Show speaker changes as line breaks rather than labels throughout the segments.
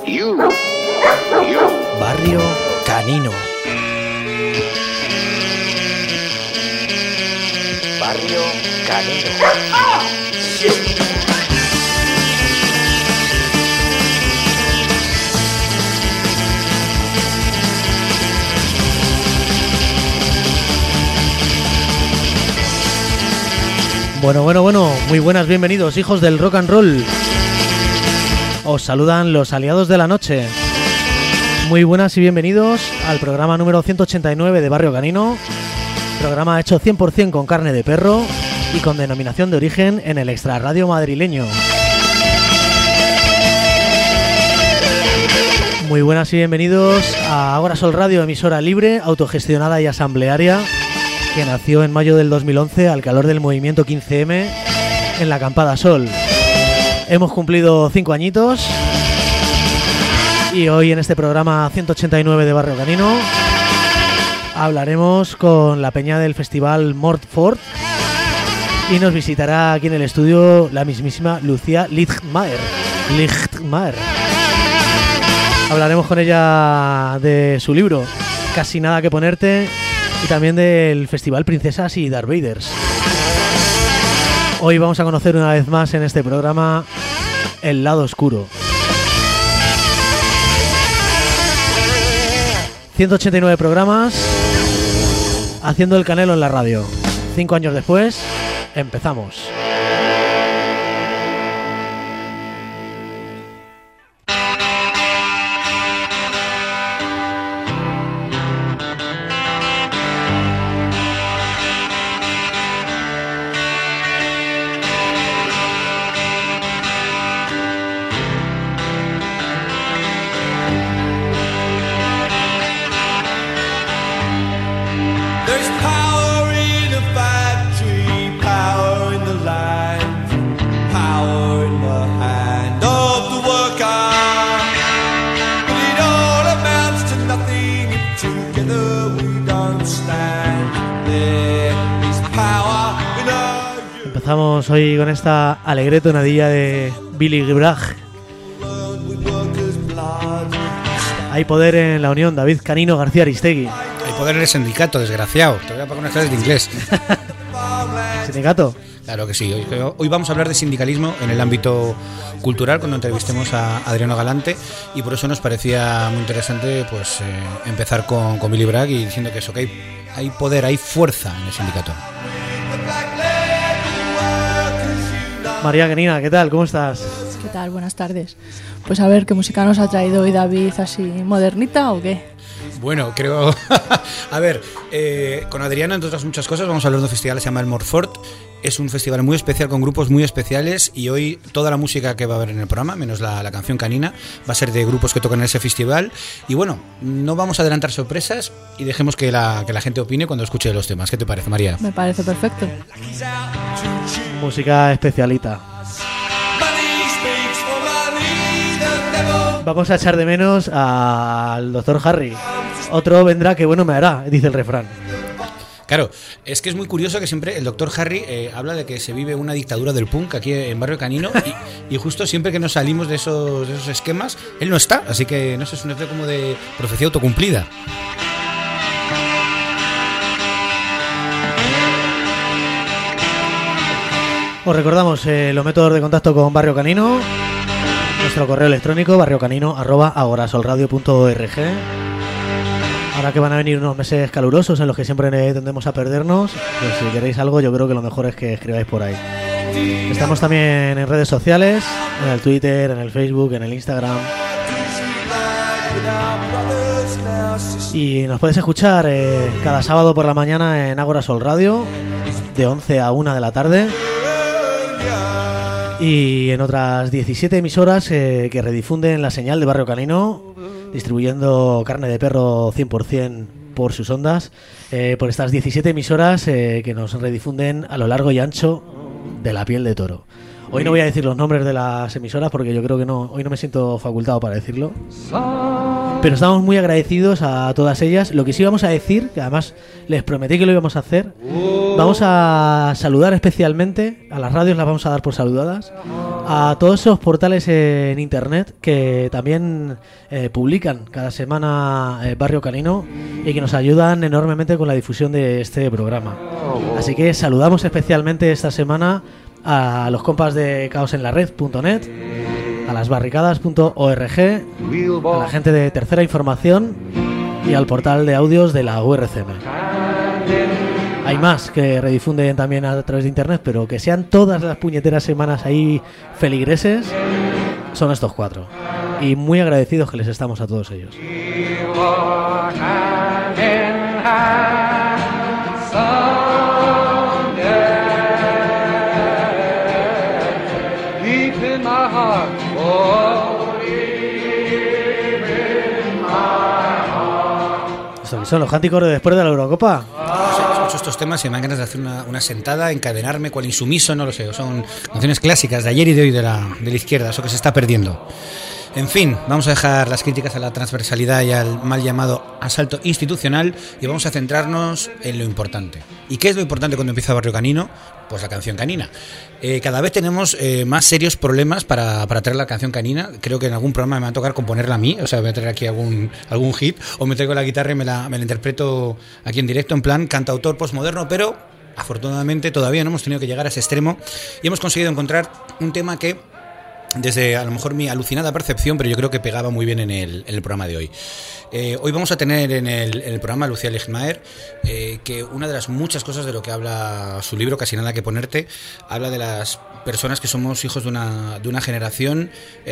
Barrio Canino. Barrio Canino. Bueno, muy buenas, bienvenidos, hijos del rock and roll. Os saludan los aliados de la noche. Muy buenas y bienvenidos al programa número 189 de Barrio Canino. Programa hecho 100% con carne de perro y con denominación de origen en el extrarradio madrileño. Muy buenas y bienvenidos a Agora Sol Radio, emisora libre, autogestionada y asamblearia, que nació en mayo del 2011 al calor del movimiento 15M en la Acampada Sol. Hemos cumplido 5 añitos y hoy en este programa 189 de Barrio Canino hablaremos con la peña del festival Mordford y nos visitará aquí en el estudio la mismísima Lucía Lichtmaer. Hablaremos con ella de su libro Casi nada que ponerte y también del festival Princesas y Darth Vaders. Hoy vamos a conocer una vez más en este programa el lado oscuro. 189 programas haciendo el canelo en la radio. 5 años después, empezamos. Empezamos hoy con esta alegre tonadilla de Billy Bragg. Hay poder en la unión, David Canino García Aristegui.
Hay poder en el sindicato, desgraciado. Te voy a pagar unas clases de inglés.
¿Sindicato?
Claro que sí. Hoy vamos a hablar de sindicalismo en el ámbito cultural cuando entrevistemos a Adriano Galante, y por eso nos parecía muy interesante pues empezar con Billy Bragg y diciendo que eso, que hay poder, hay fuerza en el sindicato.
María Canina, ¿qué tal? ¿Cómo estás?
¿Qué tal? Buenas tardes. Pues a ver, ¿qué música nos ha traído hoy David, así modernita o qué?
Bueno, creo... a ver, con Adriana, entre otras muchas cosas, vamos a hablar de un festival que se llama el Mordford. Es un festival muy especial con grupos muy especiales y hoy toda la música que va a haber en el programa, menos la canción canina, va a ser de grupos que tocan en ese festival. Y bueno, no vamos a adelantar sorpresas y dejemos que la gente opine cuando escuche los temas. ¿Qué te parece, María?
Me parece perfecto.
Música especialita. Vamos a echar de menos al Dr. Harry. Otro vendrá que bueno me hará, dice el refrán.
Claro, es que es muy curioso que siempre el Dr. Harry habla de que se vive una dictadura del punk aquí en Barrio Canino y justo siempre que nos salimos de esos esquemas, él no está, así que no sé, es una especie como de profecía autocumplida.
Os recordamos los métodos de contacto con Barrio Canino, nuestro correo electrónico barriocanino@agorasolradio.org. Ahora que van a venir unos meses calurosos en los que siempre tendemos a perdernos, pues si queréis algo yo creo que lo mejor es que escribáis por ahí. Estamos también en redes sociales, en el Twitter, en el Facebook, en el Instagram. Y nos puedes escuchar cada sábado por la mañana en Agora Sol Radio, de 11 a 1 de la tarde. Y en otras 17 emisoras que redifunden la señal de Barrio Canino, distribuyendo carne de perro 100% por sus ondas, por estas 17 emisoras que nos redifunden a lo largo y ancho de la piel de toro. Hoy no voy a decir los nombres de las emisoras porque yo creo que no, hoy no me siento facultado para decirlo. Pero estamos muy agradecidos a todas ellas. Lo que sí vamos a decir, que además les prometí que lo íbamos a hacer, vamos a saludar especialmente, a las radios las vamos a dar por saludadas, a todos esos portales en internet que también publican cada semana Barrio Canino y que nos ayudan enormemente con la difusión de este programa. Así que saludamos especialmente esta semana a los compas de caosenlared.net, a lasbarricadas.org, a la gente de Tercera Información y al portal de audios de la URCM. Hay más que redifunden también a través de internet, pero que sean todas las puñeteras semanas ahí feligreses, son estos 4. Y muy agradecidos que les estamos a todos ellos. Son los cánticos de después de la Eurocopa.
Escucho estos temas y me dan ganas de hacer una sentada, encadenarme cual insumiso, no lo sé. Son canciones clásicas de ayer y de hoy de la izquierda, eso que se está perdiendo. En fin, vamos a dejar las críticas a la transversalidad y al mal llamado asalto institucional y vamos a centrarnos en lo importante. ¿Y qué es lo importante cuando empieza Barrio Canino? Pues la canción canina. Cada vez tenemos más serios problemas para traer la canción canina. Creo que en algún programa me va a tocar componerla a mí, o sea, voy a traer aquí algún hit, o me traigo la guitarra y me la interpreto aquí en directo, en plan cantautor postmoderno, pero afortunadamente todavía no hemos tenido que llegar a ese extremo y hemos conseguido encontrar un tema que, desde a lo mejor mi alucinada percepción, pero yo creo que pegaba muy bien en el programa de hoy. Hoy vamos a tener en el programa a Lucía Ligmaer, que una de las muchas cosas de lo que habla su libro, Casi nada que ponerte, habla de las personas que somos hijos de una generación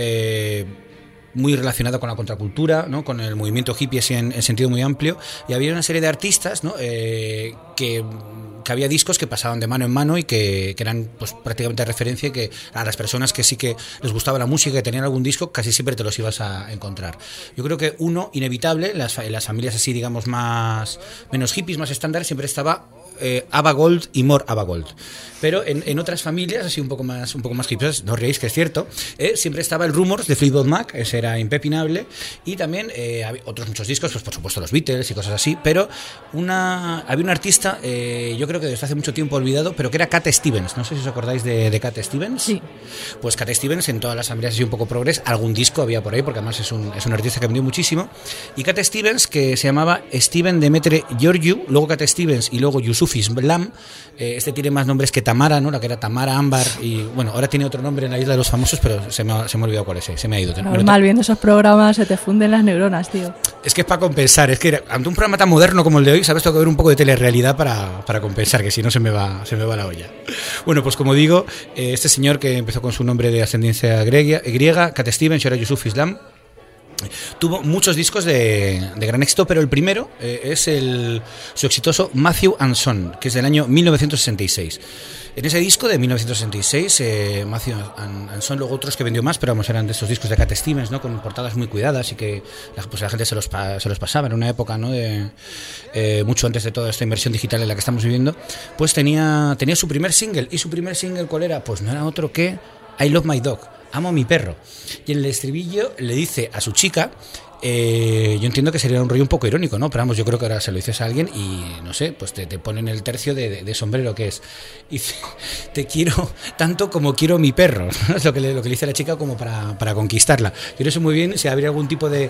muy relacionada con la contracultura, ¿no? Con el movimiento hippie así en sentido muy amplio, y había una serie de artistas, ¿no? que había discos que pasaban de mano en mano y que eran pues prácticamente de referencia, y que a las personas que sí que les gustaba la música y que tenían algún disco casi siempre te los ibas a encontrar. Yo creo que uno inevitable en las familias así, digamos, menos hippies, más estándar, siempre estaba Ava Gold y More Ava Gold. Pero en otras familias así un poco más hippies, no os reíis que es cierto, siempre estaba el Rumors de Fleetwood Mac, ese era impepinable, y también había otros muchos discos, pues por supuesto los Beatles y cosas así, pero había un artista, yo creo que desde hace mucho tiempo olvidado, pero que era Cat Stevens. No sé si os acordáis de Cat Stevens. Sí. Pues Cat Stevens, en todas las familias así un poco progres, algún disco había por ahí, porque además es un artista que vendió muchísimo. Y Cat Stevens, que se llamaba Steven Demetre Georgiou, luego Cat Stevens y luego Yusuf Islam. Este tiene más nombres que Tamara, ¿no? La que era Tamara Ámbar, y bueno, ahora tiene otro nombre en la Isla de los Famosos, pero se me ha olvidado cuál es, se me ha ido.
Normal, viendo esos programas se te funden las neuronas, tío.
Es que es para compensar, es que ante un programa tan moderno como el de hoy, sabes, tengo que ver un poco de telerrealidad para compensar, que si no se me va la olla. Bueno, pues como digo, este señor que empezó con su nombre de ascendencia griega, Cat Stevens, y ahora Yusuf Islam, tuvo muchos discos de gran éxito, pero el primero es su exitoso Matthew and Son, que es del año 1966. En ese disco de 1966, Matthew and Son, luego otros que vendió más, pero vamos, eran de estos discos de Cat Stevens, ¿no? Con portadas muy cuidadas y que pues la gente se los pasaba en una época, ¿no? Mucho antes de toda esta inversión digital en la que estamos viviendo. Pues tenía su primer single, y su primer single, ¿cuál era? Pues no era otro que I Love My Dog, amo a mi perro. Y en el estribillo le dice a su chica, yo entiendo que sería un rollo un poco irónico, ¿no? Pero vamos, yo creo que ahora se lo dices a alguien y, no sé, pues te ponen el tercio de sombrero que es. Y dice, te quiero tanto como quiero a mi perro. Es lo que le dice a la chica como para conquistarla. Yo no sé muy bien si habría algún tipo de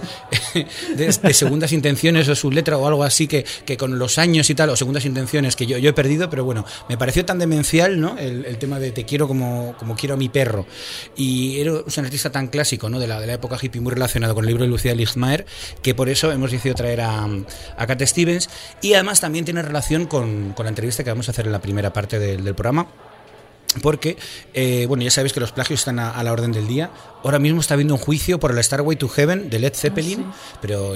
segundas intenciones o su letra o algo así que con los años y tal, o segundas intenciones que yo he perdido, pero bueno, me pareció tan demencial, ¿no? El tema de te quiero como quiero a mi perro. Y era un artista tan clásico, ¿no? De la época hippie, muy relacionado con el libro de Lucía Ligmaer, que por eso hemos decidido traer a Cat Stevens, y además también tiene relación con la entrevista que vamos a hacer en la primera parte del programa, porque, bueno, ya sabéis que los plagios están a la orden del día. Ahora mismo está habiendo un juicio por el Starway to Heaven de Led Zeppelin, sí. Pero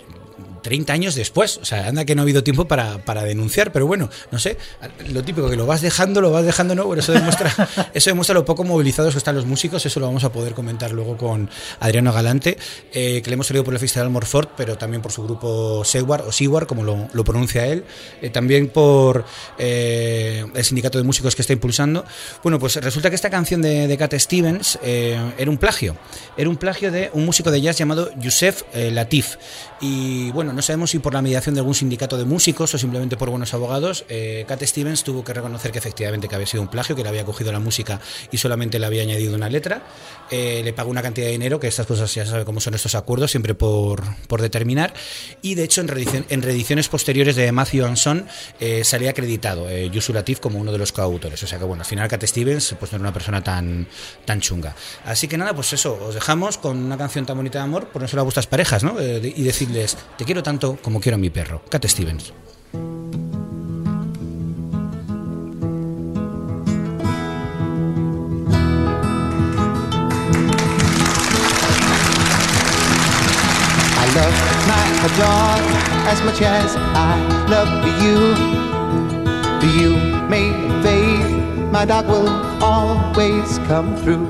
30 años después, o sea, anda que no ha habido tiempo para denunciar, pero bueno, no sé, lo típico, que lo vas dejando, no, bueno, eso demuestra lo poco movilizados que están los músicos. Eso lo vamos a poder comentar luego con Adriano Galante, que le hemos traído por el Festival Morfort, pero también por su grupo Sewar, como lo pronuncia él, también por el sindicato de músicos que está impulsando. Bueno, pues resulta que esta canción de Cat Stevens era un plagio de un músico de jazz llamado Yusef Lateef, y bueno, bueno, no sabemos si por la mediación de algún sindicato de músicos o simplemente por buenos abogados, Cat Stevens tuvo que reconocer que efectivamente que había sido un plagio, que le había cogido la música y solamente le había añadido una letra. Le pagó una cantidad de dinero, que estas cosas ya sabe cómo son estos acuerdos, siempre por determinar. Y de hecho, en reediciones posteriores de Matthew and Son salía acreditado Yusu Latif como uno de los coautores. O sea que bueno, al final Cat Stevens pues no era una persona tan chunga. Así que nada, pues eso, os dejamos con una canción tan bonita de amor, ponérsela a vuestras parejas, ¿no? Y decirles, te quiero tanto como quiero a mi perro. Cat Stevens.
I love my dog as much as I love you. You may fade, my dog will always come through.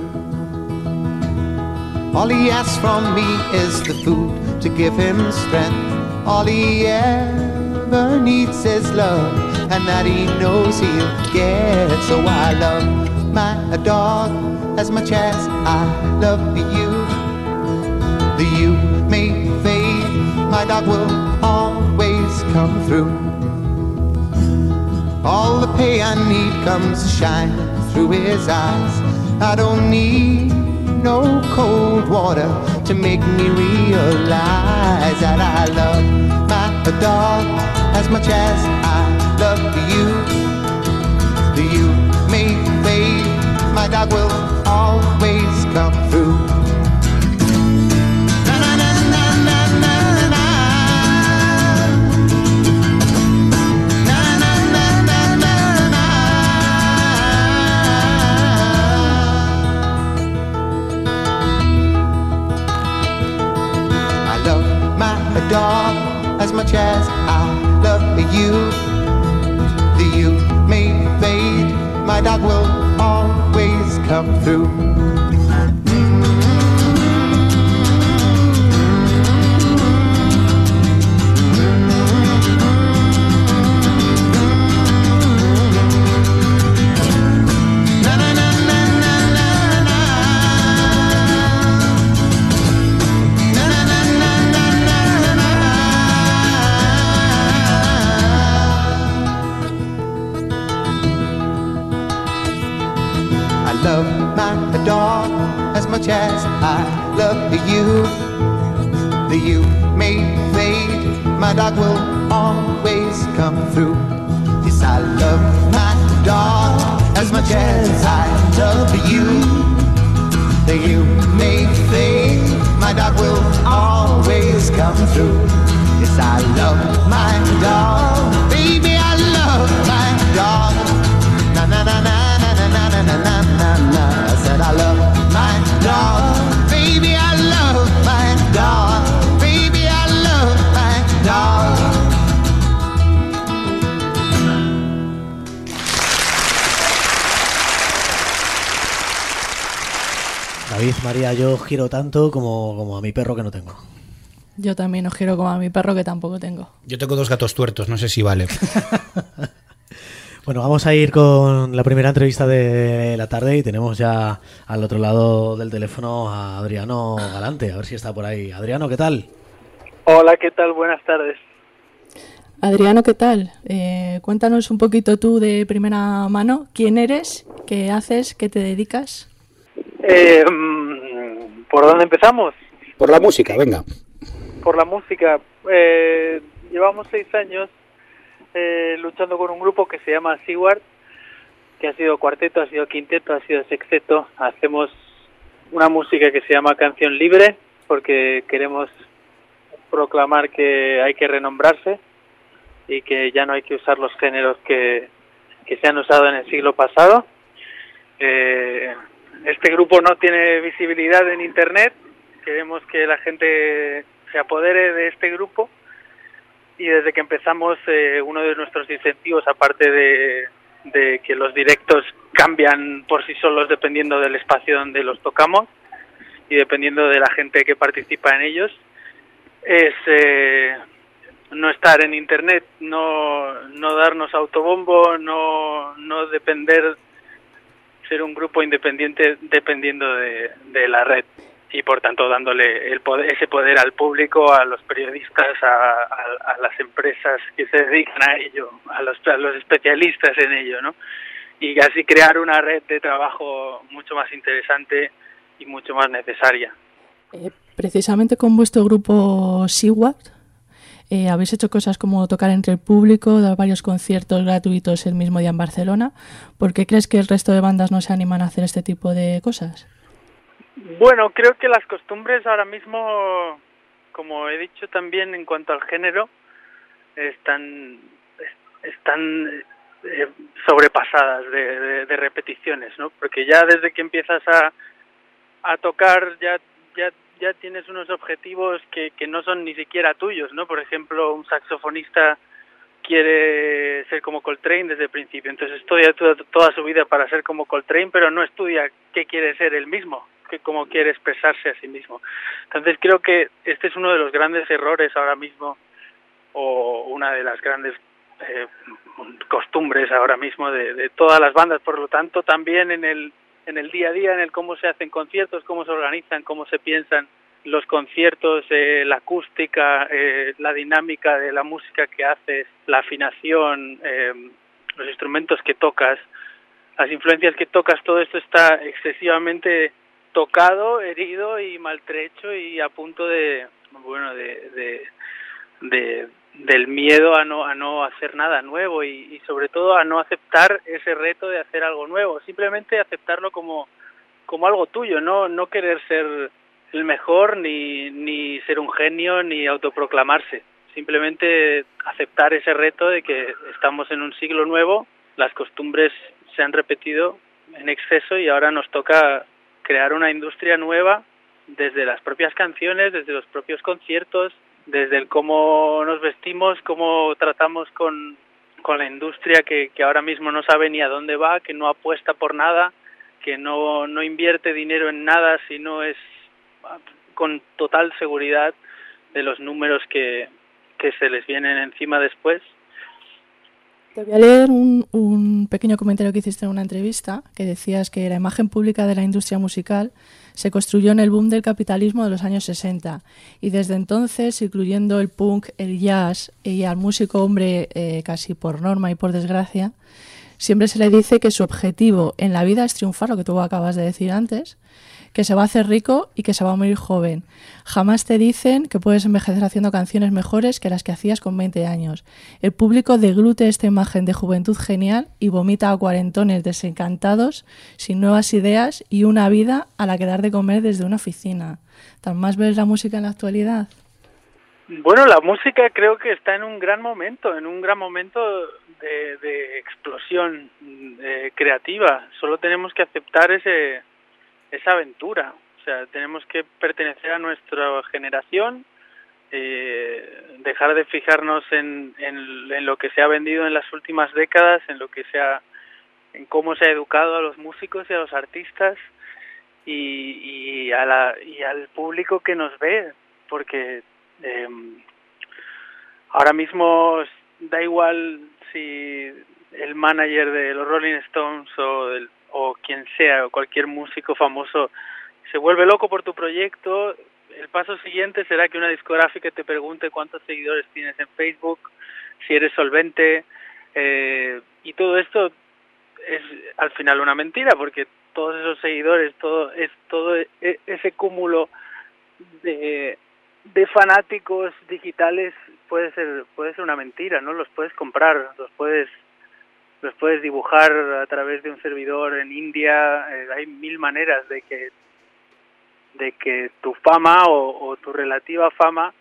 All he asks from me is the food to give him strength. All he ever needs is love, and that he knows he'll get. So I love my dog as much as I love you. You may fade, my dog will always come through. All the pay I need comes to shine through his eyes. I don't need no cold water to make me realize that I love my dog as much as I love you. You may fade, my dog will always come through. Dog as much as I love you. You may fade, my dog will always come through. Love my dog as much as I love you. You may fade, my dog will always come through. Yes, I love my dog as much as I love you. You may fade, my dog will always come through. Yes, I love my dog, baby, I love my dog. Na na na na. I said I love my dog, baby, I love my dog, baby, I love my dog.
David, María, yo os quiero tanto como a mi perro que no tengo.
Yo también os quiero como a mi perro que tampoco tengo.
Yo tengo 2 gatos tuertos, no sé si vale.
Bueno, vamos a ir con la primera entrevista de la tarde y tenemos ya al otro lado del teléfono a Adriano Galante, a ver si está por ahí. Adriano, ¿qué tal?
Hola, ¿qué tal? Buenas tardes.
Adriano, ¿qué tal? Cuéntanos un poquito tú de primera mano. ¿Quién eres? ¿Qué haces? ¿Qué te dedicas?
¿Por dónde empezamos?
Por la música, venga.
Por la música. Llevamos 6 años luchando con un grupo que se llama Seward, que ha sido cuarteto, ha sido quinteto, ha sido sexteto. Hacemos una música que se llama Canción Libre, porque queremos proclamar que hay que renombrarse y que ya no hay que usar los géneros que se han usado en el siglo pasado. Este grupo no tiene visibilidad en Internet. Queremos que la gente se apodere de este grupo. Y desde que empezamos, uno de nuestros incentivos, aparte de que los directos cambian por sí solos dependiendo del espacio donde los tocamos y dependiendo de la gente que participa en ellos, es no estar en Internet, no darnos autobombo, no depender, ser un grupo independiente dependiendo de la red. y por tanto dándole ese poder al público, a los periodistas, a las empresas que se dedican a ello, a los especialistas en ello, ¿no? Y así crear una red de trabajo mucho más interesante y mucho más necesaria.
Precisamente con vuestro grupo SIWAP habéis hecho cosas como tocar entre el público, dar varios conciertos gratuitos el mismo día en Barcelona. ¿Por qué crees que el resto de bandas no se animan a hacer este tipo de cosas?
Bueno, creo que las costumbres ahora mismo, como he dicho también en cuanto al género, están sobrepasadas de repeticiones, ¿no? Porque ya desde que empiezas a tocar ya tienes unos objetivos que no son ni siquiera tuyos, ¿no? Por ejemplo, un saxofonista quiere ser como Coltrane desde el principio, entonces estudia toda su vida para ser como Coltrane, pero no estudia qué quiere ser él mismo, cómo quiere expresarse a sí mismo. Entonces creo que este es uno de los grandes errores ahora mismo, o una de las grandes costumbres ahora mismo de todas las bandas. Por lo tanto, también en el día a día, en el cómo se hacen conciertos, cómo se organizan, cómo se piensan los conciertos, la acústica, la dinámica de la música que haces, la afinación, los instrumentos que tocas, las influencias que tocas, todo esto está excesivamente tocado, herido y maltrecho y a punto del miedo a no hacer nada nuevo y sobre todo a no aceptar ese reto de hacer algo nuevo, simplemente aceptarlo como algo tuyo, no querer ser el mejor ni ser un genio ni autoproclamarse, simplemente aceptar ese reto de que estamos en un siglo nuevo, las costumbres se han repetido en exceso y ahora nos toca crear una industria nueva desde las propias canciones, desde los propios conciertos, desde el cómo nos vestimos, cómo tratamos con la industria que ahora mismo no sabe ni a dónde va, que no apuesta por nada, que no invierte dinero en nada, sino es con total seguridad de los números que se les vienen encima después.
Te voy a leer un pequeño comentario que hiciste en una entrevista, que decías que la imagen pública de la industria musical se construyó en el boom del capitalismo de los años 60 y desde entonces, incluyendo el punk, el jazz y al músico hombre casi por norma y por desgracia, siempre se le dice que su objetivo en la vida es triunfar, lo que tú acabas de decir antes, que se va a hacer rico y que se va a morir joven. Jamás te dicen que puedes envejecer haciendo canciones mejores que las que hacías con 20 años. El público deglute esta imagen de juventud genial y vomita a cuarentones desencantados, sin nuevas ideas y una vida a la que dar de comer desde una oficina. ¿Tan más ves la música en la actualidad?
Bueno, la música creo que está en un gran momento de explosión creativa. Solo tenemos que aceptar esa aventura, o sea, tenemos que pertenecer a nuestra generación, dejar de fijarnos en lo que se ha vendido en las últimas décadas, en cómo se ha educado a los músicos y a los artistas y al público que nos ve, porque ahora mismo da igual si el manager de los Rolling Stones o quien sea, o cualquier músico famoso se vuelve loco por tu proyecto. El paso siguiente será que una discográfica te pregunte cuántos seguidores tienes en Facebook, si eres solvente, y todo esto es al final una mentira, porque todos esos seguidores, todo ese cúmulo de fanáticos digitales puede ser una mentira, ¿no? Los puedes comprar, los puedes dibujar a través de un servidor en India. Hay mil maneras de que tu fama o tu relativa fama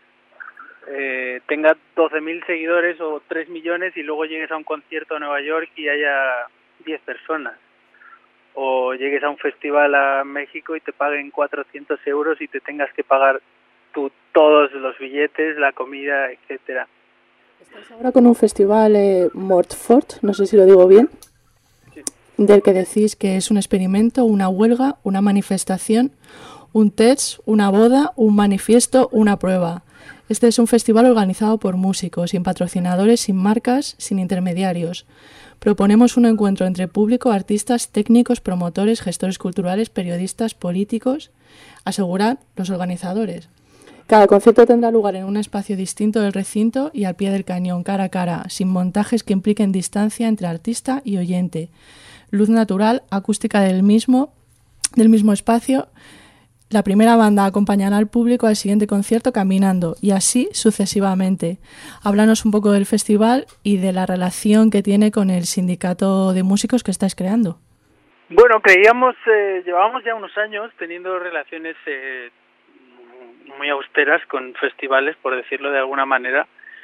tenga 12.000 seguidores o 3 millones y luego llegues a un concierto a Nueva York y haya 10 personas, o llegues a un festival a México y te paguen 400 euros y te tengas que pagar tú todos los billetes, la comida, etcétera.
Estás ahora con un festival Mortfort, no sé si lo digo bien, sí, del que decís que es un experimento, una huelga, una manifestación, un test, una boda, un manifiesto, una prueba. Este es un festival organizado por músicos, sin patrocinadores, sin marcas, sin intermediarios. Proponemos un encuentro entre público, artistas, técnicos, promotores, gestores culturales, periodistas, políticos, aseguran los organizadores. Cada concierto tendrá lugar en un espacio distinto del recinto y al pie del cañón, cara a cara, sin montajes que impliquen distancia entre artista y oyente. Luz natural, acústica del mismo espacio. La primera banda acompañará al público al siguiente concierto caminando y así sucesivamente. Háblanos un poco del festival y de la relación que tiene con el sindicato de músicos que estáis creando.
Bueno, llevábamos ya unos años teniendo relaciones muy austeras con festivales, por decirlo de alguna manera.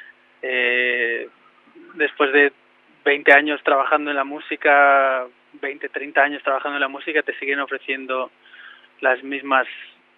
Después de 20 años trabajando en la música, 20, 30 años trabajando en la música, te siguen ofreciendo las mismas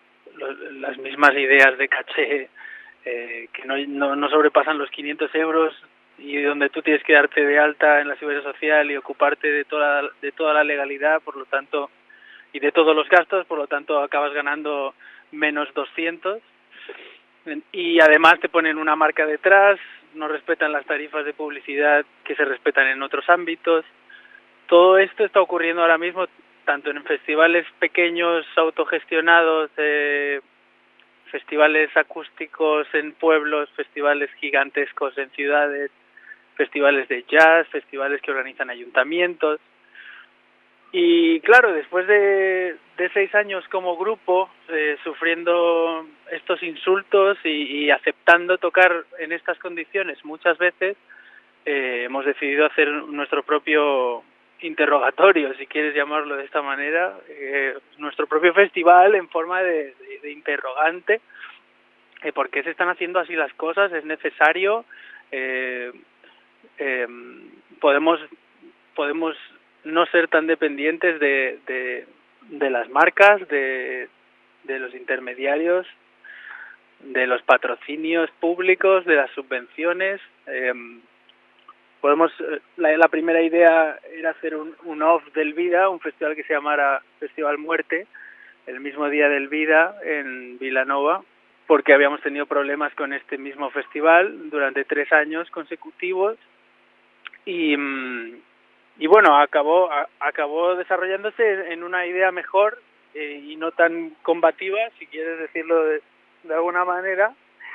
ideas de caché que no sobrepasan los 500 euros y donde tú tienes que darte de alta en la seguridad social y ocuparte de toda la legalidad, por lo tanto, y de todos los gastos, por lo tanto acabas ganando menos 200 y además te ponen una marca detrás, no respetan las tarifas de publicidad que se respetan en otros ámbitos. Todo esto está ocurriendo ahora mismo tanto en festivales pequeños, autogestionados, festivales acústicos en pueblos, festivales gigantescos en ciudades, festivales de jazz, festivales que organizan ayuntamientos. Y claro, después de 6 años como grupo, sufriendo estos insultos y aceptando tocar en estas condiciones muchas veces, hemos decidido hacer nuestro propio interrogatorio, si quieres llamarlo de esta manera, nuestro propio festival en forma de interrogante. ¿Por qué se están haciendo así las cosas? ¿Es necesario? Podemos no ser tan dependientes de las marcas, de los intermediarios, de los patrocinios públicos, de las subvenciones. La primera idea era hacer un off del Vida, un festival que se llamara Festival Muerte, el mismo día del Vida en Vilanova, porque habíamos tenido problemas con este mismo festival durante 3 años consecutivos y bueno, acabó desarrollándose en una idea mejor y no tan combativa, si quieres decirlo de alguna manera.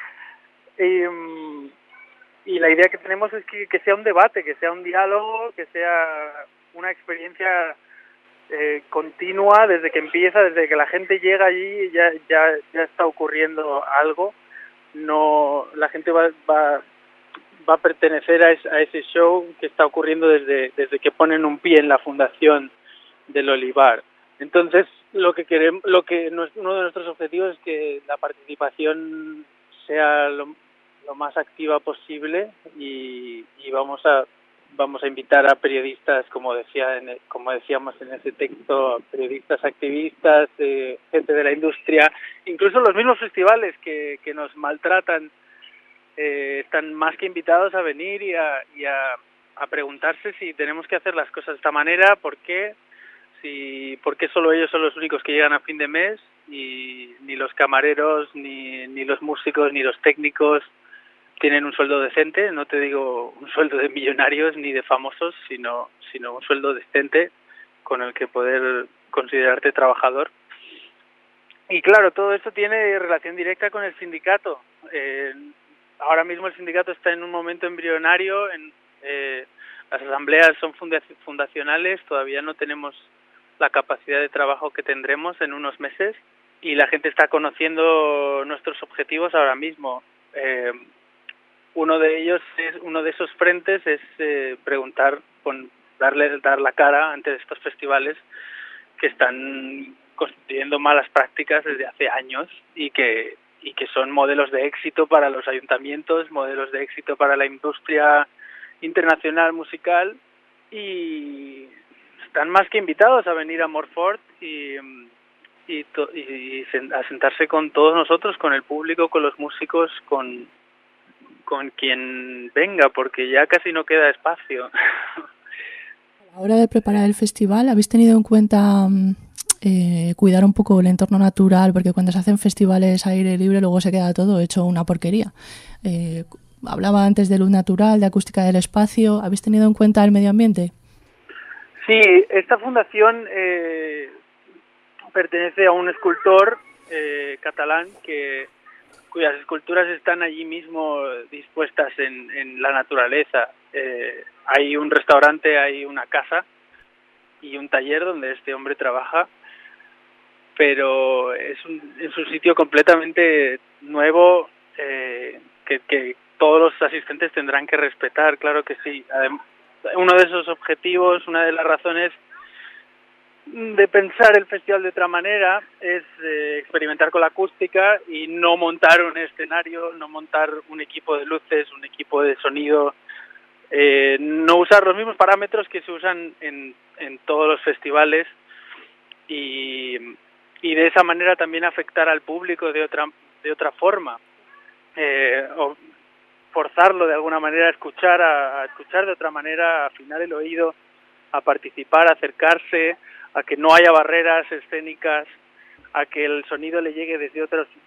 Y la idea que tenemos es que sea un debate, que sea un diálogo, que sea una experiencia continua desde que empieza, desde que la gente llega allí ya está ocurriendo algo. No, la gente va a pertenecer a ese show que está ocurriendo desde que ponen un pie en la fundación del Olivar. Entonces, uno de nuestros objetivos es que la participación sea lo más activa posible y vamos a invitar a periodistas, como decíamos en ese texto, periodistas, activistas, gente de la industria, incluso los mismos festivales que nos maltratan están más que invitados a venir y a preguntarse si tenemos que hacer las cosas de esta manera, por qué solo ellos son los únicos que llegan a fin de mes y ni los camareros, ni los músicos, ni los técnicos tienen un sueldo decente. No te digo un sueldo de millonarios ni de famosos, sino un sueldo decente con el que poder considerarte trabajador. Y claro, todo esto tiene relación directa con el sindicato. Ahora mismo el sindicato está en un momento embrionario, las asambleas son fundacionales, todavía no tenemos la capacidad de trabajo que tendremos en unos meses y la gente está conociendo nuestros objetivos ahora mismo. Uno de esos frentes es preguntar, dar la cara ante estos festivales que están constituyendo malas prácticas desde hace años y que son modelos de éxito para los ayuntamientos, modelos de éxito para la industria internacional musical, y están más que invitados a venir a Morfort y a sentarse con todos nosotros, con el público, con los músicos, con quien venga, porque ya casi no queda espacio.
A la hora de preparar el festival, ¿habéis tenido en cuenta cuidar un poco el entorno natural, porque cuando se hacen festivales a aire libre luego se queda todo hecho una porquería. Hablaba antes de luz natural, de acústica del espacio. ¿Habéis tenido en cuenta el medio ambiente?
Sí, esta fundación pertenece a un escultor catalán cuyas esculturas están allí mismo dispuestas en la naturaleza. Hay un restaurante, hay una casa y un taller donde este hombre trabaja, pero es un sitio completamente nuevo que todos los asistentes tendrán que respetar, claro que sí. Uno de esos objetivos, una de las razones de pensar el festival de otra manera es experimentar con la acústica y no montar un escenario, no montar un equipo de luces, un equipo de sonido, no usar los mismos parámetros que se usan en todos los festivales y de esa manera también afectar al público de otra forma, o forzarlo de alguna manera a escuchar de otra manera, a afinar el oído, a participar, a acercarse, a que no haya barreras escénicas, a que el sonido le llegue desde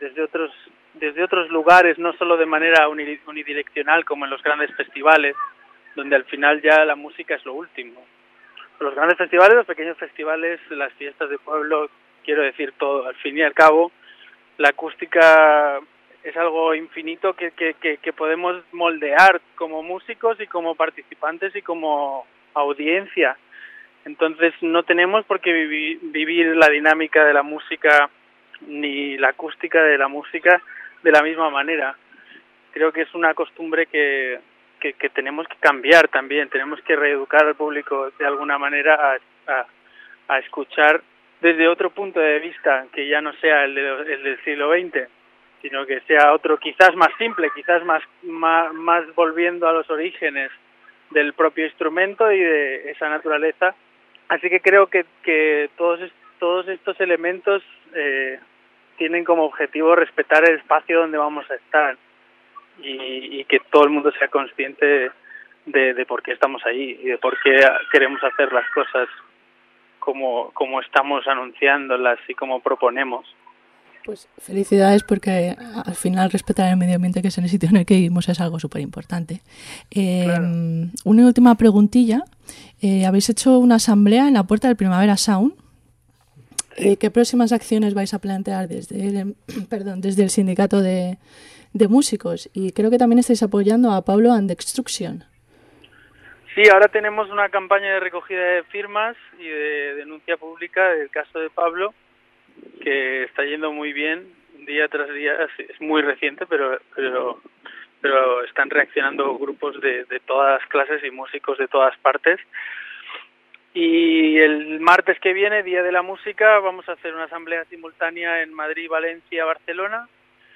otros lugares, no solo de manera unidireccional como en los grandes festivales, donde al final ya la música es lo último. Los grandes festivales, los pequeños festivales, las fiestas de pueblo, quiero decir todo. Al fin y al cabo, la acústica es algo infinito que podemos moldear como músicos y como participantes y como audiencia. Entonces no tenemos por qué vivir la dinámica de la música ni la acústica de la música de la misma manera. Creo que es una costumbre que tenemos que cambiar también. Tenemos que reeducar al público de alguna manera a escuchar desde otro punto de vista, que ya no sea el del siglo XX, sino que sea otro quizás más simple, quizás más volviendo a los orígenes del propio instrumento y de esa naturaleza. Así que creo que todos estos elementos tienen como objetivo respetar el espacio donde vamos a estar y que todo el mundo sea consciente de por qué estamos ahí y de por qué queremos hacer las cosas como estamos anunciándolas y como proponemos.
Pues felicidades, porque al final respetar el medio ambiente, que es en el sitio en el que vivimos, es algo súper importante.
Claro.
Una última preguntilla. Habéis hecho una asamblea en la puerta del Primavera Sound. ¿Qué próximas acciones vais a plantear desde el sindicato de músicos? Y creo que también estáis apoyando a Pablo and Destruction.
Sí, ahora tenemos una campaña de recogida de firmas y de denuncia pública del caso de Pablo, que está yendo muy bien día tras día. Es muy reciente, pero están reaccionando grupos de todas las clases y músicos de todas partes. Y el martes que viene, Día de la Música, vamos a hacer una asamblea simultánea en Madrid, Valencia, Barcelona,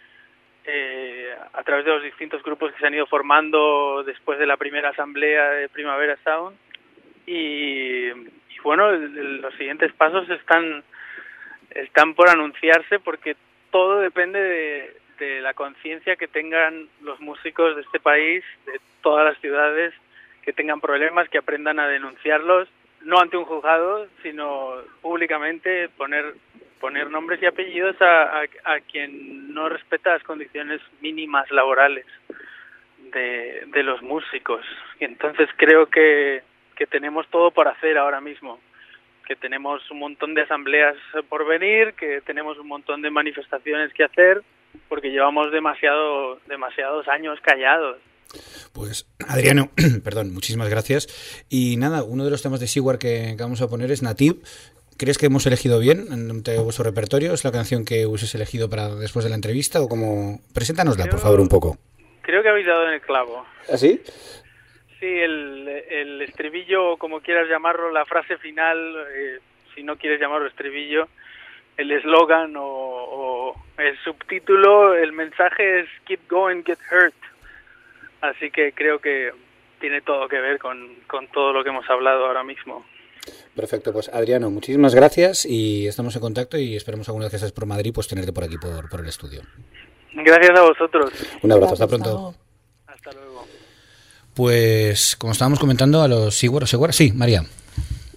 a través de los distintos grupos que se han ido formando después de la primera asamblea de Primavera Sound. Y bueno, los siguientes pasos están por anunciarse, porque todo depende de la conciencia que tengan los músicos de este país, de todas las ciudades, que tengan problemas, que aprendan a denunciarlos, no ante un juzgado, sino públicamente, poner nombres y apellidos a quien no respeta las condiciones mínimas laborales de los músicos. Y entonces creo que tenemos todo por hacer ahora mismo, que tenemos un montón de asambleas por venir, que tenemos un montón de manifestaciones que hacer, porque llevamos demasiados años callados.
Pues Adriano, perdón, muchísimas gracias. Y nada, uno de los temas de Siwar que vamos a poner es Native. ¿Crees que hemos elegido bien entre vuestro repertorio? ¿Es la canción que hubieses elegido para después de la entrevista? ¿O cómo? Preséntanosla, por favor, un poco.
Creo que habéis dado en el clavo.
¿Ah, sí?
Sí, el estribillo, como quieras llamarlo, la frase final, si no quieres llamarlo estribillo, el eslogan o el subtítulo, el mensaje es Keep Going, Get Hurt. Así que creo que tiene todo que ver con todo lo que hemos hablado ahora mismo.
Perfecto, pues Adriano, muchísimas gracias y estamos en contacto y esperemos alguna vez que estés por Madrid, pues tenerte por aquí, por el estudio.
Gracias a vosotros.
Un abrazo, hasta pronto.
Hasta luego.
Pues como estábamos comentando a los Siwar, sí, María.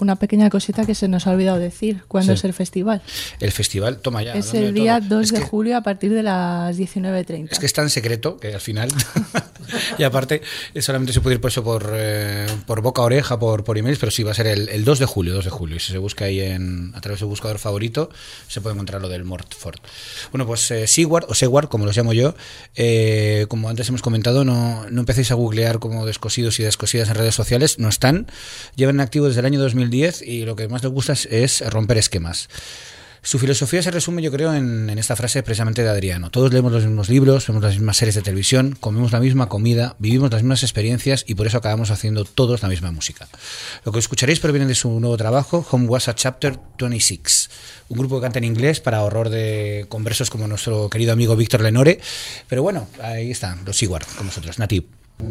una pequeña cosita que se nos ha olvidado decir. ¿Cuándo
Sí.
es el festival?
El festival, toma ya.
Es
dame
el día
todo.
2
Es
de
que-
julio a partir de las 19:30.
Es que es tan secreto que al final. Y aparte, solamente se puede ir por eso por boca a oreja, por emails, pero sí, va a ser el 2 de julio. 2 de julio. Y si se busca ahí a través del buscador favorito, se puede encontrar lo del Mortford. Bueno, pues Seward, o Seward, como los llamo yo, como antes hemos comentado, no empecéis a googlear como descosidos y descosidas en redes sociales. No están. Llevan en activo desde el año 2010 y lo que más les gusta es romper esquemas. Su filosofía se resume, yo creo, en esta frase precisamente de Adriano. Todos leemos los mismos libros, vemos las mismas series de televisión, comemos la misma comida, vivimos las mismas experiencias y por eso acabamos haciendo todos la misma música. Lo que escucharéis proviene de su nuevo trabajo, Home Was a Chapter 26, un grupo que canta en inglés para horror de conversos como nuestro querido amigo Víctor Lenore. Pero bueno, ahí están, los Seward con nosotros, Native.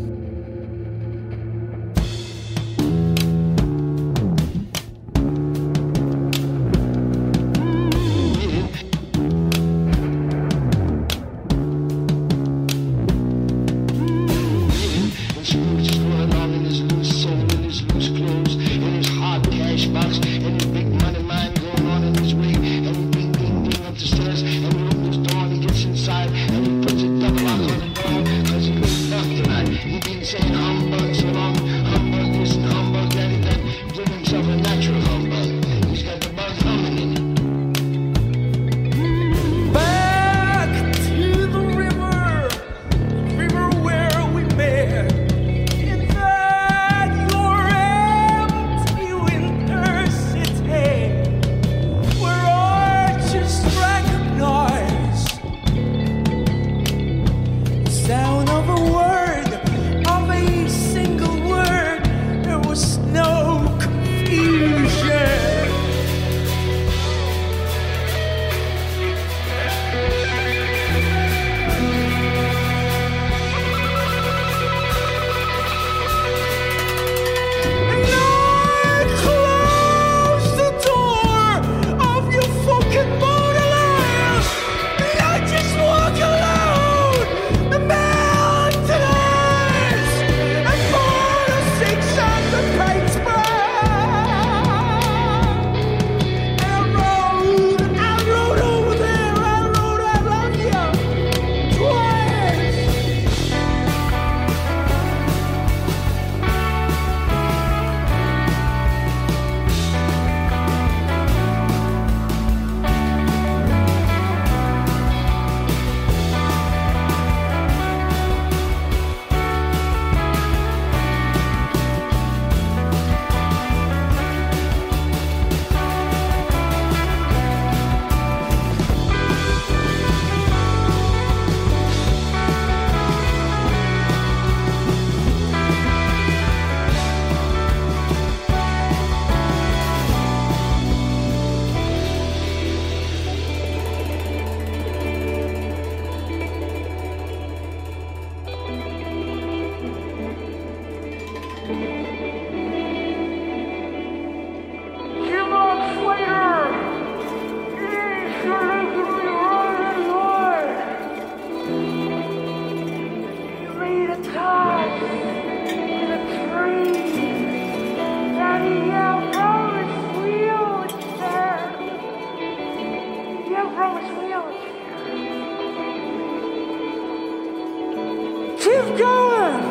Keep going!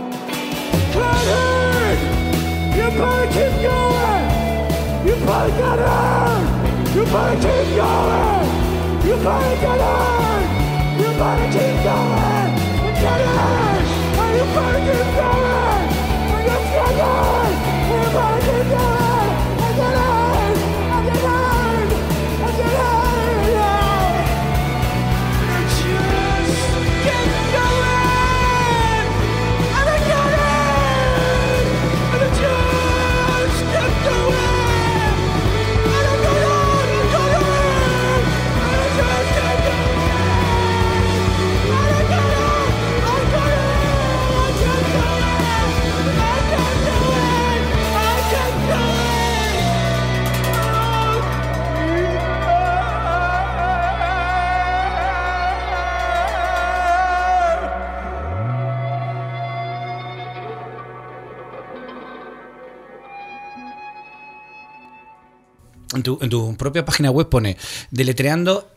Cloudhead! You better keep going! You better get on! You better keep going! You better get on! You better keep going! Get on! And you better keep going! And you get on! And you better keep going! And get on! And get on! And get on! Yeah! And just get going! Keep going!
En tu propia página web pone deletreando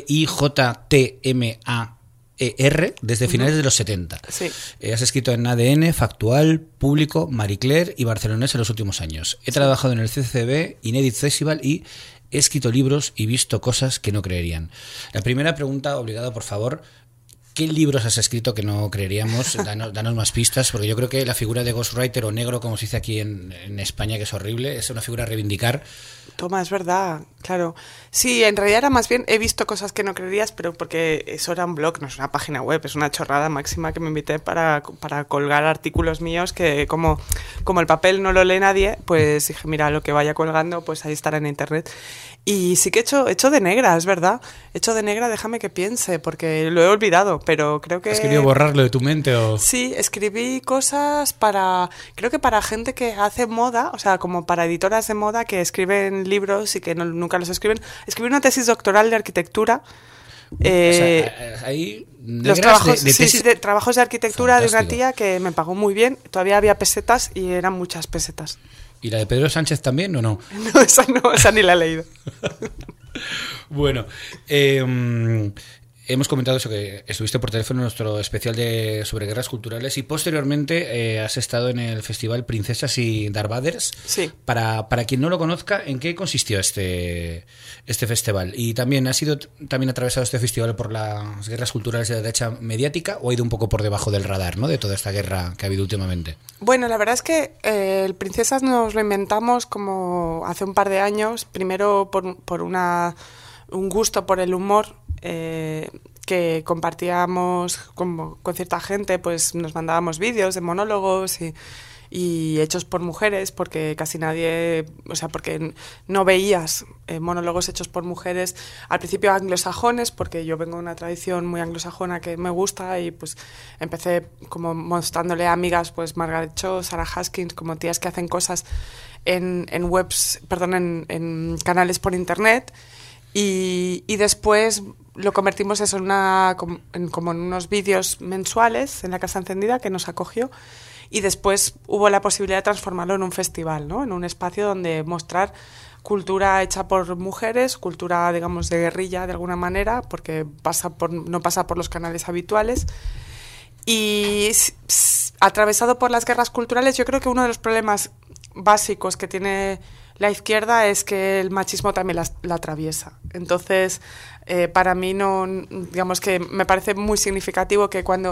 LIJTMAER desde finales de los 70.
Sí.
Has escrito en ADN, Factual, Público, Marie Claire y Barcelonés en los últimos años. He trabajado en el CCB, Inédit Festival y he escrito libros y visto cosas que no creerían. La primera pregunta obligada, por favor. ¿Qué libros has escrito que no creeríamos? Danos más pistas, porque yo creo que la figura de ghostwriter o negro, como se dice aquí en España, que es horrible, es una figura a reivindicar.
Toma, es verdad, claro. Sí, en realidad era más bien, he visto cosas que no creerías, pero porque eso era un blog, no es una página web, es una chorrada máxima que me invité para colgar artículos míos que como el papel no lo lee nadie, pues dije, mira, lo que vaya colgando, pues ahí estará en internet. Y sí que he hecho de negra, es verdad. Hecho de negra, déjame que piense, porque lo he olvidado, pero creo que...
¿Has querido borrarlo de tu mente o...?
Sí, escribí cosas creo que para gente que hace moda, o sea, como para editoras de moda que escriben libros y que nunca los escriben. Escribí una tesis doctoral de arquitectura.
O sea, hay
los trabajos
de tesis...
de trabajos de arquitectura.
Fantástico.
De una tía que me pagó muy bien. Todavía había pesetas y eran muchas pesetas.
¿Y la de Pedro Sánchez también o no?
No, esa ni la he leído.
Bueno, hemos comentado eso, que estuviste por teléfono en nuestro especial sobre guerras culturales y posteriormente has estado en el festival Princesas y Darvaders.
Sí.
Para quien no lo conozca, ¿en qué consistió este festival? Y también, ¿ha sido también atravesado este festival por las guerras culturales de la derecha mediática o ha ido un poco por debajo del radar, ¿no?, de toda esta guerra que ha habido últimamente?
Bueno, la verdad es que el Princesas nos lo inventamos como hace un par de años, primero por un gusto por el humor, que compartíamos con cierta gente, pues nos mandábamos vídeos de monólogos y hechos por mujeres, porque casi nadie, o sea, porque no veías monólogos hechos por mujeres, al principio anglosajones, porque yo vengo de una tradición muy anglosajona que me gusta y pues empecé como mostrándole a amigas, pues Margaret Cho, Sarah Haskins, como tías que hacen cosas en en canales por internet. Y después lo convertimos eso como en unos vídeos mensuales en la Casa Encendida, que nos acogió, y después hubo la posibilidad de transformarlo en un festival, ¿no?, en un espacio donde mostrar cultura hecha por mujeres, cultura, digamos, de guerrilla de alguna manera, porque no pasa por los canales habituales. Y atravesado por las guerras culturales, yo creo que uno de los problemas básicos que tiene la izquierda es que el machismo también la atraviesa. Entonces, para mí digamos que me parece muy significativo que cuando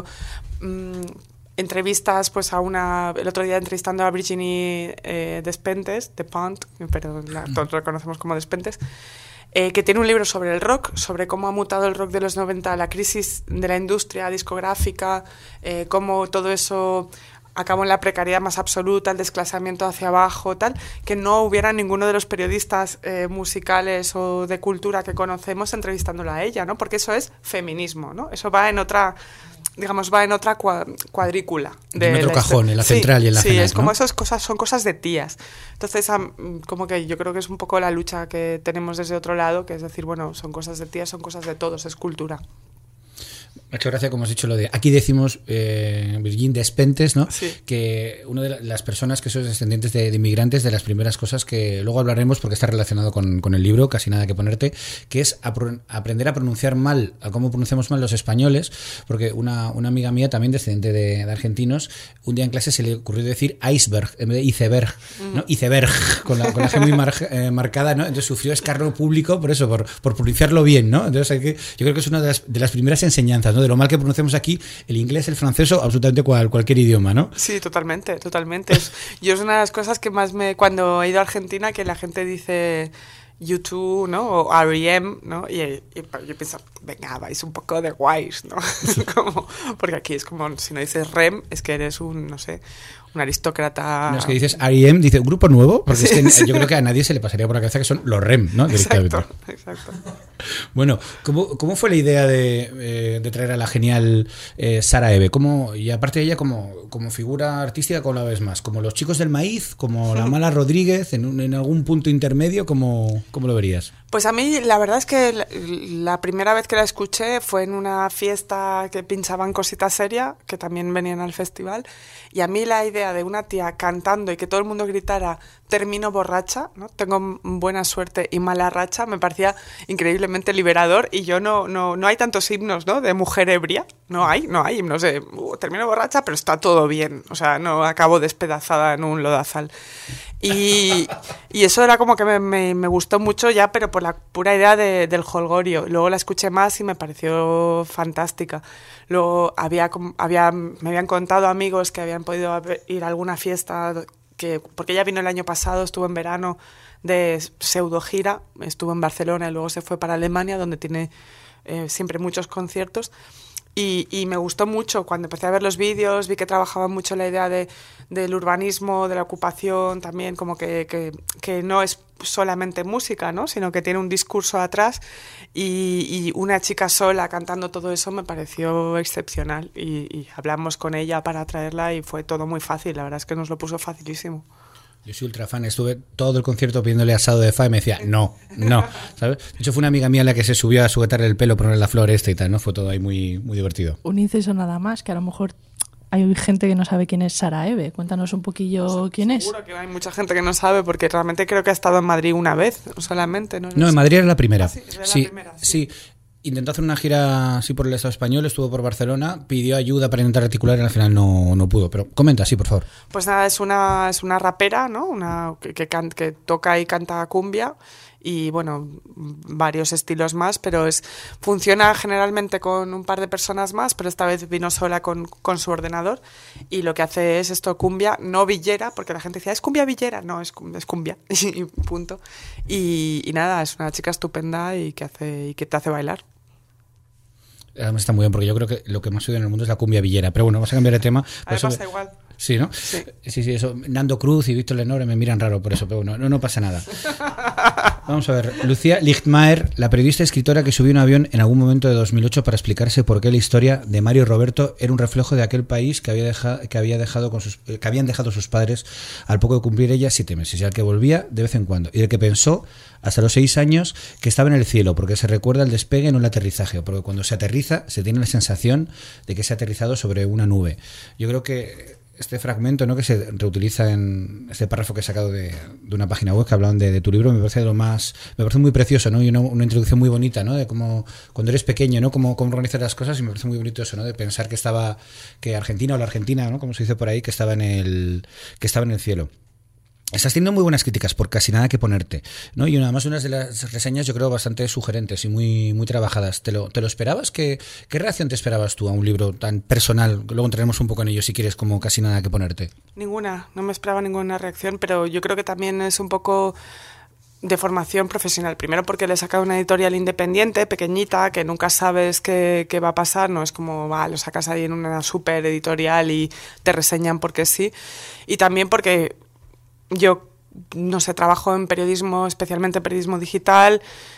entrevistas pues el otro día entrevistando a Virginie Despentes, pero todos lo conocemos como Despentes, que tiene un libro sobre el rock, sobre cómo ha mutado el rock de los 90, la crisis de la industria discográfica, cómo todo eso acabó en la precariedad más absoluta, el desclasamiento hacia abajo, tal, que no hubiera ninguno de los periodistas musicales o de cultura que conocemos entrevistándola a ella, ¿no? Porque eso es feminismo, ¿no? Eso va en otra, digamos, cuadrícula.
En otro cajón, en la central y en la final,
sí, es como
¿no?
esas cosas, son cosas de tías. Entonces, como que yo creo que es un poco la lucha que tenemos desde otro lado, que es decir, bueno, son cosas de tías, son cosas de todos, es cultura.
Me ha hecho gracia, como has dicho, lo de... Aquí decimos Virginie Despentes, ¿no? Sí. Que una de las personas que son descendientes de inmigrantes, de las primeras cosas que luego hablaremos, porque está relacionado con el libro, casi nada que ponerte, que es aprender a pronunciar mal, a cómo pronunciamos mal los españoles, porque una amiga mía, también descendiente de argentinos, un día en clase se le ocurrió decir iceberg en vez de iceberg, ¿no? Iceberg, con la G muy marcada, ¿no? Entonces sufrió escarnio público por eso, por pronunciarlo bien, ¿no? Entonces yo creo que es una de las primeras enseñanzas, ¿no? De lo mal que pronunciamos aquí el inglés, el francés o absolutamente cualquier idioma, ¿no?
Sí, totalmente. Yo es una de las cosas que más cuando he ido a Argentina, que la gente dice U2, ¿no? O R.E.M., ¿no? Y yo pienso, venga, vais un poco de guays, ¿no? Porque aquí es como, si no dices REM, es que eres un aristócrata.
No, es que dices R.E.M., dice un grupo nuevo, porque
sí,
es que
sí.
Yo creo que a nadie se le pasaría por la cabeza que son los REM, ¿no?
Exacto.
Bueno, ¿cómo fue la idea de traer a la genial Sara Eve? Y aparte de ella, como figura artística, ¿cómo la ves más? ¿Como los Chicos del Maíz? ¿Como la Mala Rodríguez? ¿En algún punto intermedio? ¿Cómo lo verías?
Pues a mí la verdad es que la primera vez que la escuché fue en una fiesta que pinchaban Cosita Seria, que también venían al festival, y a mí la idea de una tía cantando y que todo el mundo gritara termino borracha, ¿no? Tengo buena suerte y mala racha, me parecía increíblemente liberador, y yo no hay tantos himnos, ¿no?, de mujer ebria, no hay himnos de termino borracha, pero está todo bien, o sea, no acabo despedazada en un lodazal. Y eso era como que me gustó mucho ya, pero por la pura idea del jolgorio. Luego la escuché más y me pareció fantástica. Luego me habían contado amigos que habían podido ir a alguna fiesta, porque ella vino el año pasado, estuvo en verano de pseudo gira, estuvo en Barcelona y luego se fue para Alemania, donde tiene siempre muchos conciertos. Y me gustó mucho cuando empecé a ver los vídeos, vi que trabajaba mucho la idea del urbanismo, de la ocupación, también como que no es solamente música, ¿no?, sino que tiene un discurso atrás, y una chica sola cantando todo eso me pareció excepcional, y hablamos con ella para traerla y fue todo muy fácil, la verdad es que nos lo puso facilísimo.
Yo soy ultra fan, estuve todo el concierto pidiéndole asado de fa y me decía, no, ¿sabes? De hecho fue una amiga mía la que se subió a sujetarle el pelo, ponerle la flor y tal, ¿no? Fue todo ahí muy, muy divertido.
Un inciso nada más, que a lo mejor hay gente que no sabe quién es Sara Eve. Cuéntanos un poquillo quién es.
Seguro que hay mucha gente que no sabe, porque realmente creo que ha estado en Madrid una vez solamente.
No, en Madrid era la primera.
Sí.
Intentó hacer una gira así por el Estado español, estuvo por Barcelona, pidió ayuda para intentar articular y al final no pudo. Pero comenta, sí, por favor.
Pues nada, es una rapera, ¿no? Que toca y canta cumbia y, bueno, varios estilos más, pero funciona generalmente con un par de personas más, pero esta vez vino sola con su ordenador, y lo que hace es esto, cumbia, no villera, porque la gente decía, ¿es cumbia villera? No, es cumbia, y punto. Y nada, es una chica estupenda y que te hace bailar.
Además está muy bien, porque yo creo que lo que más odio en el mundo es la cumbia villera. Pero bueno, vamos a cambiar de tema.
A mí pasa igual.
Sí, ¿no?
Sí,
eso. Nando Cruz y Víctor Lenore me miran raro por eso, pero bueno, no pasa nada. Vamos a ver. Lucía Lichtmaer, la periodista y escritora que subió un avión en algún momento de 2008 para explicarse por qué la historia de Mario y Roberto era un reflejo de aquel país que habían dejado sus padres al poco de cumplir ella 7 meses, y al que volvía de vez en cuando, y del que pensó hasta los 6 años que estaba en el cielo, porque se recuerda el despegue, no el aterrizaje, porque cuando se aterriza se tiene la sensación de que se ha aterrizado sobre una nube. Yo creo que este fragmento, ¿no?, que se reutiliza en este párrafo que he sacado de una página web que hablaban de tu libro, me parece muy precioso, ¿no? Y una introducción muy bonita, ¿no?, de cómo cuando eres pequeño, ¿no?, cómo organizar las cosas, y me parece muy bonito eso, ¿no?, de pensar que Argentina o la Argentina, ¿no?, como se dice por ahí, que estaba en el cielo. Estás teniendo muy buenas críticas por Casi nada que ponerte, ¿no? Y además unas de las reseñas yo creo bastante sugerentes y muy, muy trabajadas. ¿Te lo esperabas? ¿Qué reacción te esperabas tú a un libro tan personal? Luego entraremos un poco en ello si quieres, como Casi nada que ponerte.
Ninguna, no me esperaba ninguna reacción, pero yo creo que también es un poco de formación profesional. Primero porque le he sacado una editorial independiente, pequeñita, que nunca sabes qué va a pasar, no es como, lo sacas ahí en una super editorial y te reseñan porque sí. Y también porque yo, no sé, trabajo en periodismo, especialmente periodismo digital,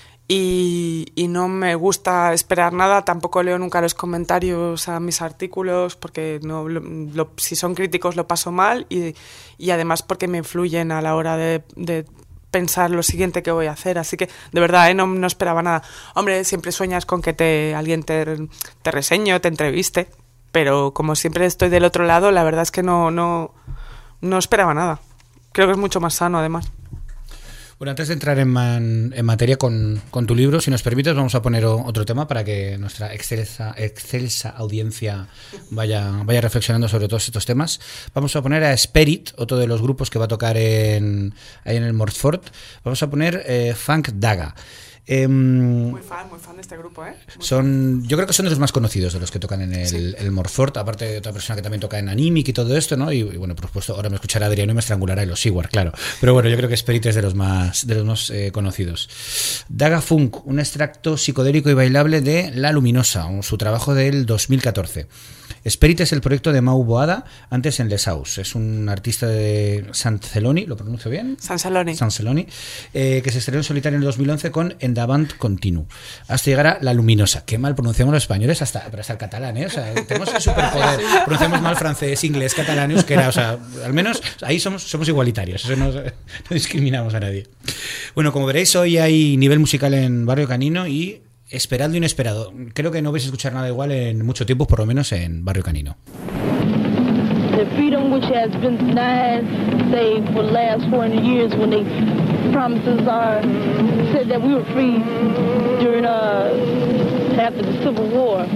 y no me gusta esperar nada. Tampoco leo nunca los comentarios a mis artículos, porque si son críticos lo paso mal, y además porque me influyen a la hora de pensar lo siguiente que voy a hacer. Así que, de verdad, no esperaba nada. Hombre, siempre sueñas con que alguien te reseñe, te entreviste, pero como siempre estoy del otro lado, la verdad es que no esperaba nada. Creo que es mucho más sano, además.
Bueno, antes de entrar en materia con tu libro, si nos permites, vamos a poner otro tema para que nuestra excelsa audiencia vaya reflexionando sobre todos estos temas. Vamos a poner a Spirit, otro de los grupos que va a tocar ahí en el Montfort. Vamos a poner Funk Daga.
Muy fan de este grupo, ¿eh?
Yo creo que son de los más conocidos de los que tocan en el Montfort, aparte de otra persona que también toca en Animic y todo esto, ¿no? Y bueno, por supuesto, ahora me escuchará Adriano y me estrangulará en los Seward, claro. Pero bueno, yo creo que Spirit es de los más conocidos. Daga Funk, un extracto psicodélico y bailable de La Luminosa, su trabajo del 2014. Spirit es el proyecto de Mau Boada, antes en Les Aus. Es un artista de Sant Celoni, ¿lo pronuncio bien?
Sant Celoni,
que se estrenó en solitario en el 2011 con Endavant Continu, hasta llegar a La Luminosa. Qué mal pronunciamos los españoles, pero hasta el catalán, ¿eh? O sea, tenemos el superpoder. Pronunciamos mal francés, inglés, catalán, euskera. O sea, al menos ahí somos igualitarios. Eso no discriminamos a nadie. Bueno, como veréis, hoy hay nivel musical en Barrio Canino y esperando e inesperado. Creo que no vais a escuchar nada igual en mucho tiempo, por lo menos en Barrio Canino.
The their freedom, which has been denied, say, for the last 400 years when they promises are said that we were free during after the Civil War.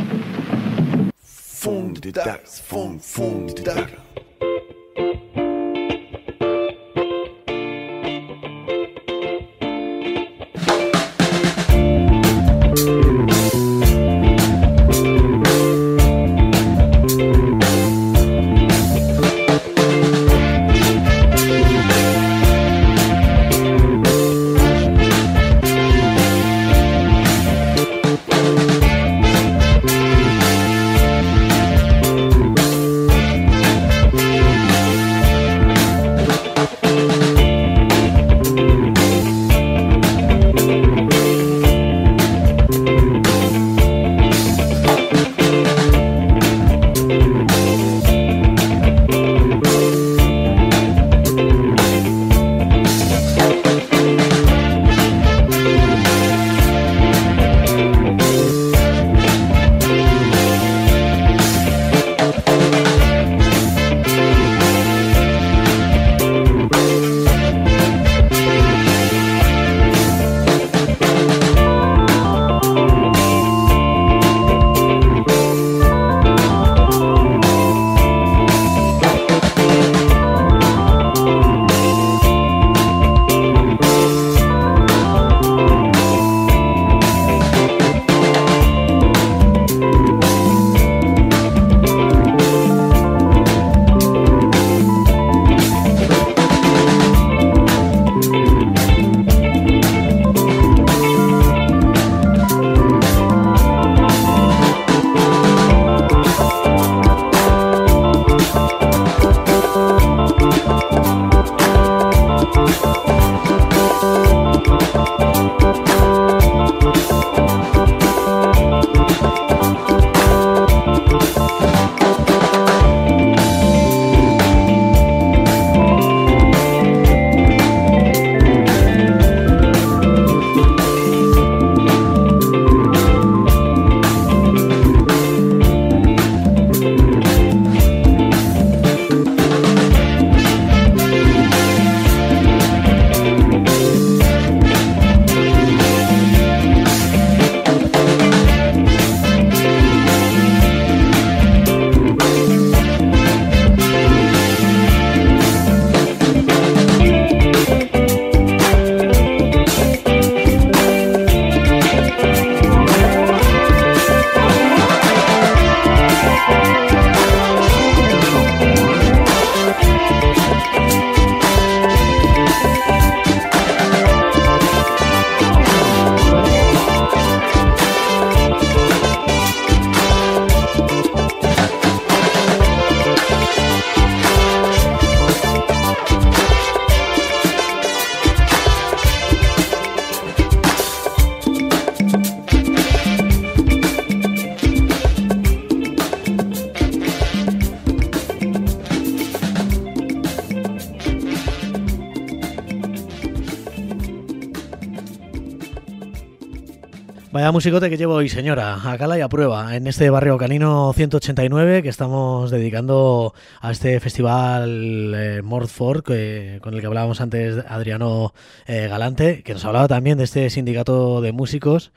Vaya musicote que llevo hoy, señora, a cala y a prueba, en este barrio canino 189 que estamos dedicando a este festival Mordford, con el que hablábamos antes Adriano Galante, que nos hablaba también de este sindicato de músicos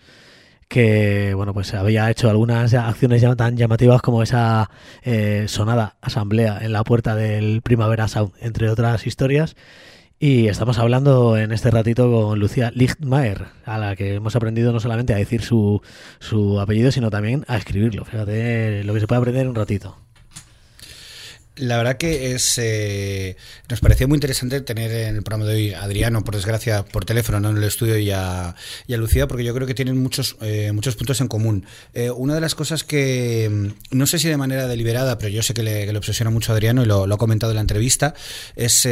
que, bueno, pues había hecho algunas acciones tan llamativas como esa sonada asamblea en la puerta del Primavera Sound, entre otras historias. Y estamos hablando en este ratito con Lucía Lichtmayer, a la que hemos aprendido no solamente a decir su apellido, sino también a escribirlo. Fíjate lo que se puede aprender en un ratito.
La verdad que nos pareció muy interesante tener en el programa de hoy a Adriano, por desgracia, por teléfono, no en el estudio, y a Lucía, porque yo creo que tienen muchos puntos en común. Una de las cosas que, no sé si de manera deliberada, pero yo sé que le obsesiona mucho a Adriano, y lo ha comentado en la entrevista, es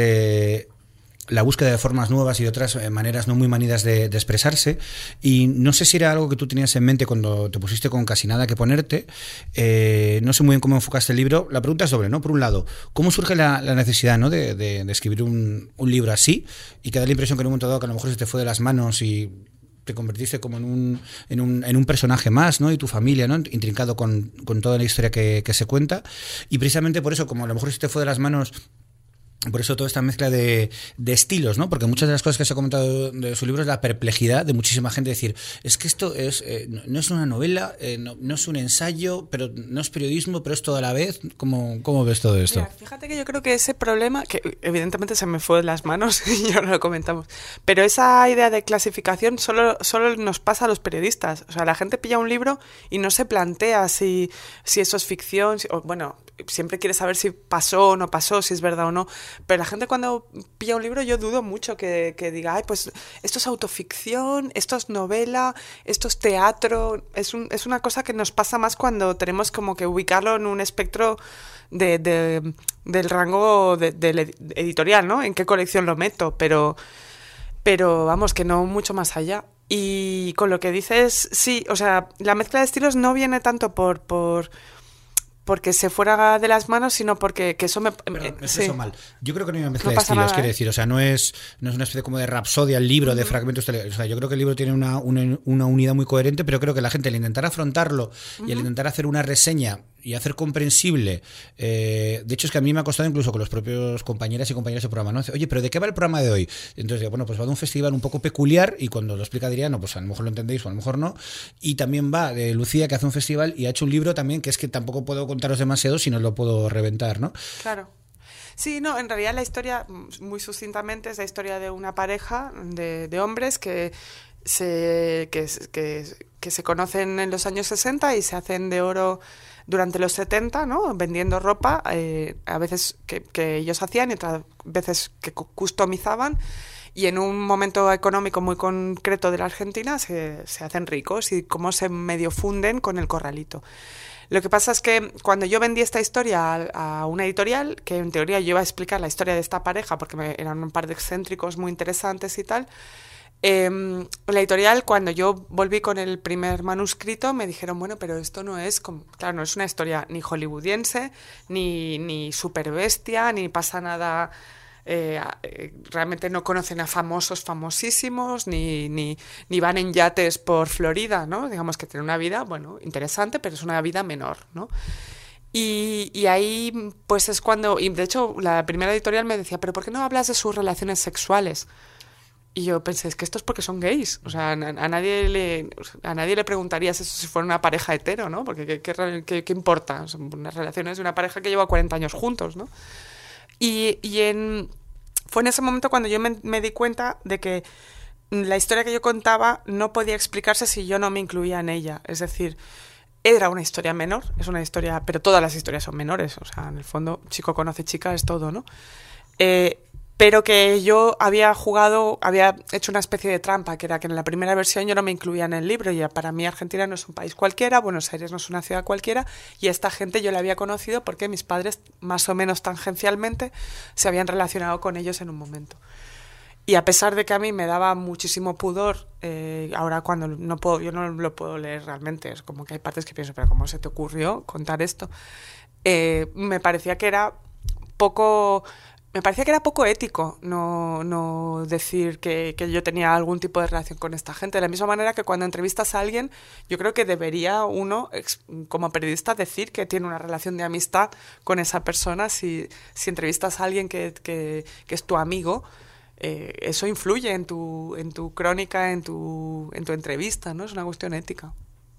la búsqueda de formas nuevas y de otras maneras no muy manidas de expresarse. Y no sé si era algo que tú tenías en mente cuando te pusiste con Casi Nada que Ponerte. No sé muy bien cómo enfocaste el libro. La pregunta es doble, ¿no? Por un lado, ¿cómo surge la necesidad, ¿no? de escribir un libro así, y que da la impresión que en un momento dado que a lo mejor se te fue de las manos y te convertiste como en un personaje más, ¿no? Y tu familia, ¿no? Intrincado con toda la historia que se cuenta. Y precisamente por eso, como a lo mejor se te fue de las manos... Por eso toda esta mezcla de estilos, ¿no? Porque muchas de las cosas que se ha comentado de su libro es la perplejidad de muchísima gente. Decir, es que esto no es una novela, no es un ensayo, pero no es periodismo, pero es todo a la vez. ¿Cómo ves todo esto?
Mira, fíjate que yo creo que ese problema, que evidentemente se me fue de las manos y ahora lo comentamos, pero esa idea de clasificación solo nos pasa a los periodistas. O sea, la gente pilla un libro y no se plantea si eso es ficción, bueno, siempre quiere saber si pasó o no pasó, si es verdad o no. Pero la gente cuando pilla un libro, yo dudo mucho que diga, ay, pues esto es autoficción, esto es novela, esto es teatro. Es una cosa que nos pasa más cuando tenemos como que ubicarlo en un espectro del rango del editorial, ¿no? En qué colección lo meto, pero vamos, que no mucho más allá. Y con lo que dices, sí, o sea, la mezcla de estilos no viene tanto porque se fuera de las manos, sino porque que eso me...
sí. Eso mal. Yo creo que no hay una mezcla de estilos, quiere decir, o sea, no es una especie como de rapsodia el libro, de fragmentos, o sea, yo creo que el libro tiene una unidad muy coherente, pero creo que la gente al intentar afrontarlo y al intentar hacer una reseña y hacer comprensible, de hecho es que a mí me ha costado incluso con los propios compañeras y compañeros del programa, ¿no? Oye, ¿pero de qué va el programa de hoy? Entonces digo, bueno, pues va de un festival un poco peculiar y cuando lo explica Adriano, pues a lo mejor lo entendéis o a lo mejor no, y también va de Lucía, que hace un festival y ha hecho un libro también, que es que tampoco puedo contaros demasiado si no lo puedo reventar, ¿no?
Claro. Sí, no, en realidad la historia, muy sucintamente, es la historia de una pareja de hombres que se conocen en los años 60 y se hacen de oro durante los 70, ¿no? Vendiendo ropa, a veces que ellos hacían y otras veces que customizaban, y en un momento económico muy concreto de la Argentina se hacen ricos y cómo se medio funden con el corralito. Lo que pasa es que cuando yo vendí esta historia a una editorial, que en teoría yo iba a explicar la historia de esta pareja porque eran un par de excéntricos muy interesantes y tal, la editorial, cuando yo volví con el primer manuscrito, me dijeron, bueno, pero esto no es, claro, no es una historia ni hollywoodiense, ni super bestia, ni pasa nada, realmente no conocen a famosos famosísimos, ni van en yates por Florida, ¿no? Digamos que tienen una vida, bueno, interesante, pero es una vida menor, ¿no? Y ahí, pues es cuando, y de hecho, la primera editorial me decía, pero ¿por qué no hablas de sus relaciones sexuales? Y yo pensé, es que esto es porque son gays. O sea, a nadie le preguntarías eso si fuera una pareja hetero, ¿no? Porque ¿qué importa? Son unas relaciones de una pareja que lleva 40 años juntos, ¿no? Fue en ese momento cuando yo me di cuenta de que la historia que yo contaba no podía explicarse si yo no me incluía en ella. Es decir, era una historia menor, es una historia, pero todas las historias son menores. O sea, en el fondo, chico conoce chica, es todo, ¿no? Pero que yo había hecho una especie de trampa, que era que en la primera versión yo no me incluía en el libro, y para mí Argentina no es un país cualquiera, Buenos Aires no es una ciudad cualquiera, y esta gente yo la había conocido porque mis padres, más o menos tangencialmente, se habían relacionado con ellos en un momento. Y a pesar de que a mí me daba muchísimo pudor, ahora cuando yo no lo puedo leer realmente, es como que hay partes que pienso, pero ¿cómo se te ocurrió contar esto? Me parecía que era poco ético no decir que yo tenía algún tipo de relación con esta gente. De la misma manera que cuando entrevistas a alguien, yo creo que debería uno, como periodista, decir que tiene una relación de amistad con esa persona. Si entrevistas a alguien que es tu amigo, eso influye en tu crónica, en tu entrevista, ¿no? Es una cuestión ética.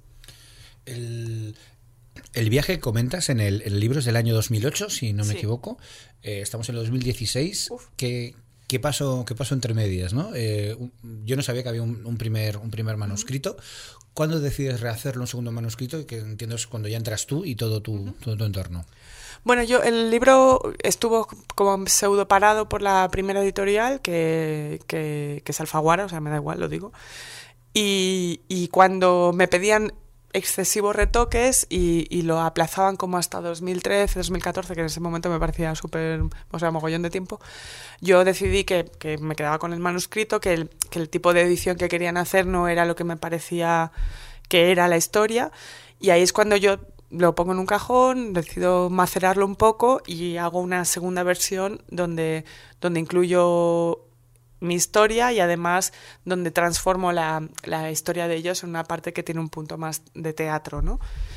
El viaje que comentas en el libro es del año 2008, si no me equivoco. Estamos en el 2016. ¿Qué pasó entre medias, ¿no? Yo no sabía que había un primer manuscrito. ¿Cuándo decides rehacerlo, un segundo manuscrito? Que entiendo es cuando ya entras tú y todo tu entorno.
Bueno, el libro estuvo como pseudo parado por la primera editorial, que es Alfaguara, o sea, me da igual, lo digo. Y cuando me pedían excesivos retoques y lo aplazaban como hasta 2013, 2014, que en ese momento me parecía mogollón de tiempo, yo decidí que me quedaba con el manuscrito, que el tipo de edición que querían hacer no era lo que me parecía que era la historia, y ahí es cuando yo lo pongo en un cajón, decido macerarlo un poco y hago una segunda versión donde incluyo mi historia y además donde transformo la historia de ellos en una parte que tiene un punto más de teatro, ¿no?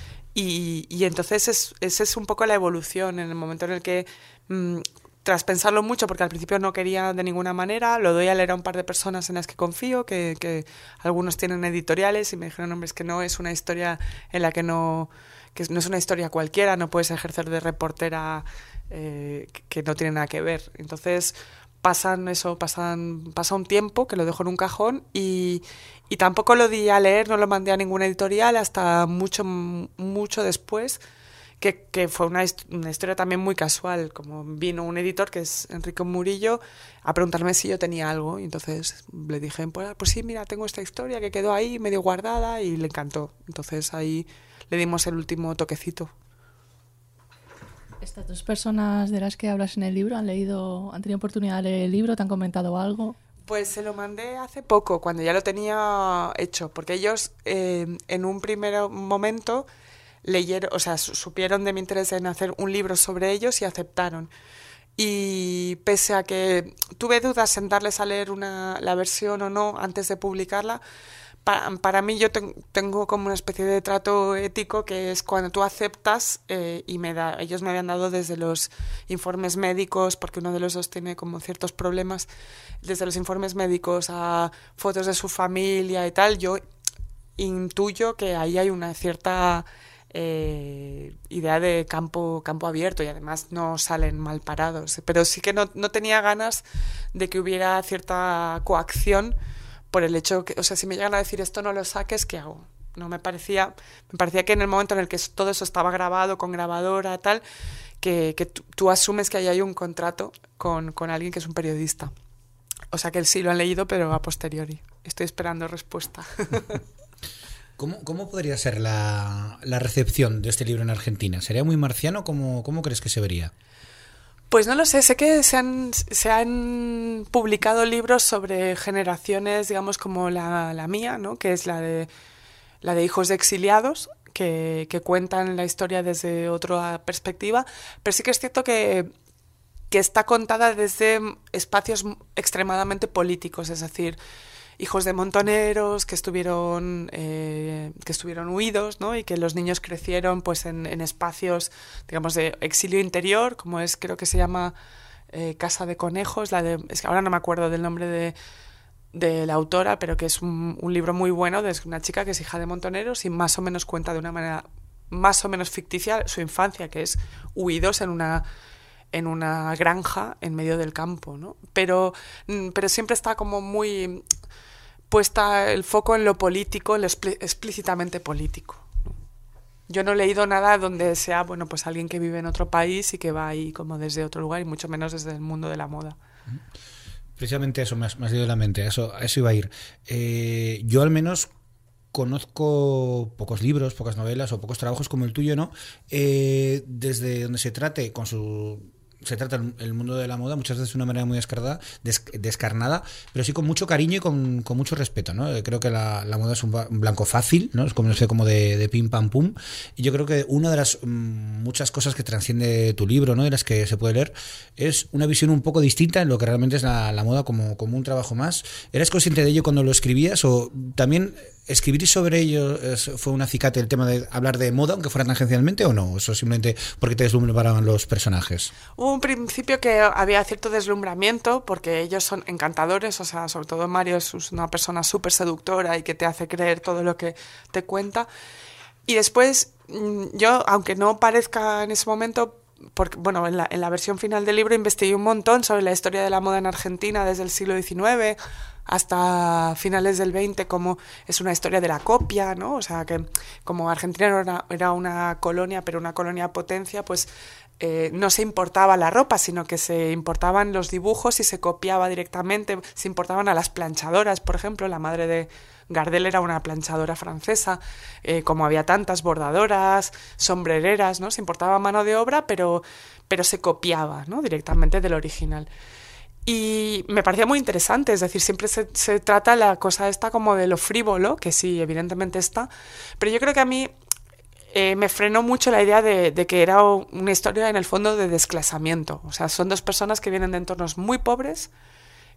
Y entonces esa es un poco la evolución en el momento en el que, tras pensarlo mucho, porque al principio no quería de ninguna manera, lo doy a leer a un par de personas en las que confío, que algunos tienen editoriales y me dijeron, hombre, es que no es una historia en la que no es una historia cualquiera, no puedes ejercer de reportera que no tiene nada que ver. Entonces pasa un tiempo que lo dejo en un cajón y tampoco lo di a leer, no lo mandé a ninguna editorial hasta mucho después, que fue una historia también muy casual, como vino un editor que es Enrique Murillo a preguntarme si yo tenía algo y entonces le dije, pues sí, mira, tengo esta historia que quedó ahí medio guardada y le encantó. Entonces ahí le dimos el último toquecito.
¿Estas dos personas de las que hablas en el libro han tenido oportunidad de leer el libro? ¿Te han comentado algo?
Pues se lo mandé hace poco, cuando ya lo tenía hecho, porque ellos en un primer momento leyeron, o sea, supieron de mi interés en hacer un libro sobre ellos y aceptaron. Y pese a que tuve dudas en darles a leer la versión o no antes de publicarla, para mí yo tengo como una especie de trato ético, que es cuando tú aceptas ellos me habían dado desde los informes médicos, porque uno de los dos tiene como ciertos problemas, desde los informes médicos a fotos de su familia y tal, yo intuyo que ahí hay una cierta idea de campo abierto y además no salen mal parados, pero sí que no tenía ganas de que hubiera cierta coacción por el hecho que, o sea, si me llegan a decir esto no lo saques, ¿qué hago? No me parecía que en el momento en el que todo eso estaba grabado con grabadora tal, que tú asumes que ahí hay un contrato con alguien que es un periodista. O sea que sí lo han leído, pero a posteriori. Estoy esperando respuesta.
¿Cómo podría ser la recepción de este libro en Argentina? ¿Sería muy marciano? ¿Cómo crees que se vería?
Pues no lo sé, sé que se han publicado libros sobre generaciones, digamos, como la mía, ¿no? Que es la de hijos de exiliados, que cuentan la historia desde otra perspectiva, pero sí que es cierto que está contada desde espacios extremadamente políticos, es decir, hijos de montoneros que estuvieron huidos, ¿no? Y que los niños crecieron pues en espacios, digamos, de exilio interior, como es, creo que se llama Casa de Conejos, es que ahora no me acuerdo del nombre de la autora, pero que es un libro muy bueno de una chica que es hija de montoneros y más o menos cuenta de una manera más o menos ficticia su infancia, que es huidos en una granja en medio del campo, ¿no? Pero siempre está como muy puesta el foco en lo político, en lo explícitamente político, ¿no? Yo no he leído nada donde sea, bueno, pues alguien que vive en otro país y que va ahí como desde otro lugar y mucho menos desde el mundo de la moda.
Precisamente eso me has ido de la mente, a eso iba a ir. Yo al menos conozco pocos libros, pocas novelas o pocos trabajos como el tuyo, ¿no? Desde donde se trata el mundo de la moda muchas veces de una manera muy descarnada, pero sí con mucho cariño y con mucho respeto, ¿no? Creo que la moda es un blanco fácil, ¿no? Es como, no sé, como de pim pam pum, y yo creo que una de las muchas cosas que transciende tu libro, ¿no? De las que se puede leer, es una visión un poco distinta en lo que realmente es la moda como un trabajo más. ¿Eres consciente de ello cuando lo escribías o también escribir sobre ello fue un acicate el tema de hablar de moda, aunque fuera tangencialmente, o no? ¿Eso simplemente porque te deslumbraban los personajes?
Hubo un principio que había cierto deslumbramiento porque ellos son encantadores, o sea, sobre todo Mario es una persona súper seductora y que te hace creer todo lo que te cuenta. Y después, yo, aunque no parezca en ese momento, porque bueno, en la versión final del libro investigué un montón sobre la historia de la moda en Argentina desde el siglo XIX hasta finales del XX, como es una historia de la copia, ¿no? O sea, que como Argentina era una colonia, pero una colonia potencia, pues no se importaba la ropa, sino que se importaban los dibujos y se copiaba directamente, se importaban a las planchadoras, por ejemplo, la madre de Gardel era una planchadora francesa, como había tantas bordadoras, sombrereras, ¿no? Se importaba mano de obra, pero se copiaba, ¿no? Directamente del original. Y me parecía muy interesante, es decir, siempre se trata la cosa esta como de lo frívolo, que sí, evidentemente está, pero yo creo que a mí me frenó mucho la idea de que era una historia en el fondo de desclasamiento. O sea, son dos personas que vienen de entornos muy pobres,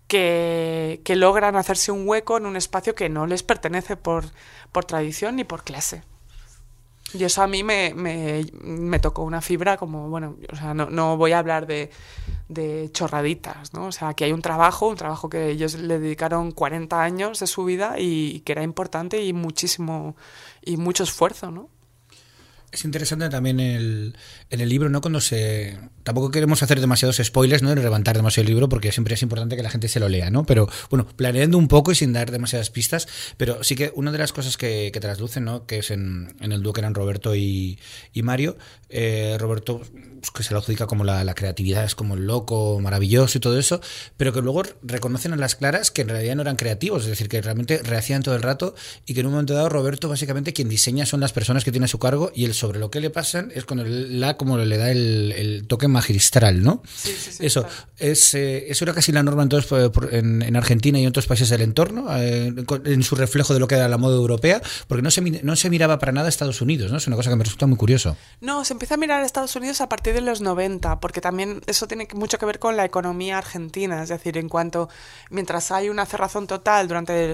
que logran hacerse un hueco en un espacio que no les pertenece por tradición ni por clase. Y eso a mí me tocó una fibra como, bueno, o sea, no voy a hablar de chorraditas, ¿no? O sea, que hay un trabajo que ellos le dedicaron 40 años de su vida y que era importante y muchísimo y mucho esfuerzo, ¿no?
Es interesante también en el libro, ¿no? Cuando tampoco queremos hacer demasiados spoilers, ¿no? Y levantar demasiado el libro, porque siempre es importante que la gente se lo lea, ¿no? Pero, bueno, planeando un poco y sin dar demasiadas pistas, pero sí que una de las cosas que traslucen, ¿no? Que es en el dúo que eran Roberto y Mario. Roberto, que se lo adjudica como la creatividad, es como el loco, maravilloso y todo eso, pero que luego reconocen a las claras que en realidad no eran creativos, es decir, que realmente rehacían todo el rato y que en un momento dado Roberto, básicamente, quien diseña son las personas que tiene a su cargo y él sobre lo que le pasan es cuando como le da el toque magistral, ¿no?
Sí,
eso
claro.
Eso era casi la norma entonces en Argentina y en otros países del entorno, en su reflejo de lo que era la moda europea, porque no se miraba para nada a Estados Unidos, ¿no? Es una cosa que me resulta muy curioso.
No, se empieza a mirar a Estados Unidos a partir de los 90, porque también eso tiene mucho que ver con la economía argentina, es decir, mientras hay una cerrazón total durante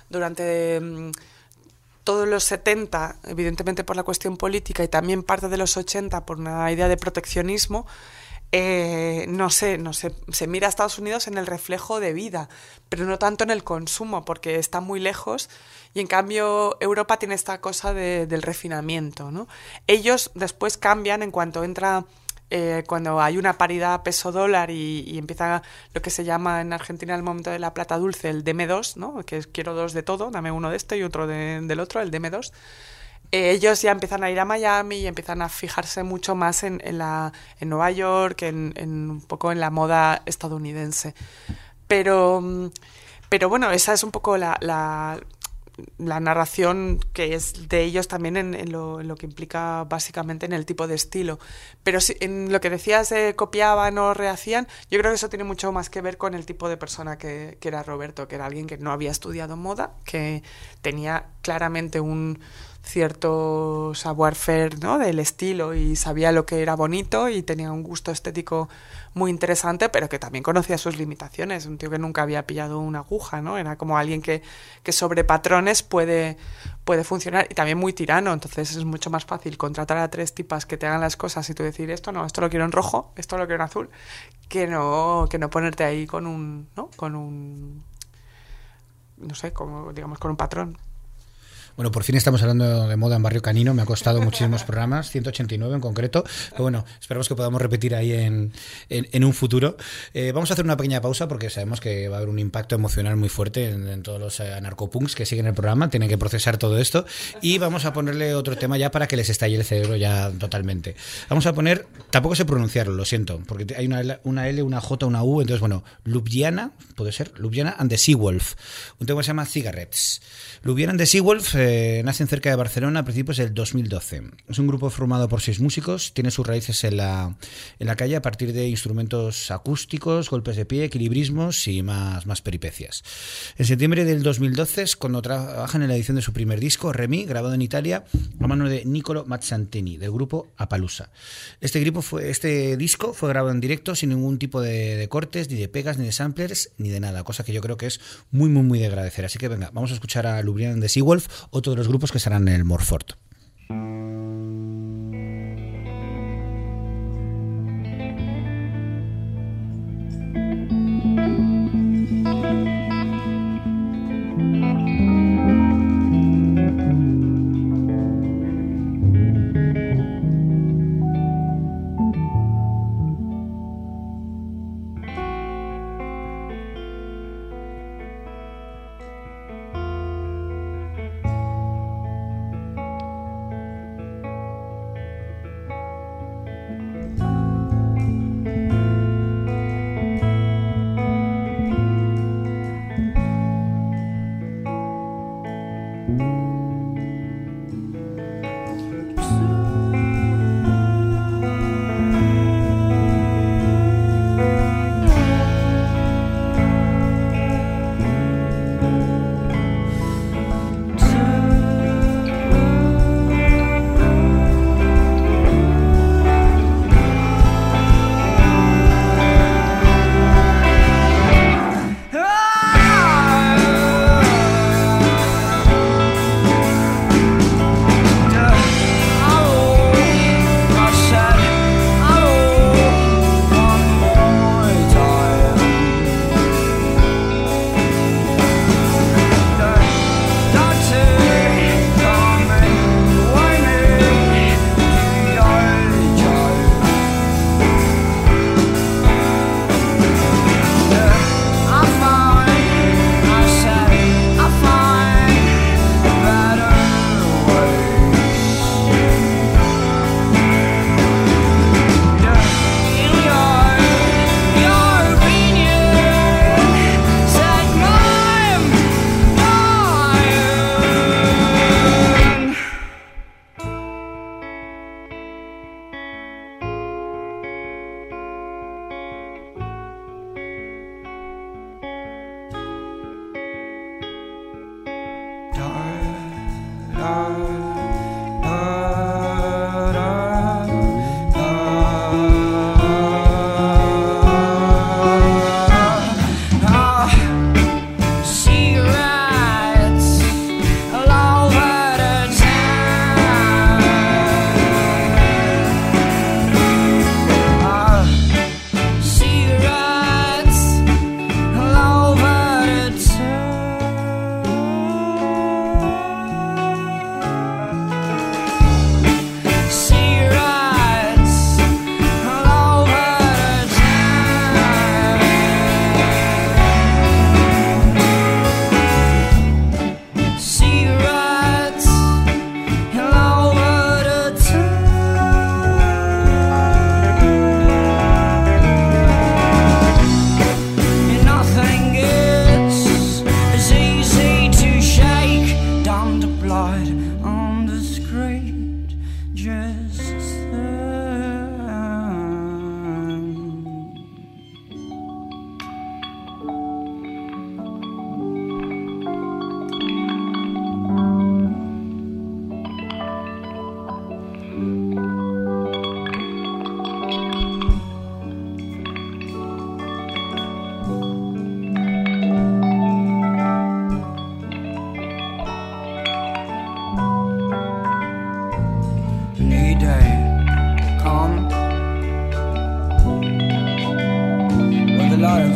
todos los 70, evidentemente por la cuestión política, y también parte de los 80 por una idea de proteccionismo, se mira a Estados Unidos en el reflejo de vida, pero no tanto en el consumo, porque está muy lejos, y en cambio Europa tiene esta cosa del refinamiento, ¿no? Ellos después cambian en cuanto entra... cuando hay una paridad peso-dólar y empieza lo que se llama en Argentina el momento de la plata dulce, el DM2, ¿no? Que es quiero dos de todo, dame uno de este y otro del otro, el DM2. Ellos ya empiezan a ir a Miami y empiezan a fijarse mucho más en Nueva York, en un poco en la moda estadounidense. Pero bueno, esa es un poco la narración que es de ellos también en lo que implica básicamente en el tipo de estilo. Pero sí, en lo que decías copiaban o rehacían, yo creo que eso tiene mucho más que ver con el tipo de persona que era Roberto, que era alguien que no había estudiado moda, que tenía claramente un cierto savoir-faire, ¿no? Del estilo y sabía lo que era bonito y tenía un gusto estético muy interesante, pero que también conocía sus limitaciones, un tío que nunca había pillado una aguja, ¿no? Era como alguien que sobre patrones puede funcionar, y también muy tirano, entonces es mucho más fácil contratar a 3 tipas que te hagan las cosas y tú decir esto lo quiero en rojo, esto lo quiero en azul, que no ponerte ahí con un patrón.
Bueno, por fin estamos hablando de moda en Barrio Canino. Me ha costado muchísimos programas, 189 en concreto. Pero bueno, esperamos que podamos repetir ahí en un futuro. Vamos a hacer una pequeña pausa porque sabemos que va a haber un impacto emocional muy fuerte en todos los anarcopunks que siguen el programa. Tienen que procesar todo esto. Y vamos a ponerle otro tema ya para que les estalle el cerebro ya totalmente. Vamos a poner, tampoco sé pronunciarlo, lo siento, porque hay una L, una J, una U. Entonces, bueno, Ljubljana, puede ser, Ljubljana and the Seawolf. Un tema que se llama Cigarettes. Ljubljana and the Seawolf nacen cerca de Barcelona a principios del 2012. Es un grupo formado por 6 músicos, tiene sus raíces en la calle a partir de instrumentos acústicos, golpes de pie, equilibrismos y más peripecias. En septiembre del 2012 es cuando trabajan en la edición de su primer disco, Remi, grabado en Italia a mano de Niccolo Mazzantini, del grupo Appaloosa. Este disco fue grabado en directo sin ningún tipo de cortes, ni de pegas, ni de samplers, ni de nada, cosa que yo creo que es muy, muy, muy de agradecer. Así que venga, vamos a escuchar a Ljubljana and the Seawolf, otro de los grupos que estarán en el Morfort.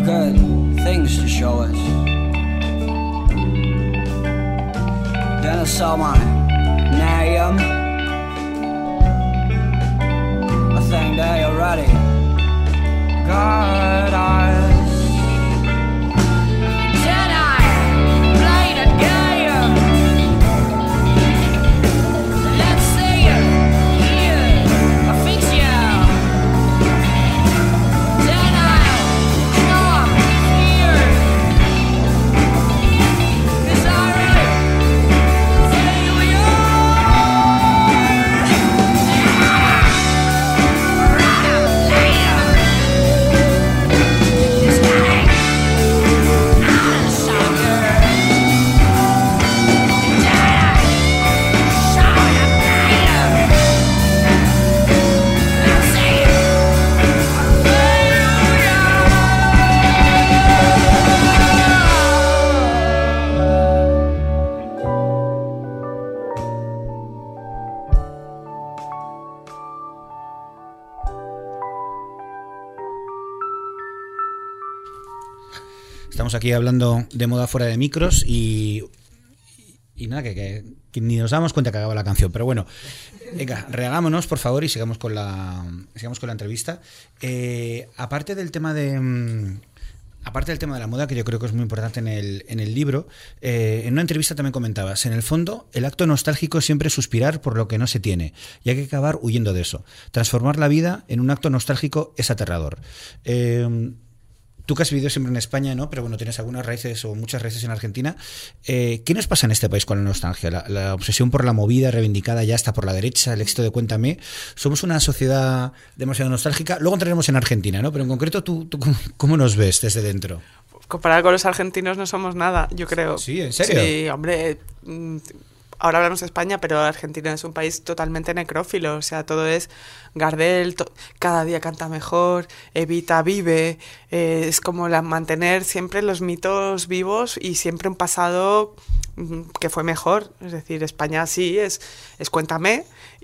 good things to show us. Then I saw my name. I think they already got us. Then I played a game. Let's see it here. I fix you. Then I come here. Is that right?
Estamos aquí hablando de moda fuera de micros y nada, que ni nos damos cuenta que acaba la canción. Pero bueno, venga, rehagámonos, por favor, y sigamos con la entrevista. Aparte del tema de la moda, que yo creo que es muy importante en el libro, en una entrevista también comentabas, en el fondo, el acto nostálgico es siempre suspirar por lo que no se tiene, y hay que acabar huyendo de eso. Transformar la vida en un acto nostálgico es aterrador. Tú que has vivido siempre en España, ¿no? Pero bueno, tienes algunas raíces o muchas raíces en Argentina. ¿Qué nos pasa en este país con la nostalgia? La obsesión por la movida reivindicada ya está por la derecha, el éxito de Cuéntame. Somos una sociedad demasiado nostálgica. Luego entraremos en Argentina, ¿no? Pero en concreto, ¿tú cómo nos ves desde dentro?
Comparado con los argentinos no somos nada, yo creo.
Sí, ¿en serio?
Sí, hombre... Ahora hablamos de España, pero Argentina es un país totalmente necrófilo. O sea, todo es Gardel, cada día canta mejor, Evita vive. Es como mantener siempre los mitos vivos y siempre un pasado que fue mejor. Es decir, España sí es Cuéntame.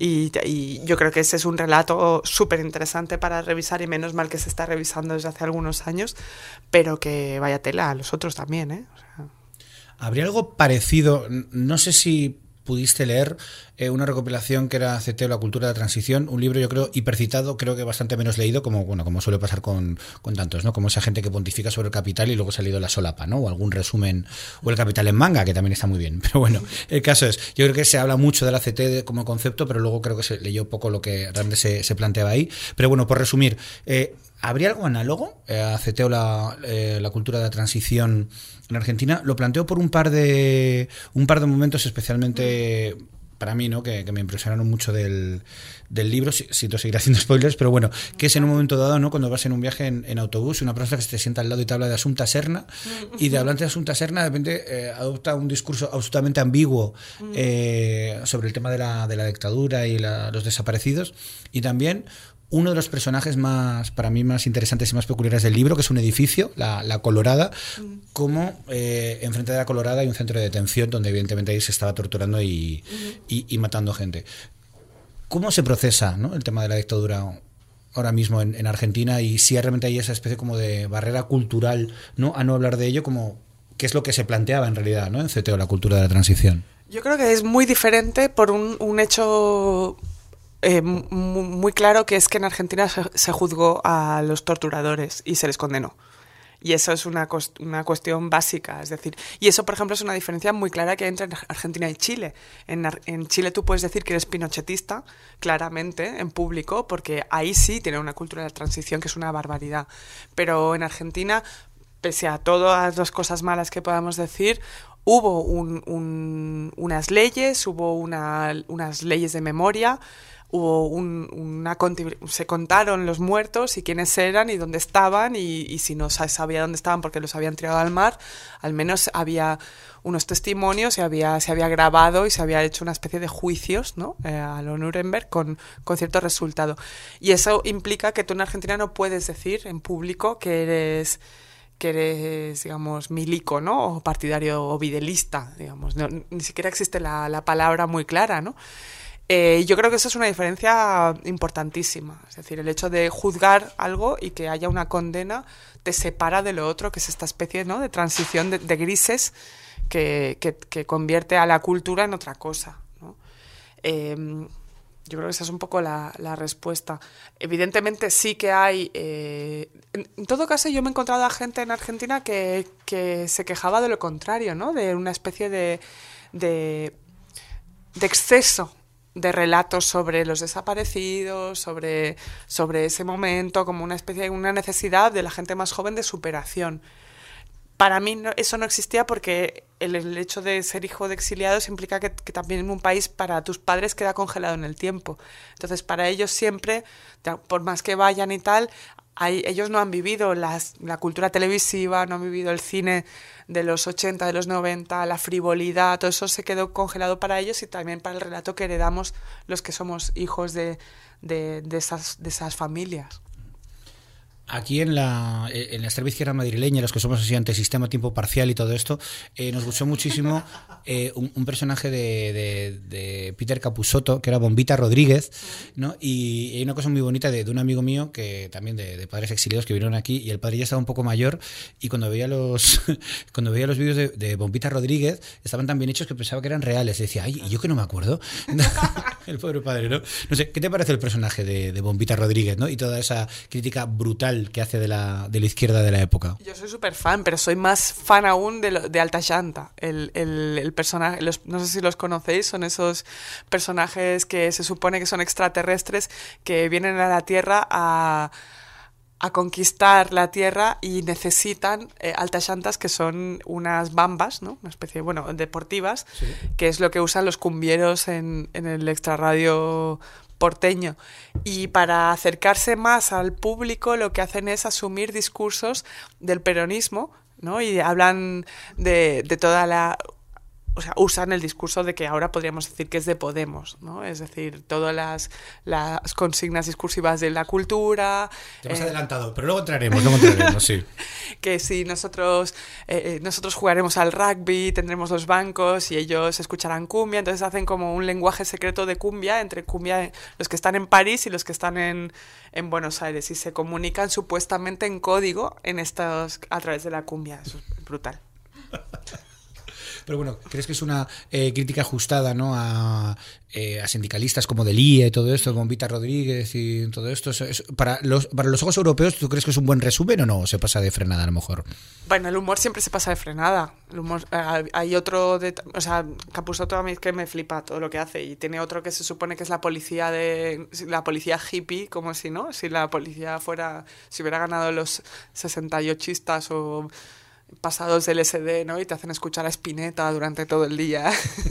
Y yo creo que ese es un relato súper interesante para revisar, y menos mal que se está revisando desde hace algunos años, pero que vaya tela a los otros también, ¿eh? O sea,
¿habría algo parecido? No sé si pudiste leer una recopilación que era CT o la cultura de la transición, un libro yo creo hipercitado, creo que bastante menos leído, como suele pasar con tantos, ¿no? Como esa gente que pontifica sobre el Capital y luego se ha leído la solapa, ¿no? O algún resumen, o el Capital en manga, que también está muy bien. Pero bueno, el caso es, yo creo que se habla mucho de la CT como concepto, pero luego creo que se leyó poco lo que realmente se planteaba ahí. Pero bueno, por resumir, ¿habría algo análogo a CT o la cultura de la transición en Argentina? Lo planteo por un par de momentos especialmente para mí, ¿no? Que me impresionaron mucho del libro, si te seguiré haciendo spoilers, pero bueno, que es en un momento dado, ¿no? Cuando vas en un viaje en autobús y una persona que se te sienta al lado y te habla de Asunta Serna, y de hablante de Asunta Serna de repente adopta un discurso absolutamente ambiguo sobre el tema de la dictadura y los desaparecidos, y también uno de los personajes para mí más interesantes y más peculiares del libro, que es un edificio, la Colorada, como enfrente de la Colorada hay un centro de detención donde evidentemente ahí se estaba torturando y matando gente. ¿Cómo se procesa, ¿no? El tema de la dictadura ahora mismo en Argentina, y si realmente hay esa especie como de barrera cultural, ¿no? A no hablar de ello, como qué es lo que se planteaba en realidad, ¿no? En CT o la cultura de la transición?
Yo creo que es muy diferente por un hecho muy claro, que es que en Argentina se juzgó a los torturadores y se les condenó. Y eso es una cuestión básica, es decir, y eso, por ejemplo, es una diferencia muy clara que hay entre Argentina y Chile. En Chile tú puedes decir que eres pinochetista, claramente, en público, porque ahí sí tiene una cultura de la transición que es una barbaridad. Pero en Argentina, pese a todas las cosas malas que podamos decir, hubo unas leyes, hubo unas leyes de memoria, se contaron los muertos y quiénes eran y dónde estaban, y si no se sabía dónde estaban porque los habían tirado al mar, al menos había unos testimonios, se había grabado y se había hecho una especie de juicios, ¿no? A lo Nuremberg con cierto resultado. Y eso implica que tú en Argentina no puedes decir en público que eres, digamos, milico, ¿no? O partidario o videlista, digamos. No, ni siquiera existe la palabra muy clara, ¿no? Yo creo que eso es una diferencia importantísima. Es decir, el hecho de juzgar algo y que haya una condena te separa de lo otro, que es esta especie, ¿no?, de transición de grises que convierte a la cultura en otra cosa, ¿no? Yo creo que esa es un poco la respuesta. Evidentemente sí que hay... en todo caso, yo me he encontrado a gente en Argentina que se quejaba de lo contrario, ¿no? De una especie de exceso de relatos sobre los desaparecidos, sobre ese momento, como una especie de una necesidad de la gente más joven de superación. Para mí eso no existía porque el hecho de ser hijo de exiliados implica que también en un país para tus padres queda congelado en el tiempo. Entonces para ellos siempre, por más que vayan y tal, ellos no han vivido la cultura televisiva, no han vivido el cine de los 80, de los 90, la frivolidad, todo eso se quedó congelado para ellos y también para el relato que heredamos los que somos hijos de esas familias.
Aquí en la extrema izquierda madrileña, los que somos así antisistema, tiempo parcial y todo esto, nos gustó muchísimo un personaje de Peter Capusotto, que era Bombita Rodríguez, ¿no? Y hay una cosa muy bonita de un amigo mío, que también de padres exiliados que vinieron aquí, y el padre ya estaba un poco mayor, y cuando veía los vídeos de Bombita Rodríguez, estaban tan bien hechos que pensaba que eran reales. Decía, ay, ¿y yo que no me acuerdo? El pobre padre, ¿no? No sé, ¿qué te parece el personaje de Bombita Rodríguez, ¿no? Y toda esa crítica brutal que hace de la izquierda de la época.
Yo soy súper fan, pero soy más fan aún de Alta Llanta. El personaje, no sé si los conocéis, son esos personajes que se supone que son extraterrestres que vienen a la Tierra a conquistar la Tierra y necesitan altas llantas, que son unas bambas, ¿no? Una especie, bueno, deportivas, sí, que es lo que usan los cumbieros en el extrarradio porteño. Y para acercarse más al público lo que hacen es asumir discursos del peronismo, ¿no? Y hablan de toda la... O sea, usan el discurso de que ahora podríamos decir que es de Podemos, ¿no? Es decir, todas las consignas discursivas de la cultura...
Te hemos adelantado, pero luego entraremos, sí.
Que si nosotros jugaremos al rugby, tendremos los bancos y ellos escucharán cumbia, entonces hacen como un lenguaje secreto de cumbia entre los que están en París y los que están en Buenos Aires, y se comunican supuestamente en código a través de la cumbia. Eso es brutal.
Pero bueno, ¿crees que es una crítica ajustada, ¿no?, a sindicalistas como Delia y todo esto, Bombita Rodríguez y todo esto? Para los ojos europeos, ¿tú crees que es un buen resumen o no? ¿Se pasa de frenada a lo mejor?
Bueno, el humor siempre se pasa de frenada. El humor, hay otro... o sea, Capusotto a mí es que me flipa todo lo que hace, y tiene otro que se supone que es la policía hippie, como si, ¿no? Si la policía si hubiera ganado los 68istas o... pasados del SD, ¿no? Y te hacen escuchar a Spinetta durante todo el día.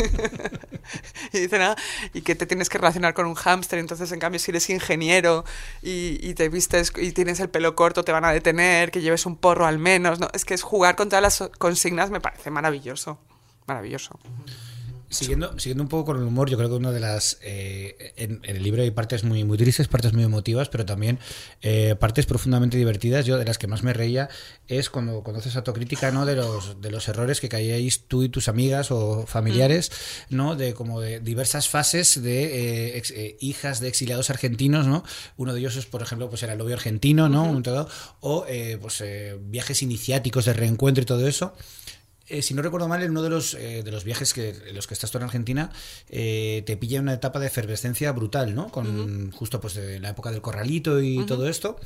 Y dicen, y que te tienes que relacionar con un hámster, entonces en cambio si eres ingeniero y te vistes y tienes el pelo corto te van a detener, que lleves un porro al menos, ¿no? Es que jugar con todas las consignas me parece maravilloso. Maravilloso.
Siguiendo un poco con el humor, yo creo que una de las... en el libro hay partes muy, muy tristes, partes muy emotivas, pero también partes profundamente divertidas. Yo de las que más me reía es cuando haces autocrítica, ¿no?, de los errores que caíais tú y tus amigas o familiares, ¿no?, de diversas fases de hijas de exiliados argentinos, ¿no? Uno de ellos es, por ejemplo, pues era el novio argentino, ¿no? O viajes iniciáticos de reencuentro y todo eso. Si no recuerdo mal, en uno de los viajes en los que estás tú en Argentina, te pilla una etapa de efervescencia brutal, ¿no? Con justo pues de la época del Corralito y todo esto.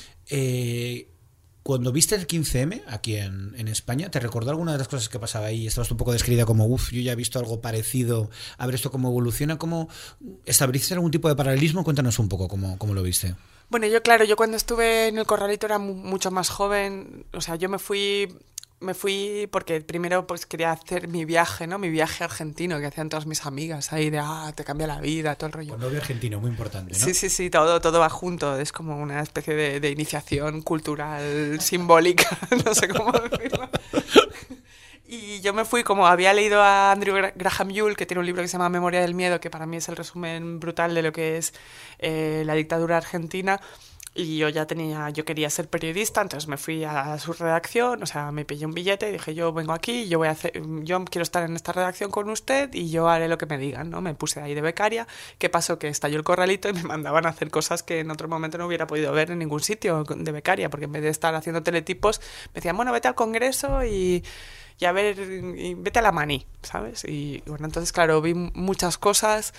Cuando viste el 15M aquí en España, ¿te recordó alguna de las cosas que pasaba ahí? Estabas un poco descrita como, yo ya he visto algo parecido, a ver esto cómo evoluciona, ¿cómo estableciste algún tipo de paralelismo? Cuéntanos un poco cómo lo viste.
Bueno, yo cuando estuve en el Corralito era mucho más joven, o sea, yo me fui porque primero pues quería hacer mi viaje, ¿no? Mi viaje argentino que hacían todas mis amigas ahí de te cambia la vida, todo el rollo.
Con novio argentino, muy importante, ¿no?
Sí, todo va junto, es como una especie de iniciación cultural simbólica, no sé cómo decirlo. Y yo me fui, como había leído a Andrew Graham Yule, que tiene un libro que se llama Memoria del Miedo, que para mí es el resumen brutal de lo que es la dictadura argentina. Y yo quería ser periodista, entonces me fui a su redacción, o sea, me pillé un billete y dije, yo vengo aquí, yo quiero estar en esta redacción con usted y yo haré lo que me digan, ¿no? Me puse ahí de becaria. ¿Qué pasó? Que estalló el corralito y me mandaban a hacer cosas que en otro momento no hubiera podido ver en ningún sitio de becaria, porque en vez de estar haciendo teletipos, me decían, bueno, vete al congreso y a ver, y vete a la Maní, ¿sabes? Y bueno, entonces, claro, vi muchas cosas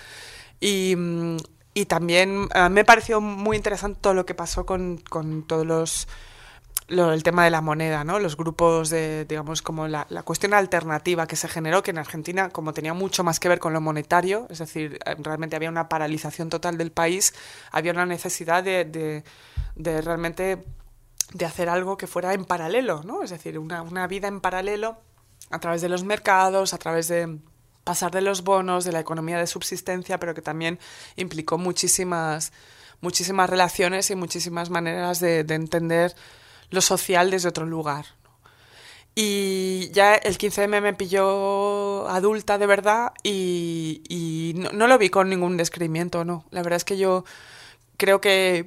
y también me pareció muy interesante todo lo que pasó con todos el tema de la moneda, ¿no? Los grupos de, digamos, como la cuestión alternativa que se generó, que en Argentina, como tenía mucho más que ver con lo monetario, es decir, realmente había una paralización total del país, había una necesidad de realmente de hacer algo que fuera en paralelo, ¿no? Es decir, una vida en paralelo a través de los mercados, a través de pasar de los bonos, de la economía de subsistencia, pero que también implicó muchísimas relaciones y muchísimas maneras de entender lo social desde otro lugar, ¿no? Y ya el 15M me pilló adulta de verdad y no lo vi con ningún descreimiento, no. La verdad es que yo creo que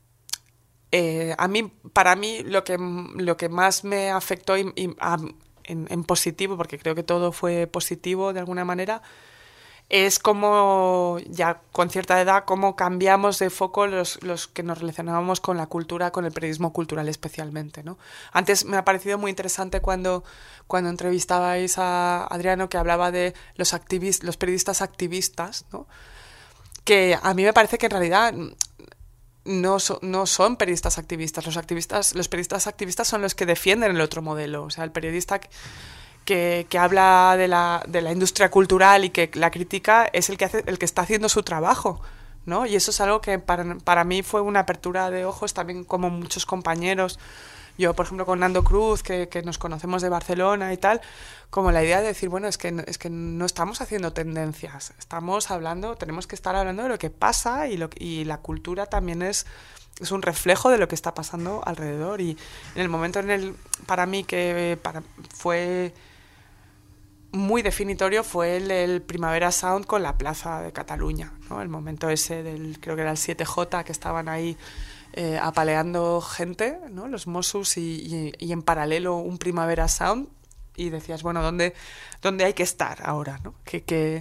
para mí lo que más me afectó en positivo, porque creo que todo fue positivo de alguna manera, es como ya con cierta edad cómo cambiamos de foco los que nos relacionábamos con la cultura, con el periodismo cultural especialmente, ¿no? Antes me ha parecido muy interesante cuando entrevistabais a Adriano, que hablaba de los periodistas activistas, ¿no? Que a mí me parece que en realidad no son periodistas activistas. Los periodistas activistas son los que defienden el otro modelo. O sea, el periodista que habla de la industria cultural y que la critica es el que está haciendo su trabajo, ¿no? Y eso es algo que para mí fue una apertura de ojos también, como muchos compañeros. Yo, por ejemplo, con Nando Cruz, que nos conocemos de Barcelona y tal, como la idea de decir, bueno, es que no estamos haciendo tendencias, tenemos que estar hablando de lo que pasa y la cultura también es un reflejo de lo que está pasando alrededor. Y en el momento para mí fue muy definitorio fue el Primavera Sound con la Plaza de Cataluña, ¿no? El momento ese creo que era el 7J, que estaban ahí apaleando gente, ¿no? Los Mossos y en paralelo un Primavera Sound, y decías, bueno, ¿dónde hay que estar ahora, ¿no? ¿Qué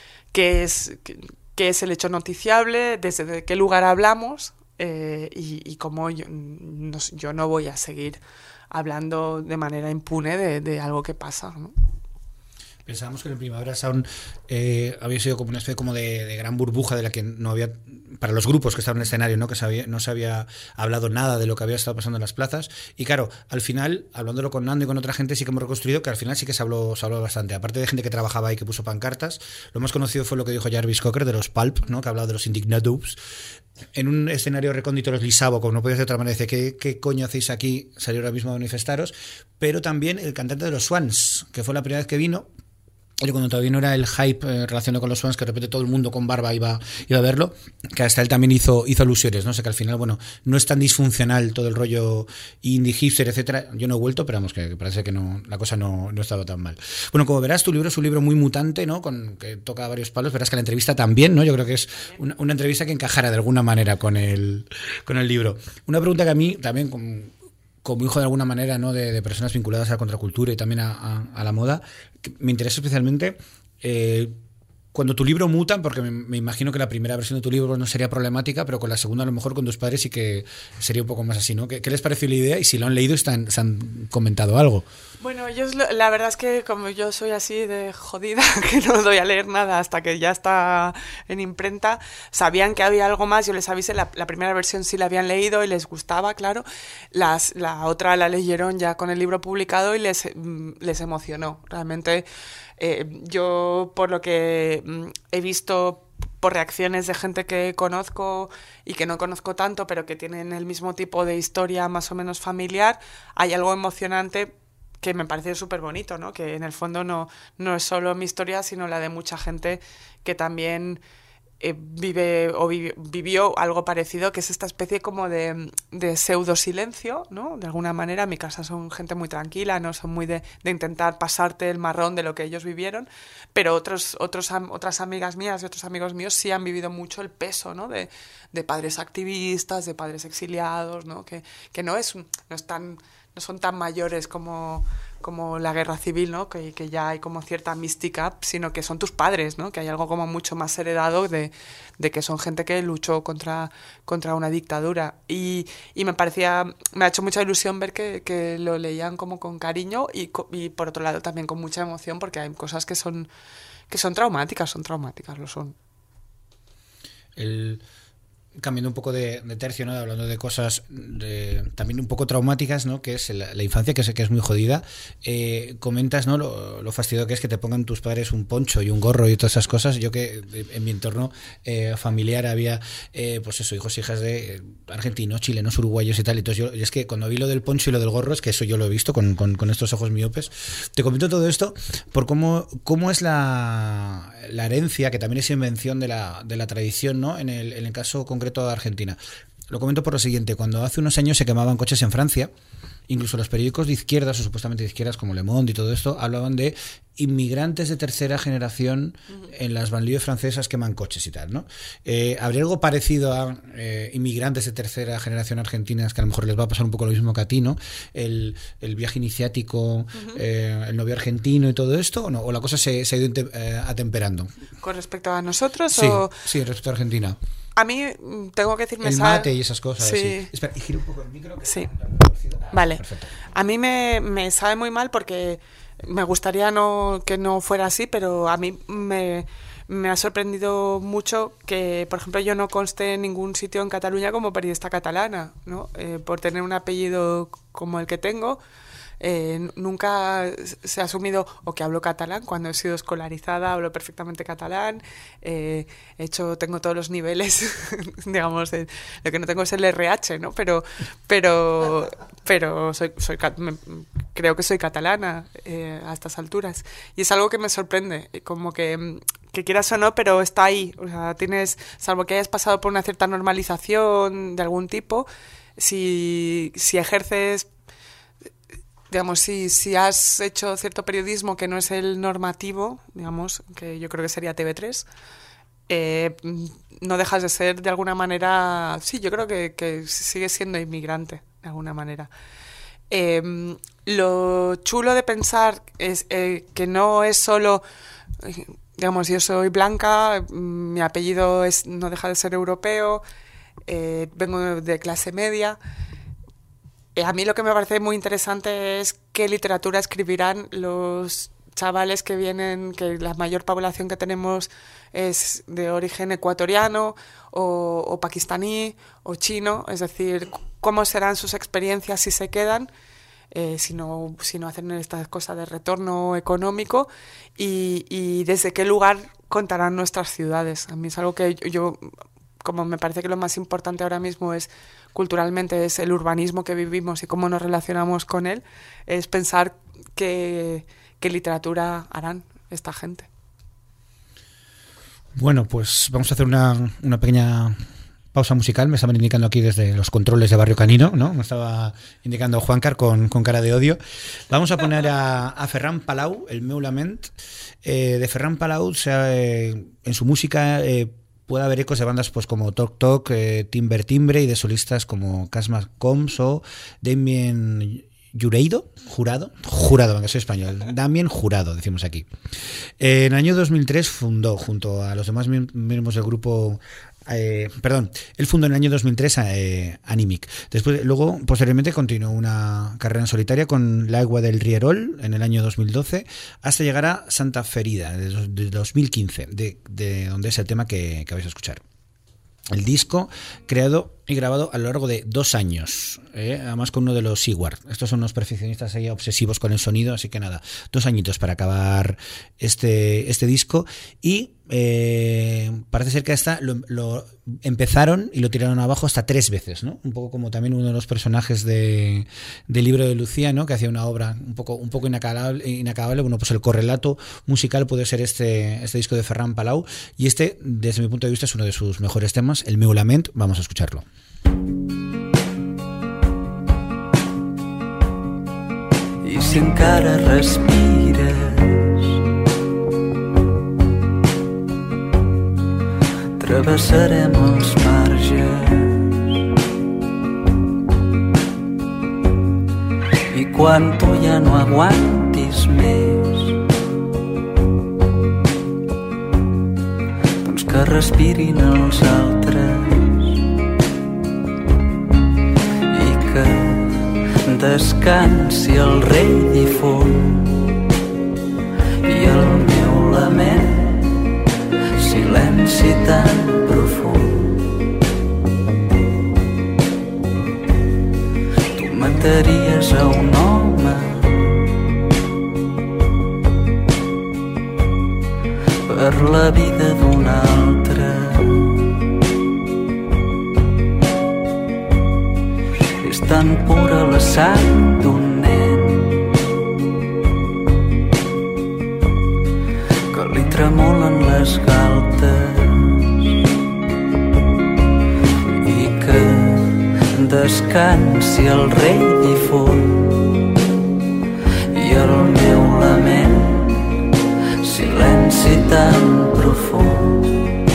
es el hecho noticiable? ¿Desde qué lugar hablamos? Y cómo yo no voy a seguir hablando de manera impune de algo que pasa, ¿no?
Pensábamos que en el Primavera Sound había sido como una especie como de gran burbuja de la que no había, para los grupos que estaban en el escenario, ¿no? Que no se había hablado nada de lo que había estado pasando en las plazas. Y claro, al final, hablándolo con Nando y con otra gente, sí que hemos reconstruido que al final sí que se habló bastante. Aparte de gente que trabajaba ahí, que puso pancartas, lo más conocido fue lo que dijo Jarvis Cocker de los Pulp, ¿no? Que hablaba de los Indignados. En un escenario recóndito los lisabo, como no podía ser de otra manera, dice, ¿qué coño hacéis aquí? Salió ahora mismo a manifestaros. Pero también el cantante de los Swans, que fue la primera vez que vino. Y cuando todavía no era el hype relacionado con los Swans, que de repente todo el mundo con barba iba a verlo, que hasta él también hizo alusiones, ¿no? O sea, que al final, bueno, no es tan disfuncional todo el rollo indie, hipster, etcétera. Yo no he vuelto, pero vamos, que parece que no, la cosa no ha estado tan mal. Bueno, como verás, tu libro es un libro muy mutante, ¿no? Que toca varios palos. Verás que la entrevista también, ¿no? Yo creo que es una entrevista que encajara de alguna manera con el libro. Una pregunta que a mí también, como hijo de alguna manera, ¿no? de personas vinculadas a la contracultura y también a la moda, me interesa especialmente cuando tu libro muta, porque me imagino que la primera versión de tu libro no sería problemática, pero con la segunda a lo mejor con tus padres sí que sería un poco más así, ¿no? ¿Qué les pareció la idea? Y si lo han leído, se han comentado algo.
Bueno, la verdad es que como yo soy así de jodida, que no doy a leer nada hasta que ya está en imprenta, sabían que había algo más, yo les avisé, la primera versión sí la habían leído y les gustaba, claro, la otra la leyeron ya con el libro publicado y les emocionó, realmente. Yo, por lo que he visto por reacciones de gente que conozco y que no conozco tanto, pero que tienen el mismo tipo de historia más o menos familiar, hay algo emocionante que me parece súper bonito, ¿no? Que en el fondo no es solo mi historia, sino la de mucha gente que también vivió algo parecido, que es esta especie como de pseudo silencio, ¿no? De alguna manera, en mi casa son gente muy tranquila, no son muy de intentar pasarte el marrón de lo que ellos vivieron, pero otras amigas mías y otros amigos míos sí han vivido mucho el peso, ¿no? de padres activistas, de padres exiliados, ¿no? Que no son tan mayores como la guerra civil, ¿no? Que ya hay como cierta mística, sino que son tus padres, ¿no? Que hay algo como mucho más heredado de que son gente que luchó contra una dictadura. Y me ha hecho mucha ilusión ver que lo leían como con cariño y por otro lado también con mucha emoción, porque hay cosas que son traumáticas, lo son.
Cambiando un poco de tercio, ¿no? Hablando de cosas también un poco traumáticas, ¿no? Que es la infancia, que es muy jodida. Comentas, ¿no? Lo fastidio que es que te pongan tus padres un poncho y un gorro y todas esas cosas. Yo que en mi entorno familiar había, pues eso, hijos e hijas de argentinos, chilenos, uruguayos y tal. Entonces y es que cuando vi lo del poncho y lo del gorro, es que eso yo lo he visto con estos ojos miopes. Te comento todo esto por cómo es la herencia, que también es invención de la tradición, ¿no? En el caso concreto de Argentina. Lo comento por lo siguiente: cuando hace unos años se quemaban coches en Francia, incluso los periódicos de izquierdas o supuestamente de izquierdas como Le Monde y todo esto hablaban de inmigrantes de tercera generación en las banlieues francesas queman coches y tal, ¿no? ¿Habría algo parecido a inmigrantes de tercera generación argentinas que a lo mejor les va a pasar un poco lo mismo que a ti, ¿no? El viaje iniciático, el novio argentino y todo esto, ¿o no? ¿O la cosa se ha ido atemperando?
¿Con respecto a nosotros?
Sí, respecto a Argentina.
A mí, tengo que decir,
el mate y esas cosas.
Sí.
Sí. Espera, y gira un poco el micro.
Sí. Vale.
Perfecto.
A mí me sabe muy mal porque me gustaría que no fuera así, pero a mí me ha sorprendido mucho que, por ejemplo, yo no conste en ningún sitio en Cataluña como periodista catalana, ¿no? Por tener un apellido como el que tengo. Nunca se ha asumido o que hablo catalán. Cuando he sido escolarizada hablo perfectamente catalán, tengo todos los niveles, digamos, lo que no tengo es el RH, ¿no? Pero creo que soy catalana a estas alturas, y es algo que me sorprende, como que quieras o no, pero está ahí. O sea, salvo que hayas pasado por una cierta normalización de algún tipo, si ejerces, digamos, si has hecho cierto periodismo que no es el normativo, digamos, que yo creo que sería TV3, no dejas de ser de alguna manera, sí, yo creo que sigues siendo inmigrante de alguna manera. Lo chulo de pensar es que no es solo, digamos, yo soy blanca, mi apellido no deja de ser europeo, vengo de clase media. A mí lo que me parece muy interesante es qué literatura escribirán los chavales que vienen, que la mayor población que tenemos es de origen ecuatoriano o pakistaní o chino, es decir, cómo serán sus experiencias si se quedan, si no hacen esta cosa de retorno económico, y desde qué lugar contarán nuestras ciudades. A mí es algo que yo como me parece que lo más importante ahora mismo es culturalmente es el urbanismo que vivimos y cómo nos relacionamos con él, es pensar qué literatura harán esta gente. Bueno, pues vamos a hacer una pequeña pausa musical. Me estaban indicando aquí desde los controles de Barrio Canino, ¿no? Me estaba indicando Juancar con cara de odio. Vamos a poner a Ferran Palau, el meu lament. De Ferran Palau, en su música puede haber ecos de bandas pues como Toc Toc, Timbre Timbre, y de solistas como Casma Combs o Damien Jurado, aunque soy español, Damien Jurado, decimos aquí. En el año 2003 fundó, junto a los demás miembros del grupo, él fundó en el año 2003 Animic. Luego, posteriormente, continuó una carrera en solitaria con L'Aigua del Rierol en el año 2012, hasta llegar a Santa Ferida, de 2015, de donde es el tema que vais a escuchar. El disco, creado
y grabado a lo largo de 2 años, además con uno de los Seward. Estos son unos perfeccionistas ahí obsesivos con el sonido, así que nada, 2 añitos para acabar este disco. Y parece ser que hasta lo empezaron y lo tiraron abajo hasta 3 veces, ¿no? Un poco como también uno de los personajes del libro de Lucía, ¿no? Que hacía una obra un poco inacabable. Bueno, pues el correlato musical puede ser este disco de Ferran Palau, y desde mi punto de vista, es uno de sus mejores temas, el meu lament. Vamos a escucharlo.
I si encara respires, travessarem els marges, i quan tu ja no aguantis més, doncs que respirin els altres i que descansi el rei difunt. I el meu lament, silenci tan profund. Tu mataries a un home per la vida d'un altre. És tan pura la sang d'un nen que li tremolen les galtes i que descansi el rei difunt. I el meu lament, silenci tan profund,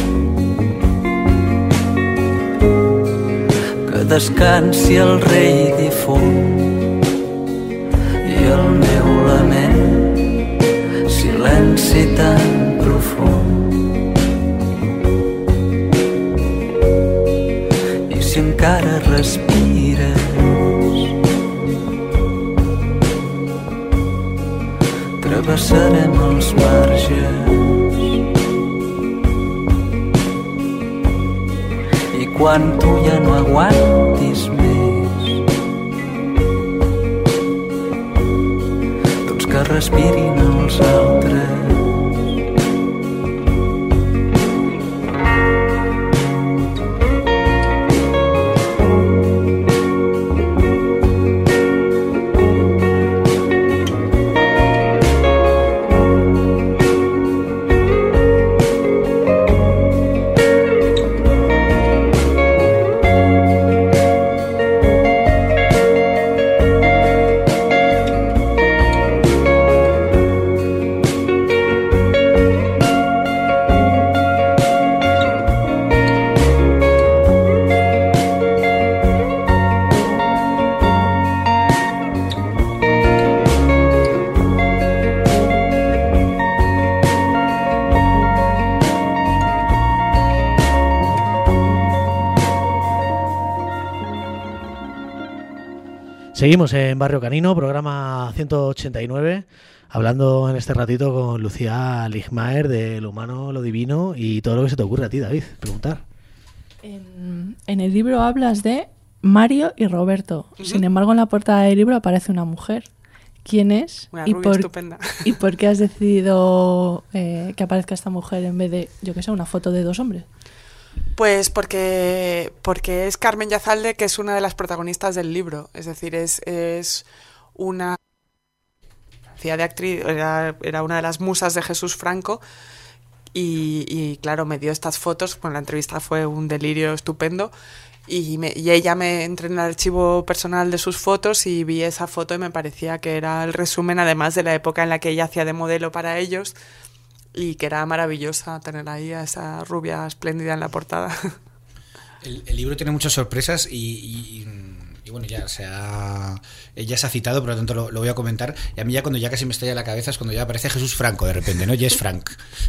que descansi el rei difunt. I el meu lament, silenci tan profund. I si encara respires, travessarem els marges, i quan tu ja no aguantis més, doncs que respirin els altres.
Seguimos en Barrio Canino, programa 189, hablando en este ratito con Lucía Ligmaer de lo humano, lo divino y todo lo que se te ocurre a ti, David, preguntar.
En el libro hablas de Mario y Roberto. Sin embargo, en la portada del libro aparece una mujer. ¿Quién es?
Una rubia estupenda.
¿Y por qué has decidido que aparezca esta mujer en vez de, yo qué sé, una foto de 2 hombres?
Pues porque es Carmen Yazalde, que es una de las protagonistas del libro. Es decir, es una... hacía de actriz, era una de las musas de Jesús Franco, y claro, me dio estas fotos. Bueno, la entrevista fue un delirio estupendo, y ella me entré en el archivo personal de sus fotos y vi esa foto y me parecía que era el resumen, además de la época en la que ella hacía de modelo para ellos, y que era maravillosa tener ahí a esa rubia espléndida en la portada.
El libro tiene muchas sorpresas y bueno, ya se ha citado, por lo tanto lo voy a comentar. Y a mí ya cuando ya casi me estalla la cabeza es cuando ya aparece Jesús Franco de repente, ¿no? Jess Frank.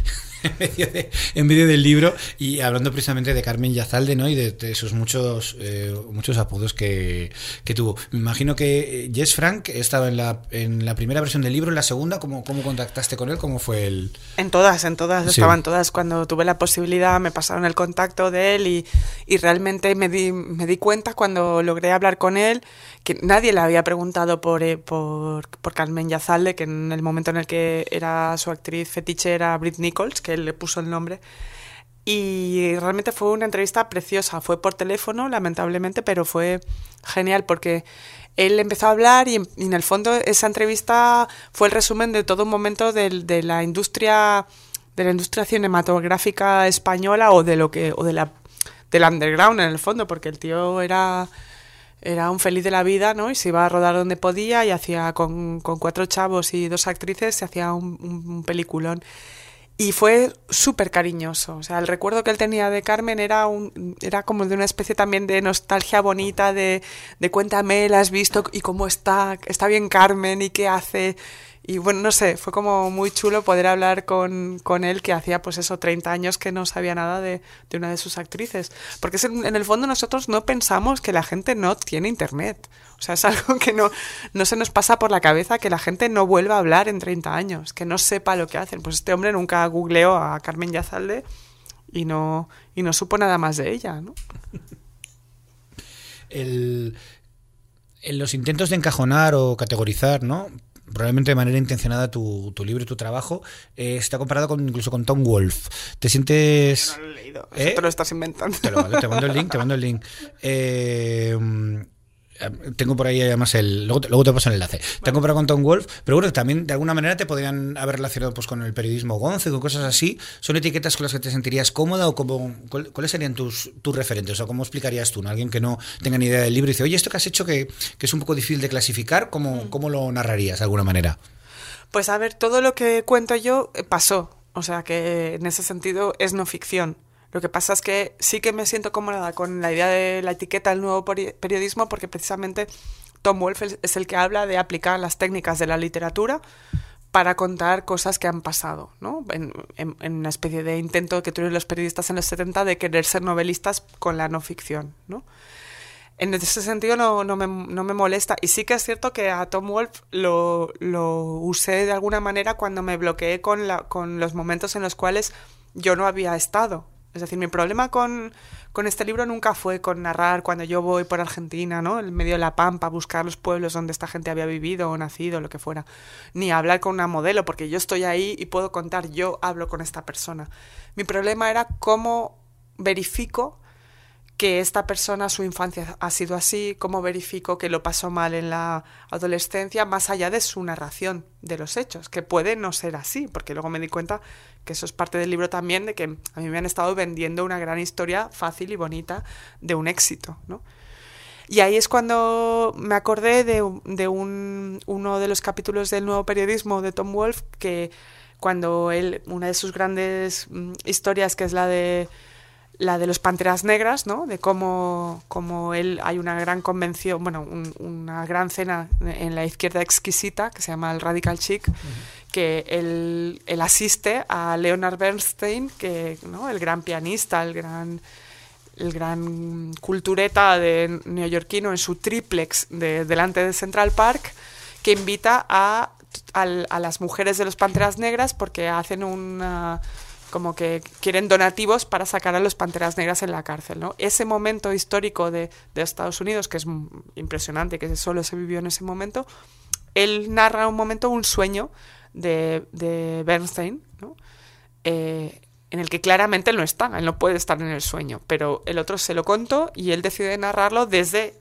en medio del libro, y hablando precisamente de Carmen Yazalde, ¿no? Y de sus muchos apodos que tuvo. Me imagino que Jess Frank estaba en la primera versión del libro, en la segunda. ¿Cómo contactaste con él? ¿Cómo fue el...?
En todas,
Sí.
estaban todas. Cuando tuve la posibilidad me pasaron el contacto de él y realmente me di cuenta cuando logré hablar con él que nadie le había preguntado por Carmen Yazalde, que en el momento en el que era su actriz fetiche era Britt Nichols, que él le puso el nombre. Y realmente fue una entrevista preciosa. Fue por teléfono, lamentablemente, pero fue genial porque él empezó a hablar y en el fondo esa entrevista fue el resumen de todo un momento de la industria cinematográfica española del underground en el fondo, porque el tío era un feliz de la vida, ¿no? Y se iba a rodar donde podía y hacía con 4 chavos y 2 actrices, se hacía un peliculón. Y fue súper cariñoso. O sea, el recuerdo que él tenía de Carmen era como de una especie también de nostalgia bonita, de cuéntame, la has visto y cómo está bien Carmen y qué hace. Y bueno, no sé, fue como muy chulo poder hablar con él, que hacía pues eso, 30 años que no sabía nada de una de sus actrices. Porque en el fondo nosotros no pensamos que la gente no tiene internet. O sea, es algo que no se nos pasa por la cabeza, que la gente no vuelva a hablar en 30 años, que no sepa lo que hacen. Pues este hombre nunca googleó a Carmen Yazalde y no supo nada más de ella, ¿no?
En los intentos de encajonar o categorizar, ¿no?, probablemente de manera intencionada, tu libro y tu trabajo, está comparado incluso con Tom Wolfe. ¿Te sientes...?
Yo no lo he leído, eso te lo estás inventando.
Te mando el link. Tengo por ahí además luego te paso el enlace. Te han comparado con Tom Wolfe, pero bueno, también de alguna manera te podrían haber relacionado pues con el periodismo gonce, con cosas así. ¿Son etiquetas con las que te sentirías cómoda o cuáles serían tus referentes? O ¿cómo explicarías tú, ¿no? Alguien que no tenga ni idea del libro y dice, oye, esto que has hecho que es un poco difícil de clasificar, ¿cómo lo narrarías de alguna manera?
Pues a ver, todo lo que cuento yo pasó, o sea que en ese sentido es no ficción. Lo que pasa es que sí que me siento cómoda con la idea de la etiqueta del nuevo periodismo, porque precisamente Tom Wolfe es el que habla de aplicar las técnicas de la literatura para contar cosas que han pasado, ¿no? En una especie de intento que tuvieron los periodistas en los 70 de querer ser novelistas con la no ficción, ¿no? En ese sentido no me molesta. Y sí que es cierto que a Tom Wolfe lo usé de alguna manera cuando me bloqueé con los momentos en los cuales yo no había estado. Es decir, mi problema con este libro nunca fue con narrar cuando yo voy por Argentina, ¿no?, en medio de la pampa, a buscar los pueblos donde esta gente había vivido o nacido, lo que fuera. Ni hablar con una modelo, porque yo estoy ahí y puedo contar, yo hablo con esta persona. Mi problema era cómo verifico que esta persona, su infancia ha sido así, cómo verifico que lo pasó mal en la adolescencia, más allá de su narración de los hechos, que puede no ser así, porque luego me di cuenta que eso es parte del libro también, de que a mí me han estado vendiendo una gran historia fácil y bonita de un éxito, ¿no? Y ahí es cuando me acordé de uno de los capítulos del Nuevo Periodismo de Tom Wolfe, que cuando una de sus grandes historias, que es la de los Panteras Negras, ¿no?, de cómo hay una gran convención, bueno, una gran cena en la izquierda exquisita que se llama el Radical Chic, que él asiste a Leonard Bernstein, que, ¿no?, el gran pianista, el gran cultureta neoyorquino, en su triplex delante de Central Park, que invita a las mujeres de los Panteras Negras porque hacen como que quieren donativos para sacar a los Panteras Negras en la cárcel, ¿no? Ese momento histórico de Estados Unidos, que es impresionante, que solo se vivió en ese momento, él narra un sueño de Bernstein, ¿no?, en el que claramente él no está, él no puede estar en el sueño, pero el otro se lo contó y él decide narrarlo desde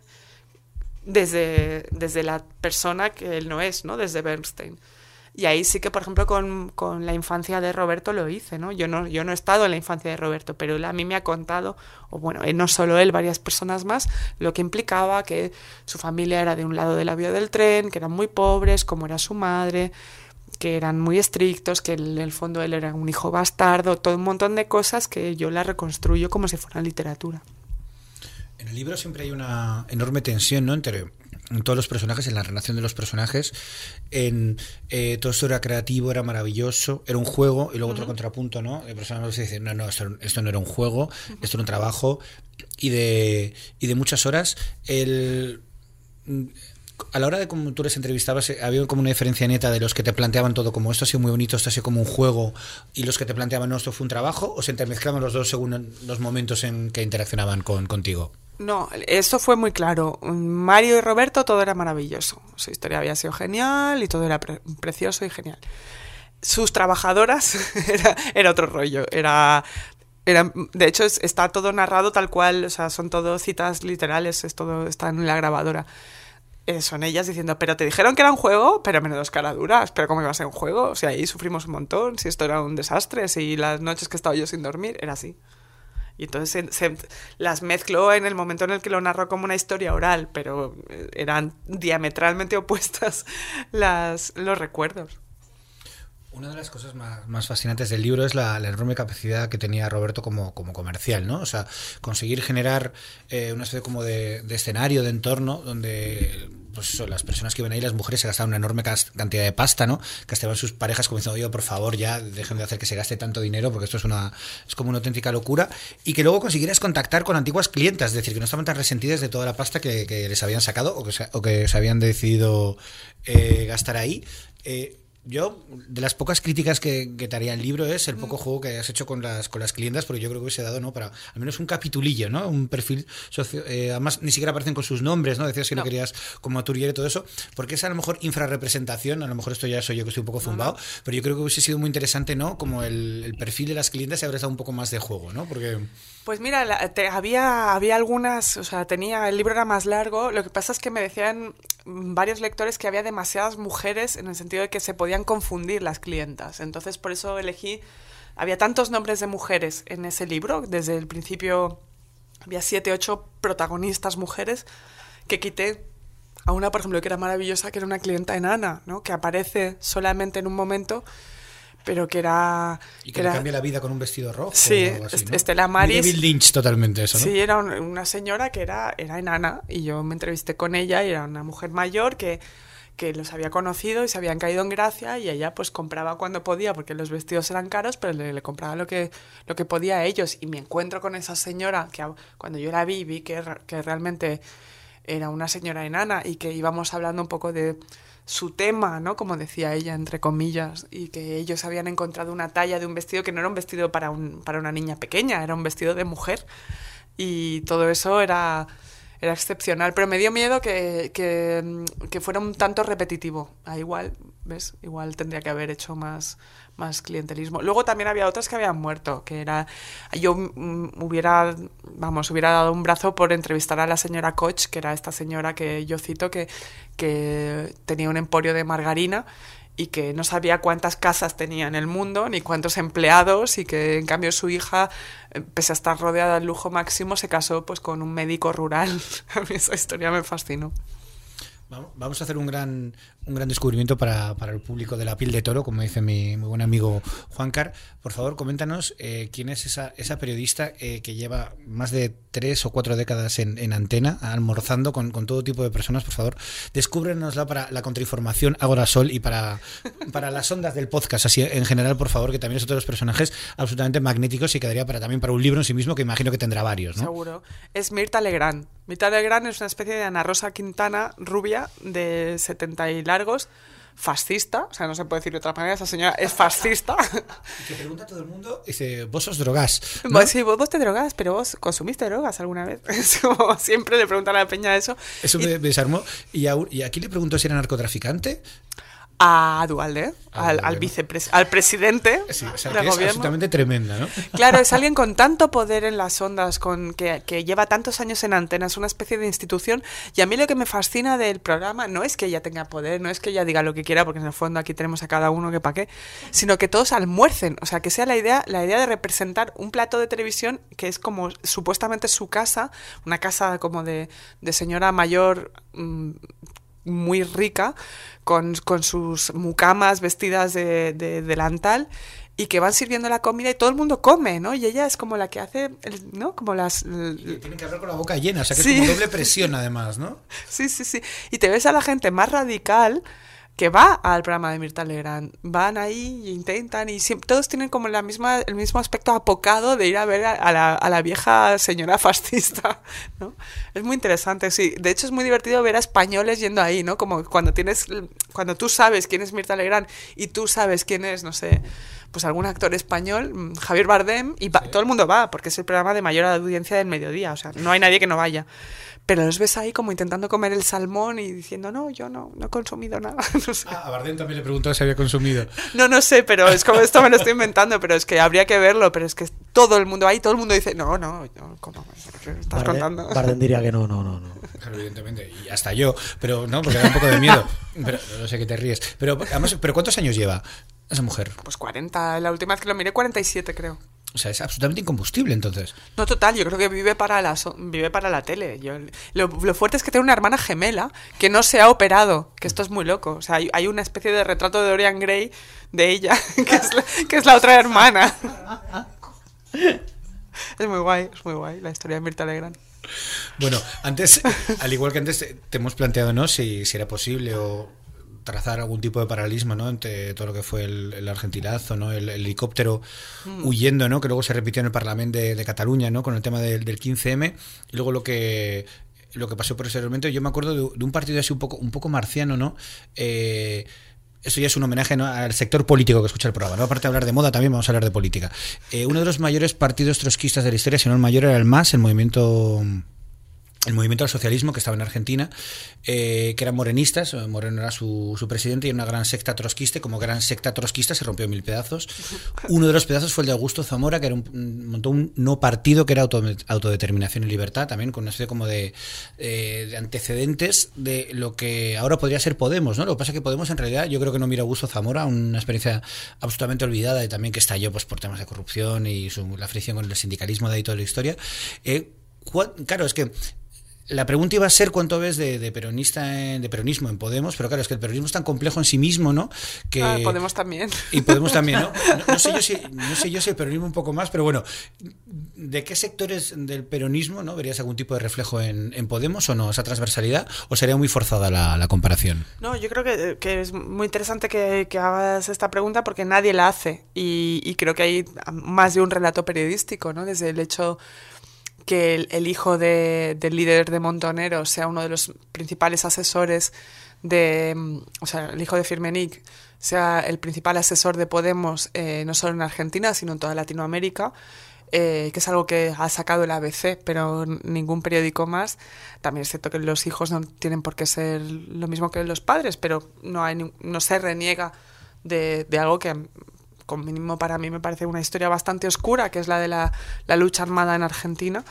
la persona que él no es, ¿no?, desde Bernstein. Y ahí sí que, por ejemplo, con la infancia de Roberto lo hice, ¿no? Yo no he estado en la infancia de Roberto, pero él a mí me ha contado, o bueno, no solo él, varias personas más, lo que implicaba que su familia era de un lado de la vía del tren, que eran muy pobres, cómo era su madre, que eran muy estrictos, que en el fondo él era un hijo bastardo, todo un montón de cosas que yo las reconstruyo como si fueran literatura.
En el libro siempre hay una enorme tensión, ¿no?, entre todos los personajes, en la relación de los personajes, en todo esto era creativo, era maravilloso, era un juego, y luego otro contrapunto, ¿no? De personas que dicen, no, esto no era un juego, esto era un trabajo, y de muchas horas. A la hora de como tú les entrevistabas, había como una diferencia neta de los que te planteaban todo como esto ha sido muy bonito, esto ha sido como un juego, y los que te planteaban no, esto fue un trabajo, o se intermezclaban los dos según los momentos en que interaccionaban contigo.
No, eso fue muy claro. Mario y Roberto, todo era maravilloso. Su historia había sido genial y todo era precioso y genial. Sus trabajadoras era otro rollo. De hecho, está todo narrado tal cual, o sea, son todo citas literales, todo está en la grabadora. Son ellas diciendo, pero te dijeron que era un juego, pero menudos caraduras, pero ¿cómo iba a ser un juego? O sea, ahí sufrimos un montón, si esto era un desastre, si las noches que estaba yo sin dormir, era así. Y entonces las mezcló en el momento en el que lo narró como una historia oral, pero eran diametralmente opuestas los recuerdos.
Una de las cosas más fascinantes del libro es la enorme capacidad que tenía Roberto como comercial, ¿no? O sea, conseguir generar una especie como de escenario, de entorno, donde pues eso, las personas que iban ahí, las mujeres, se gastaban una enorme cantidad de pasta, ¿no? Gastaban sus parejas como diciendo, oye, por favor, ya dejen de hacer que se gaste tanto dinero, porque esto es como una auténtica locura. Y que luego consiguieras contactar con antiguas clientas, es decir, que no estaban tan resentidas de toda la pasta que les habían sacado o que se habían decidido gastar ahí. Yo, de las pocas críticas que te haría el libro es el poco juego que has hecho con las clientas, porque yo creo que hubiese dado, ¿no?, para al menos un capitulillo, ¿no? Un perfil socio, además ni siquiera aparecen con sus nombres, ¿no? Decías que no querías como Aturier y todo eso, porque es a lo mejor infrarrepresentación, a lo mejor esto ya soy yo que estoy un poco zumbado, pero yo creo que hubiese sido muy interesante, ¿no? Como el perfil de las clientas y habrías dado un poco más de juego, ¿no? Porque...
Pues mira, había algunas, o sea, el libro era más largo, lo que pasa es que me decían varios lectores que había demasiadas mujeres en el sentido de que se podían confundir las clientas, entonces por eso había tantos nombres de mujeres en ese libro, desde el principio había 7, 8 protagonistas mujeres, que quité a una, por ejemplo, que era maravillosa, que era una clienta enana, ¿no?, que aparece solamente en un momento, pero que era...
Y que le cambia la vida con un vestido rojo.
Sí,
o algo así, ¿no?
Estela Maris.
David Lynch totalmente eso, ¿no?
Sí, era una señora que era enana, y yo me entrevisté con ella, y era una mujer mayor que los había conocido y se habían caído en gracia, y ella pues compraba cuando podía, porque los vestidos eran caros, pero le compraba lo que podía a ellos. Y me encuentro con esa señora que cuando yo la vi que realmente era una señora enana, y que íbamos hablando un poco de su tema, ¿no?, como decía ella, entre comillas, y que ellos habían encontrado una talla de un vestido que no era un vestido para una niña pequeña, era un vestido de mujer, y todo eso era excepcional, pero me dio miedo que fuera un tanto repetitivo. Igual, ¿ves? Igual tendría que haber hecho más clientelismo. Luego también había otras que habían muerto, que era... Yo hubiera dado un brazo por entrevistar a la señora Koch, que era esta señora que yo cito, que tenía un emporio de margarina y que no sabía cuántas casas tenía en el mundo, ni cuántos empleados, y que en cambio su hija, pese a estar rodeada del lujo máximo, se casó pues con un médico rural. A mí esa historia me fascinó.
Vamos a hacer un gran descubrimiento para el público de La piel de toro, como dice mi muy buen amigo Juancar. Por favor, coméntanos quién es esa periodista que lleva más de 3 o 4 décadas en antena, almorzando con todo tipo de personas. Por favor, descúbrenosla para la contrainformación Agora Sol y para las ondas del podcast, así en general, por favor, que también es otro de los personajes absolutamente magnéticos y quedaría también para un libro en sí mismo, que imagino que tendrá varios, ¿no?
Seguro. Es Mirta Legrand. Mirta Legrand es una especie de Ana Rosa Quintana rubia, de 70 y largos, fascista, o sea, no se puede decir de otra manera, esa señora es fascista.
Y que pregunta a todo el mundo, dice, vos os drogás, ¿no?
Sí, vos te drogás, pero vos consumiste drogas alguna vez. Es como siempre le preguntan a la peña eso.
Eso me desarmó. Y aquí le preguntó si era narcotraficante.
A Duhalde, al presidente,
sí, o sea,
del
que
gobierno.
Es absolutamente tremenda, ¿no?
Claro, es alguien con tanto poder en las ondas, que lleva tantos años en antena, es una especie de institución. Y a mí lo que me fascina del programa no es que ella tenga poder, no es que ella diga lo que quiera, porque en el fondo aquí tenemos a cada uno que pa' qué, sino que todos almuercen, o sea, que sea la idea de representar un plato de televisión que es como supuestamente su casa, una casa como de señora mayor, muy rica, con sus mucamas vestidas de delantal, y que van sirviendo la comida y todo el mundo come, ¿no? Y ella es como la que hace, ¿no? Como las...
Y tienen que hablar con la boca llena, o sea que
Sí.
es como doble presión además, ¿no?
Sí. Y te ves a la gente más radical que va al programa de Mirtha Legrand. Van ahí e intentan y todos tienen como el mismo aspecto apocado de ir a ver a la vieja señora fascista, ¿no? Es muy interesante, sí. De hecho es muy divertido ver a españoles yendo ahí, ¿no? Como cuando tú sabes quién es Mirtha Legrand y tú sabes quién es, no sé, pues algún actor español, Javier Bardem, y todo el mundo va, porque es el programa de mayor audiencia del mediodía, o sea, no hay nadie que no vaya. Pero los ves ahí como intentando comer el salmón y diciendo, no, yo no he consumido nada. No sé.
A Bardem también le preguntó si había consumido.
No sé, pero es como esto me lo estoy inventando, pero es que habría que verlo, pero es que todo el mundo ahí, todo el mundo dice, no, ¿cómo? ¿Qué estás contando?
Bardem diría que no.
Claro, evidentemente, y hasta yo, pero no, porque da un poco de miedo. Pero no sé que te ríes. Pero además, ¿cuántos años lleva esa mujer?
Pues 40, la última vez que lo miré 47 creo.
O sea, es absolutamente incombustible entonces.
No, total, yo creo que vive para la tele. Lo fuerte es que tiene una hermana gemela que no se ha operado, que esto es muy loco. O sea, hay una especie de retrato de Dorian Gray de ella, que es la otra hermana. Es muy guay la historia de Mirtha Legrand.
Bueno, antes, al igual que antes, te hemos planteado, ¿no? Si era posible o trazar algún tipo de paralelismo, ¿no? Entre todo lo que fue el argentinazo, ¿no? El helicóptero huyendo, ¿no? Que luego se repitió en el Parlamento de Cataluña, ¿no? Con el tema del 15M, y luego lo que pasó posteriormente. Yo me acuerdo de un partido así un poco marciano, ¿no? Eso ya es un homenaje, ¿no? Al sector político que escucha el programa, ¿no? Aparte de hablar de moda, también vamos a hablar de política. Uno de los mayores partidos trotskistas de la historia, si no el mayor, era el MAS, el movimiento al socialismo, que estaba en Argentina, que eran morenistas. Moreno era su presidente, y una gran secta trotskista, y como gran secta trotskista se rompió en 1000 pedazos. Uno de los pedazos fue el de Augusto Zamora, que montó un no partido que era Autodeterminación y Libertad, también con una especie como de antecedentes de lo que ahora podría ser Podemos, ¿no? Lo que pasa es que Podemos, en realidad, yo creo que no mira a Augusto Zamora, una experiencia absolutamente olvidada, y también que estalló pues por temas de corrupción y la fricción con el sindicalismo de ahí toda la historia. Claro, es que la pregunta iba a ser cuánto ves de peronismo en Podemos, pero claro, es que el peronismo es tan complejo en sí mismo, ¿no? Que
Podemos también.
Y Podemos también, ¿no? No sé yo si el peronismo un poco más, pero bueno, ¿de qué sectores del peronismo, ¿no? verías algún tipo de reflejo en Podemos o no? ¿Esa transversalidad? ¿O sería muy forzada la comparación?
No, yo creo que es muy interesante que hagas esta pregunta, porque nadie la hace, y creo que hay más de un relato periodístico, ¿no? Desde el hecho que el hijo del líder de Montonero sea uno de los principales asesores o sea, el hijo de Firmenich sea el principal asesor de Podemos, no solo en Argentina, sino en toda Latinoamérica, que es algo que ha sacado el ABC, pero ningún periódico más. También es cierto que los hijos no tienen por qué ser lo mismo que los padres, pero no se reniega de algo que, con mínimo para mí, me parece una historia bastante oscura, que es la de la lucha armada en Argentina,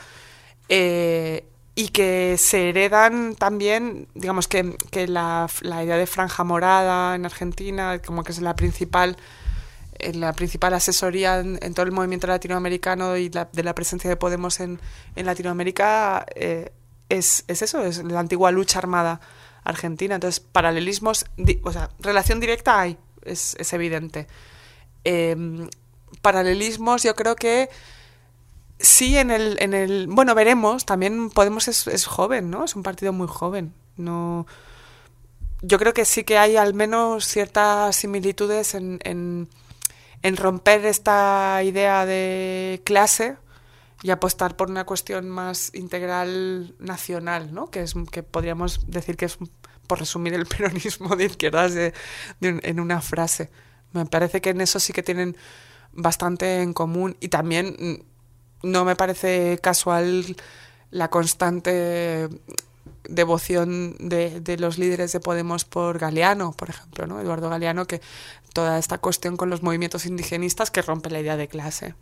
y que se heredan también, digamos que la idea de franja morada en Argentina, como que es la principal asesoría en todo el movimiento latinoamericano, y de la presencia de Podemos en Latinoamérica, es eso, es la antigua lucha armada argentina. Entonces, paralelismos, o sea, relación directa hay, es evidente. Paralelismos, yo creo que sí, bueno, veremos. También Podemos es joven, ¿no? Es un partido muy joven. No, yo creo que sí que hay al menos ciertas similitudes en romper esta idea de clase y apostar por una cuestión más integral nacional, ¿no? Que podríamos decir que es, por resumir, el peronismo de izquierdas en una frase. Me parece que en eso sí que tienen bastante en común, y también no me parece casual la constante devoción de los líderes de Podemos por Galeano, por ejemplo, ¿no? Eduardo Galeano, que toda esta cuestión con los movimientos indigenistas que rompe la idea de clase.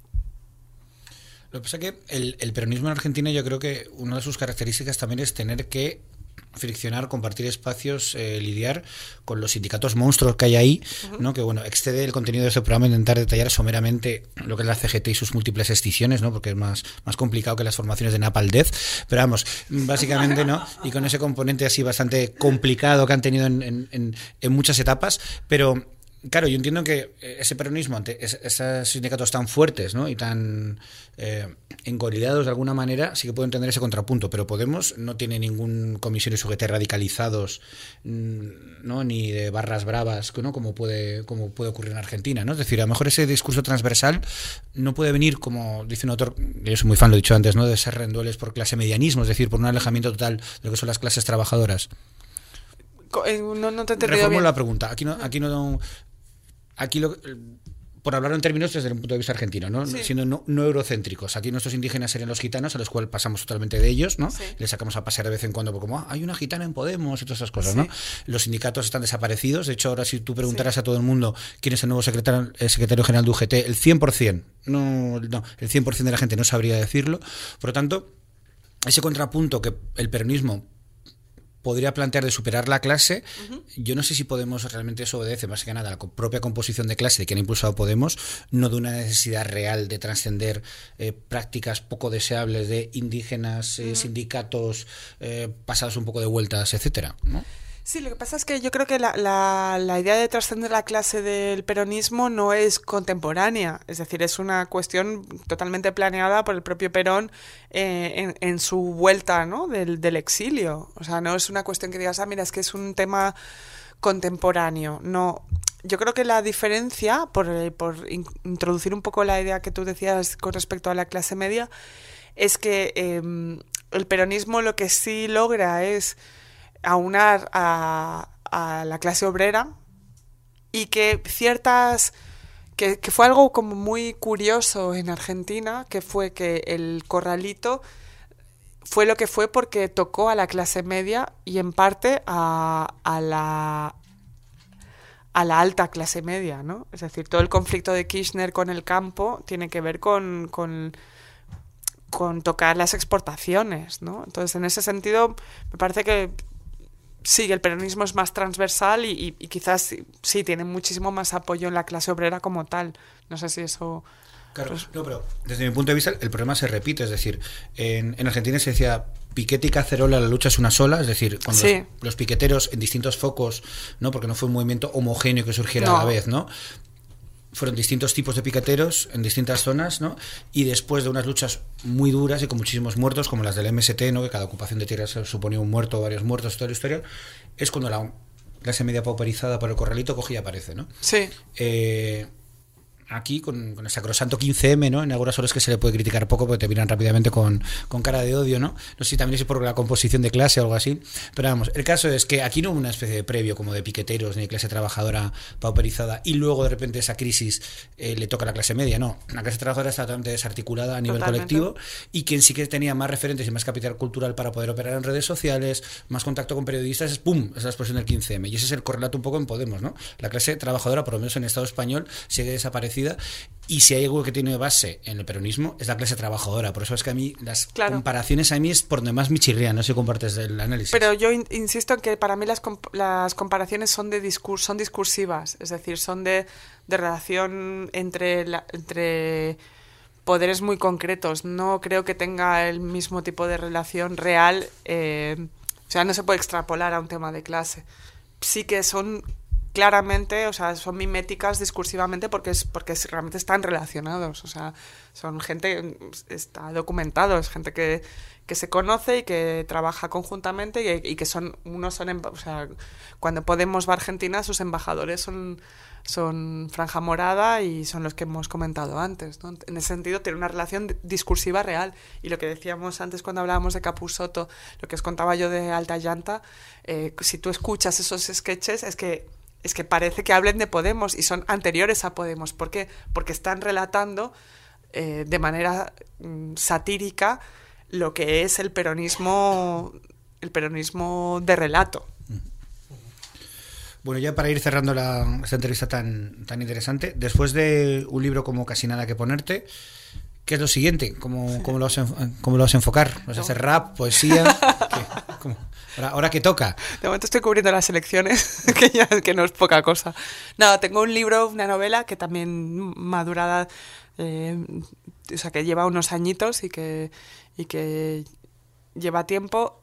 Lo que pasa es que el peronismo en Argentina, yo creo que una de sus características también es tener que friccionar, compartir espacios, lidiar con los sindicatos monstruos que hay ahí, ¿no? Que bueno, excede el contenido de este programa intentar detallar someramente lo que es la CGT y sus múltiples extinciones, ¿no? Porque es más complicado que las formaciones de Napalm Death, pero vamos, básicamente, ¿no? Y con ese componente así bastante complicado que han tenido en muchas etapas, pero claro, yo entiendo que ese peronismo, ante esos sindicatos tan fuertes, ¿no? Y tan engorilados de alguna manera, sí que puedo entender ese contrapunto, pero Podemos no tiene ningún comisión y sujete radicalizados, ¿no? Ni de barras bravas, ¿no? Como puede ocurrir en Argentina, ¿no? Es decir, a lo mejor ese discurso transversal no puede venir, como dice un autor, yo soy muy fan, lo he dicho antes, ¿no? De ser rendueles por clase medianismo, es decir, por un alejamiento total de lo que son las clases trabajadoras.
No te he entendido
Reformulo
bien.
la pregunta. Por hablar en términos desde el punto de vista argentino, ¿no?
Sí.
Siendo no eurocéntricos. Aquí nuestros indígenas serían los gitanos, a los cuales pasamos totalmente de ellos, ¿no?
Sí.
Les sacamos a pasear de vez en cuando, porque como hay una gitana en Podemos y todas esas cosas,
Sí.
¿no? Los sindicatos están desaparecidos. De hecho, ahora si tú preguntaras a todo el mundo quién es el nuevo secretario general de UGT, el 100%, el 100% de la gente no sabría decirlo. Por lo tanto, ese contrapunto que el peronismo podría plantear de superar la clase, yo no sé si Podemos realmente eso obedece más que nada a la propia composición de clase de quien ha impulsado Podemos, no de una necesidad real de trascender prácticas poco deseables de indígenas, sindicatos pasados un poco de vueltas, etcétera, ¿no?
Sí, lo que pasa es que yo creo que la idea de trascender la clase del peronismo no es contemporánea, es decir, es una cuestión totalmente planeada por el propio Perón en su vuelta, ¿no? del exilio. O sea, no es una cuestión que digas, mira, es que es un tema contemporáneo. No, yo creo que la diferencia, por introducir un poco la idea que tú decías con respecto a la clase media, es que el peronismo lo que sí logra es aunar a la clase obrera y que que fue algo como muy curioso en Argentina, que fue que el corralito fue lo que fue porque tocó a la clase media y en parte a la alta clase media, ¿no? Es decir, todo el conflicto de Kirchner con el campo tiene que ver con tocar las exportaciones, ¿no? Entonces, en ese sentido, me parece que sí, el peronismo es más transversal y quizás sí tiene muchísimo más apoyo en la clase obrera como tal. No sé si eso...
Claro, no, pero desde mi punto de vista el problema se repite, es decir, en Argentina se decía piquete y cacerola, la lucha es una sola, es decir, cuando
sí.
los piqueteros en distintos focos, ¿no? Porque no fue un movimiento homogéneo que surgiera a la vez, ¿no? Fueron distintos tipos de piqueteros en distintas zonas, ¿no? Y después de unas luchas muy duras y con muchísimos muertos, como las del MST, ¿no? Que cada ocupación de tierras suponía un muerto o varios muertos, toda la historia, es cuando la clase media pauperizada por el corralito coge y aparece, ¿no?
Sí.
Aquí con el sacrosanto 15M, ¿no? En algunas horas que se le puede criticar poco porque te miran rápidamente con cara de odio, ¿no? No sé si también es por la composición de clase o algo así, pero vamos, el caso es que aquí no hubo una especie de previo como de piqueteros ni de clase trabajadora pauperizada y luego de repente esa crisis le toca a la clase media, no, la clase trabajadora está totalmente desarticulada a nivel
Totalmente.
colectivo y quien sí que tenía más referentes y más capital cultural para poder operar en redes sociales, más contacto con periodistas, es la explosión del 15M y ese es el correlato un poco en Podemos, ¿no? La clase trabajadora, por lo menos en el Estado español, sigue desaparecida y si hay algo que tiene base en el peronismo es la clase trabajadora, por eso es que a mí las comparaciones a mí es por donde más me chirrían, no sé si compartes el análisis.
Pero yo insisto en que para mí las comparaciones son son discursivas, es decir, son de relación entre poderes muy concretos. No creo que tenga el mismo tipo de relación real, o sea, no se puede extrapolar a un tema de clase. Sí que son claramente, o sea, son miméticas discursivamente porque realmente están relacionados, o sea, son gente, está documentado, es gente que se conoce y que trabaja conjuntamente y que o sea, cuando Podemos va a Argentina, sus embajadores son Franja Morada y son los que hemos comentado antes, ¿no? En ese sentido tiene una relación discursiva real y lo que decíamos antes cuando hablábamos de Capusotto, lo que os contaba yo de Alta Llanta, si tú escuchas esos sketches es que parece que hablen de Podemos y son anteriores a Podemos. ¿Por qué? Porque están relatando de manera satírica lo que es el peronismo de relato.
Bueno, ya para ir cerrando esta entrevista tan interesante, después de un libro como Casi nada que ponerte, ¿qué es lo siguiente? ¿Cómo lo vas a enfocar? ¿Vas a hacer rap, poesía? Ahora que toca.
De momento estoy cubriendo las elecciones, que no es poca cosa. No, tengo un libro, una novela que también madurada, o sea, que lleva unos añitos y que lleva tiempo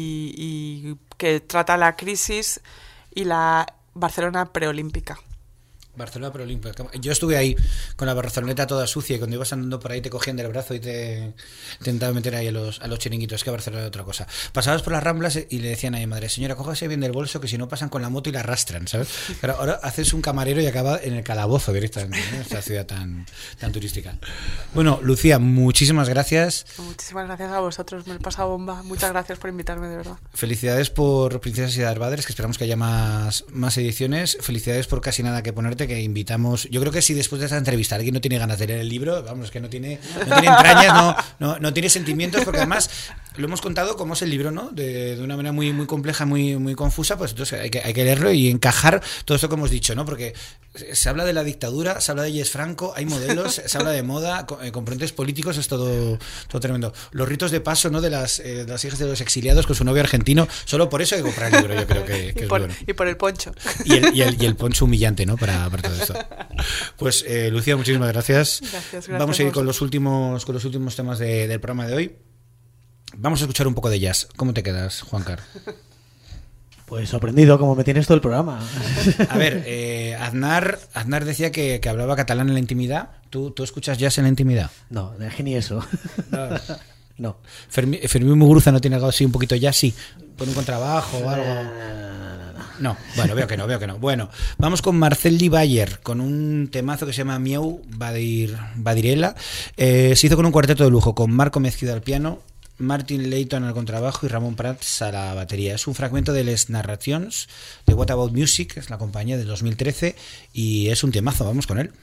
y que trata la crisis y la Barcelona preolímpica.
Barcelona Paralímpica. Yo estuve ahí con la Barceloneta toda sucia y cuando ibas andando por ahí te cogían del brazo y te intentaban meter ahí a los chiringuitos. Es que Barcelona era otra cosa. Pasabas por las Ramblas y le decían a mi madre, señora, cójase bien del bolso que si no pasan con la moto y la arrastran, ¿sabes? Pero ahora haces un camarero y acaba en el calabozo directamente, ¿no? Esta ciudad tan turística. Bueno, Lucía, muchísimas gracias.
Muchísimas gracias a vosotros, me he pasado bomba. Muchas gracias por invitarme, de verdad.
Felicidades por Princesas y Darbadres, que esperamos que haya más ediciones. Felicidades por Casi Nada que Ponerte, que invitamos. Yo creo que si después de esta entrevista alguien no tiene ganas de leer el libro, vamos, que no tiene entrañas, no tiene sentimientos, porque además lo hemos contado como es el libro, ¿no? De una manera muy compleja, muy confusa, pues entonces hay que leerlo y encajar todo esto que hemos dicho, ¿no? Porque se habla de la dictadura, se habla de Yes Franco, hay modelos, se habla de moda, componentes políticos, es todo tremendo. Los ritos de paso, ¿no? De las hijas de los exiliados con su novio argentino, solo por eso hay que comprar el libro, yo creo que es bueno.
Y por el poncho.
Y el poncho humillante, ¿no? Para todo esto. Pues Lucía, muchísimas gracias.
Gracias.
Vamos a ir con los últimos temas del programa de hoy. Vamos a escuchar un poco de jazz. ¿Cómo te quedas, Juancar?
Pues sorprendido, como me tienes todo el programa.
A ver, Aznar decía que hablaba catalán en la intimidad. ¿Tú escuchas jazz en la intimidad?
No, ni eso. No.
Fermín Muguruza no tiene algo así un poquito jazz, sí. Con un contrabajo o algo. No, bueno, veo que no. Bueno, vamos con Marcel Bayer, con un temazo que se llama Mieu Badirela. Se hizo con un cuarteto de lujo, con Marco Mezquida al piano, Martin Layton al contrabajo y Ramón Prats a la batería. Es un fragmento de Les Narrations de What About Music, es la compañía del 2013, y es un temazo, vamos con él.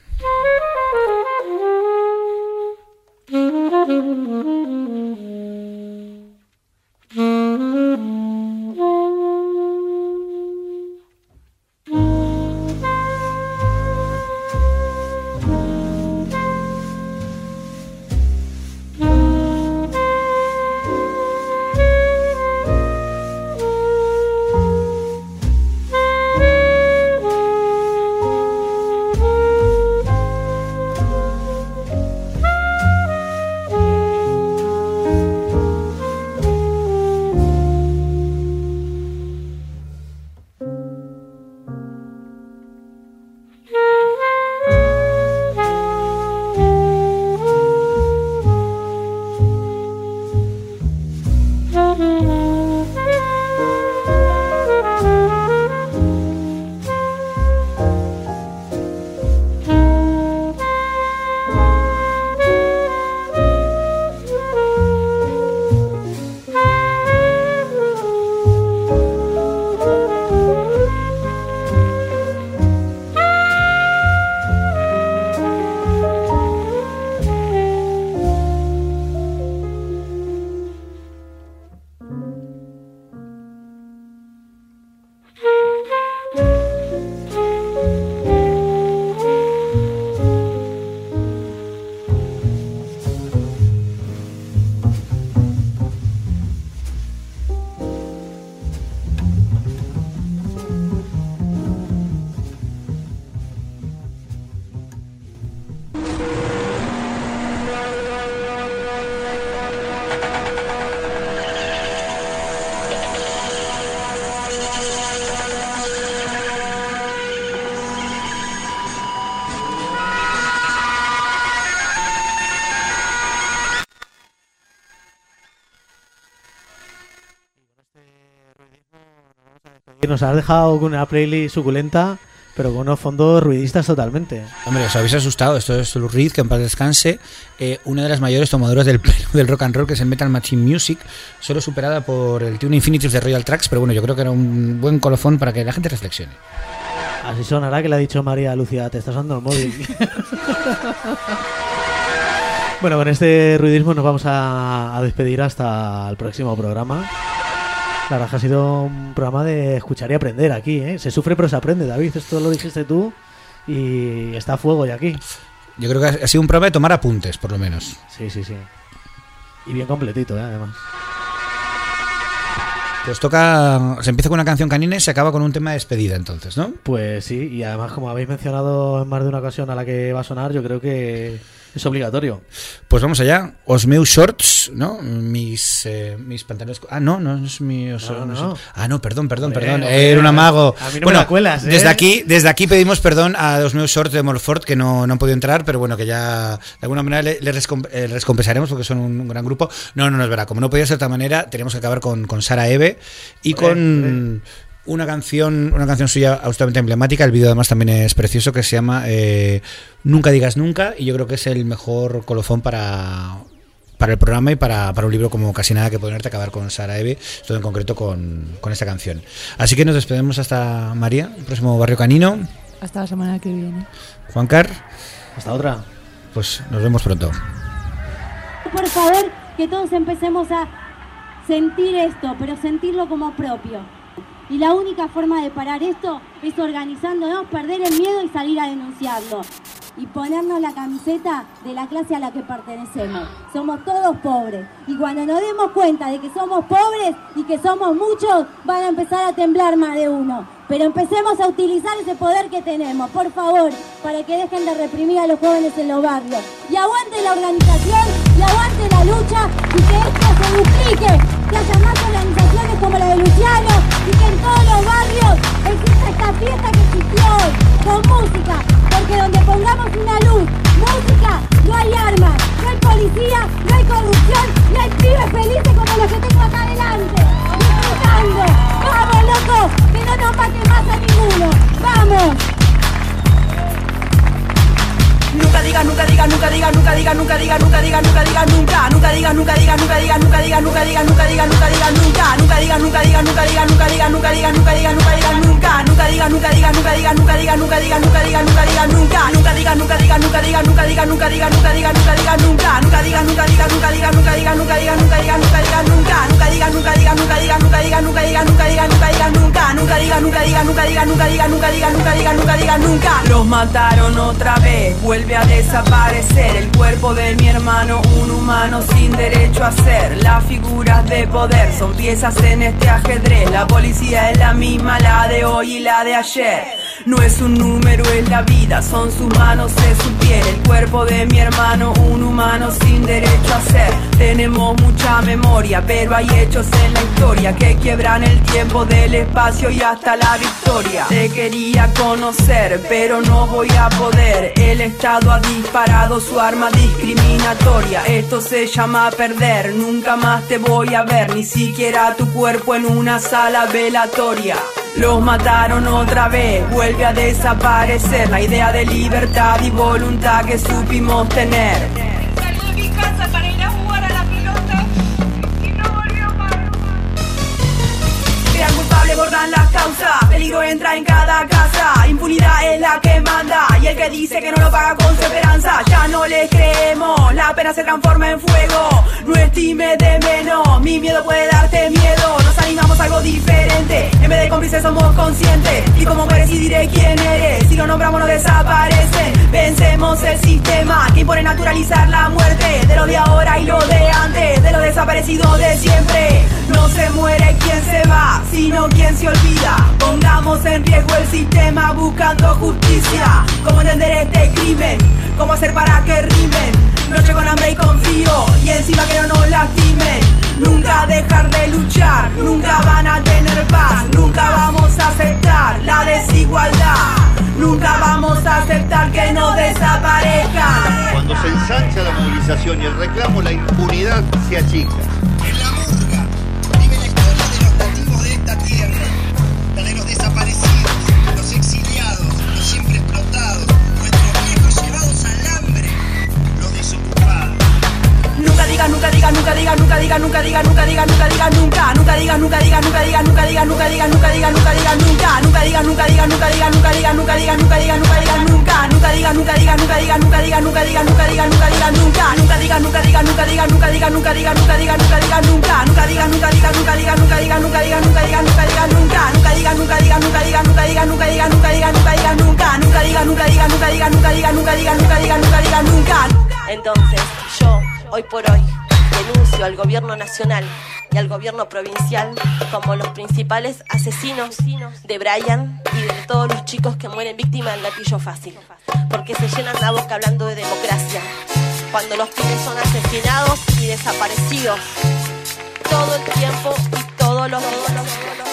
Nos has dejado con una playlist suculenta, pero con unos fondos ruidistas totalmente.
Hombre, os habéis asustado. Esto es Lou Reed, que en paz descanse, una de las mayores tomadoras del rock and roll, que es el Metal Machine Music, solo superada por el Tune Infinitus de Royal Tracks, pero bueno, yo creo que era un buen colofón para que la gente reflexione.
Así sonará que le ha dicho María Lucía, te estás usando el móvil. Bueno, con este ruidismo nos vamos a despedir hasta el próximo programa. La verdad que ha sido un programa de escuchar y aprender aquí, ¿eh? Se sufre pero se aprende, David. Esto lo dijiste tú y está a fuego ya aquí.
Yo creo que ha sido un programa de tomar apuntes, por lo menos.
Sí. Y bien completito, además.
Pues se empieza con una canción canina y se acaba con un tema de despedida, entonces, ¿no?
Pues sí, y además como habéis mencionado en más de una ocasión a la que va a sonar, yo creo que Es obligatorio.
Pues vamos allá. Os meus shorts, ¿no? Mis pantalones. Ah, no es mi.
No.
Ah, no, perdón. Era un amago.
A mí no me la cuelas, ¿eh?
Desde aquí pedimos perdón a los meus shorts de Morfort que no han podido entrar, pero bueno, que ya de alguna manera les recompensaremos porque son un gran grupo. No es verdad. Como no podía ser de otra manera, teníamos que acabar con Sara Eve y con una canción suya absolutamente emblemática. El vídeo además también es precioso, que se llama Nunca digas nunca, y yo creo que es el mejor colofón para el programa y para un libro como Casi nada que ponerte, acabar con Sara Eve, todo en concreto con esta canción. Así que nos despedimos hasta María, el próximo Barrio Canino.
Hasta la semana que viene.
Juancar.
Hasta otra.
Pues nos vemos pronto.
Por favor, que todos empecemos a sentir esto, pero sentirlo como propio. Y la única forma de parar esto es organizándonos, perder el miedo y salir a denunciarlo. Y ponernos la camiseta de la clase a la que pertenecemos. Somos todos pobres. Y cuando nos demos cuenta de que somos pobres y que somos muchos, van a empezar a temblar más de uno. Pero empecemos a utilizar ese poder que tenemos, por favor, para que dejen de reprimir a los jóvenes en los barrios. Y aguante la organización, y aguante la lucha, y que esto se duplique, que haya más organizaciones como la de Luciano, y que en todos los barrios exista esta fiesta que existió hoy, con música, porque donde pongamos una luz, música, no hay armas, no hay policía, no hay corrupción, y hay pibes felices como los que tengo acá adelante, disfrutando. ¡Vamos, locos! ¡Que no nos mate más a ninguno! ¡Vamos!
Nunca digas, nunca digas, nunca digas, nunca digas, nunca digas, nunca digas, nunca digas, nunca, nunca digas, nunca digas, nunca digas, nunca digas, nunca digas, nunca digas, nunca digas, nunca, nunca digas, nunca digas, nunca digas, nunca digas, nunca digas, nunca digas, nunca digas, nunca, nunca digas, nunca digas, nunca digas, nunca digas, nunca digas, nunca digas, nunca digas, nunca, nunca digas, nunca digas, nunca digas, nunca digas, nunca digas, nunca digas, nunca digas, nunca, nunca digas, nunca digas, nunca digas, nunca digas, nunca digas, nunca digas, nunca digas, nunca, nunca digas, nunca digas, nunca digas, nunca digas, nunca digas, nunca digas, nunca digas, nunca, nunca digas, nunca digas, nunca digas, nunca digas, nunca digas, nunca digas, nunca digas, nunca. Los mataron otra vez, vuelve a desaparecer el cuerpo de mi hermano, un humano sin derecho a ser. Las figuras de poder son piezas en este ajedrez. La policía es la misma, la de hoy y la de ayer. No es un número, es la vida, son sus manos, es su piel. El cuerpo de mi hermano, un humano sin derecho a ser. Tenemos mucha memoria, pero hay hechos en la historia que quiebran el tiempo del espacio y hasta la victoria. Te quería conocer, pero no voy a poder. El Estado ha disparado su arma discriminatoria. Esto se llama perder, nunca más te voy a ver, ni siquiera tu cuerpo en una sala velatoria. Los mataron otra vez, vuelve a desaparecer la idea de libertad y voluntad que supimos tener.
Salí de mi casa para ir a jugar a la pelota y no volvió más.
Crean culpable, borran las causas, peligro entra en cada casa, impunidad es la que manda y el que dice que no lo paga con su esperanza. Ya no le creemos, la pena se transforma en fuego, no estime de menos, mi miedo puede darte miedo. Nos animamos a algo diferente, en vez de cómplices somos conscientes, y como mueres y diré quién eres, si lo nombramos no desaparecen. Vencemos el sistema que impone naturalizar la muerte de lo de ahora y lo de antes, de lo desaparecido de siempre. No se muere quien se va, sino quien se olvida. Pongamos en riesgo el sistema buscando justicia. ¿Cómo entender este crimen? ¿Cómo hacer para que rimen? Noche con hambre y con frío, y encima que no nos lastimen. Nunca dejar de luchar, nunca van a tener paz. Nunca vamos a aceptar la desigualdad. Nunca vamos a aceptar que nos desaparezcan.
Cuando se ensancha la movilización y el reclamo, la impunidad se achica.
En la murga vive la historia de los nativos de esta tierra, la de los desaparecidos, los exiliados, los siempre explotados, nuestros viejos llevados al hambre, los desocupados.
Nunca digas, nunca digas, nunca digas, nunca digas, nunca digas, nunca digas, nunca digas, nunca, nunca digas, nunca digas, nunca digas, nunca digas, nunca digas, nunca digas, nunca digas, nunca, nunca digas, nunca digas, nunca digas, nunca digas, nunca digas, nunca digas, nunca digas, nunca, nunca digas, nunca digas, nunca digas, nunca digas, nunca digas, nunca digas, nunca digas, nunca, nunca digas, nunca digas, nunca digas, nunca digas, nunca digas, nunca digas, nunca digas, nunca, nunca digas, nunca digas, nunca digas, nunca digas, nunca digas, nunca digas, nunca digas, nunca, nunca digas, nunca digas, nunca digas, nunca digas, nunca digas, nunca digas, nunca digas, nunca, nunca digas, nunca digas, nunca digas, nunca digas, nunca digas, nunca digas, nunca digas, nunca.
Entonces, yo, hoy por hoy, denuncio al gobierno nacional y al gobierno provincial como los principales asesinos de Brian y de todos los chicos que mueren víctimas del gatillo fácil, porque se llenan la boca hablando de democracia, cuando los pibes son asesinados y desaparecidos todo el tiempo y todos los días.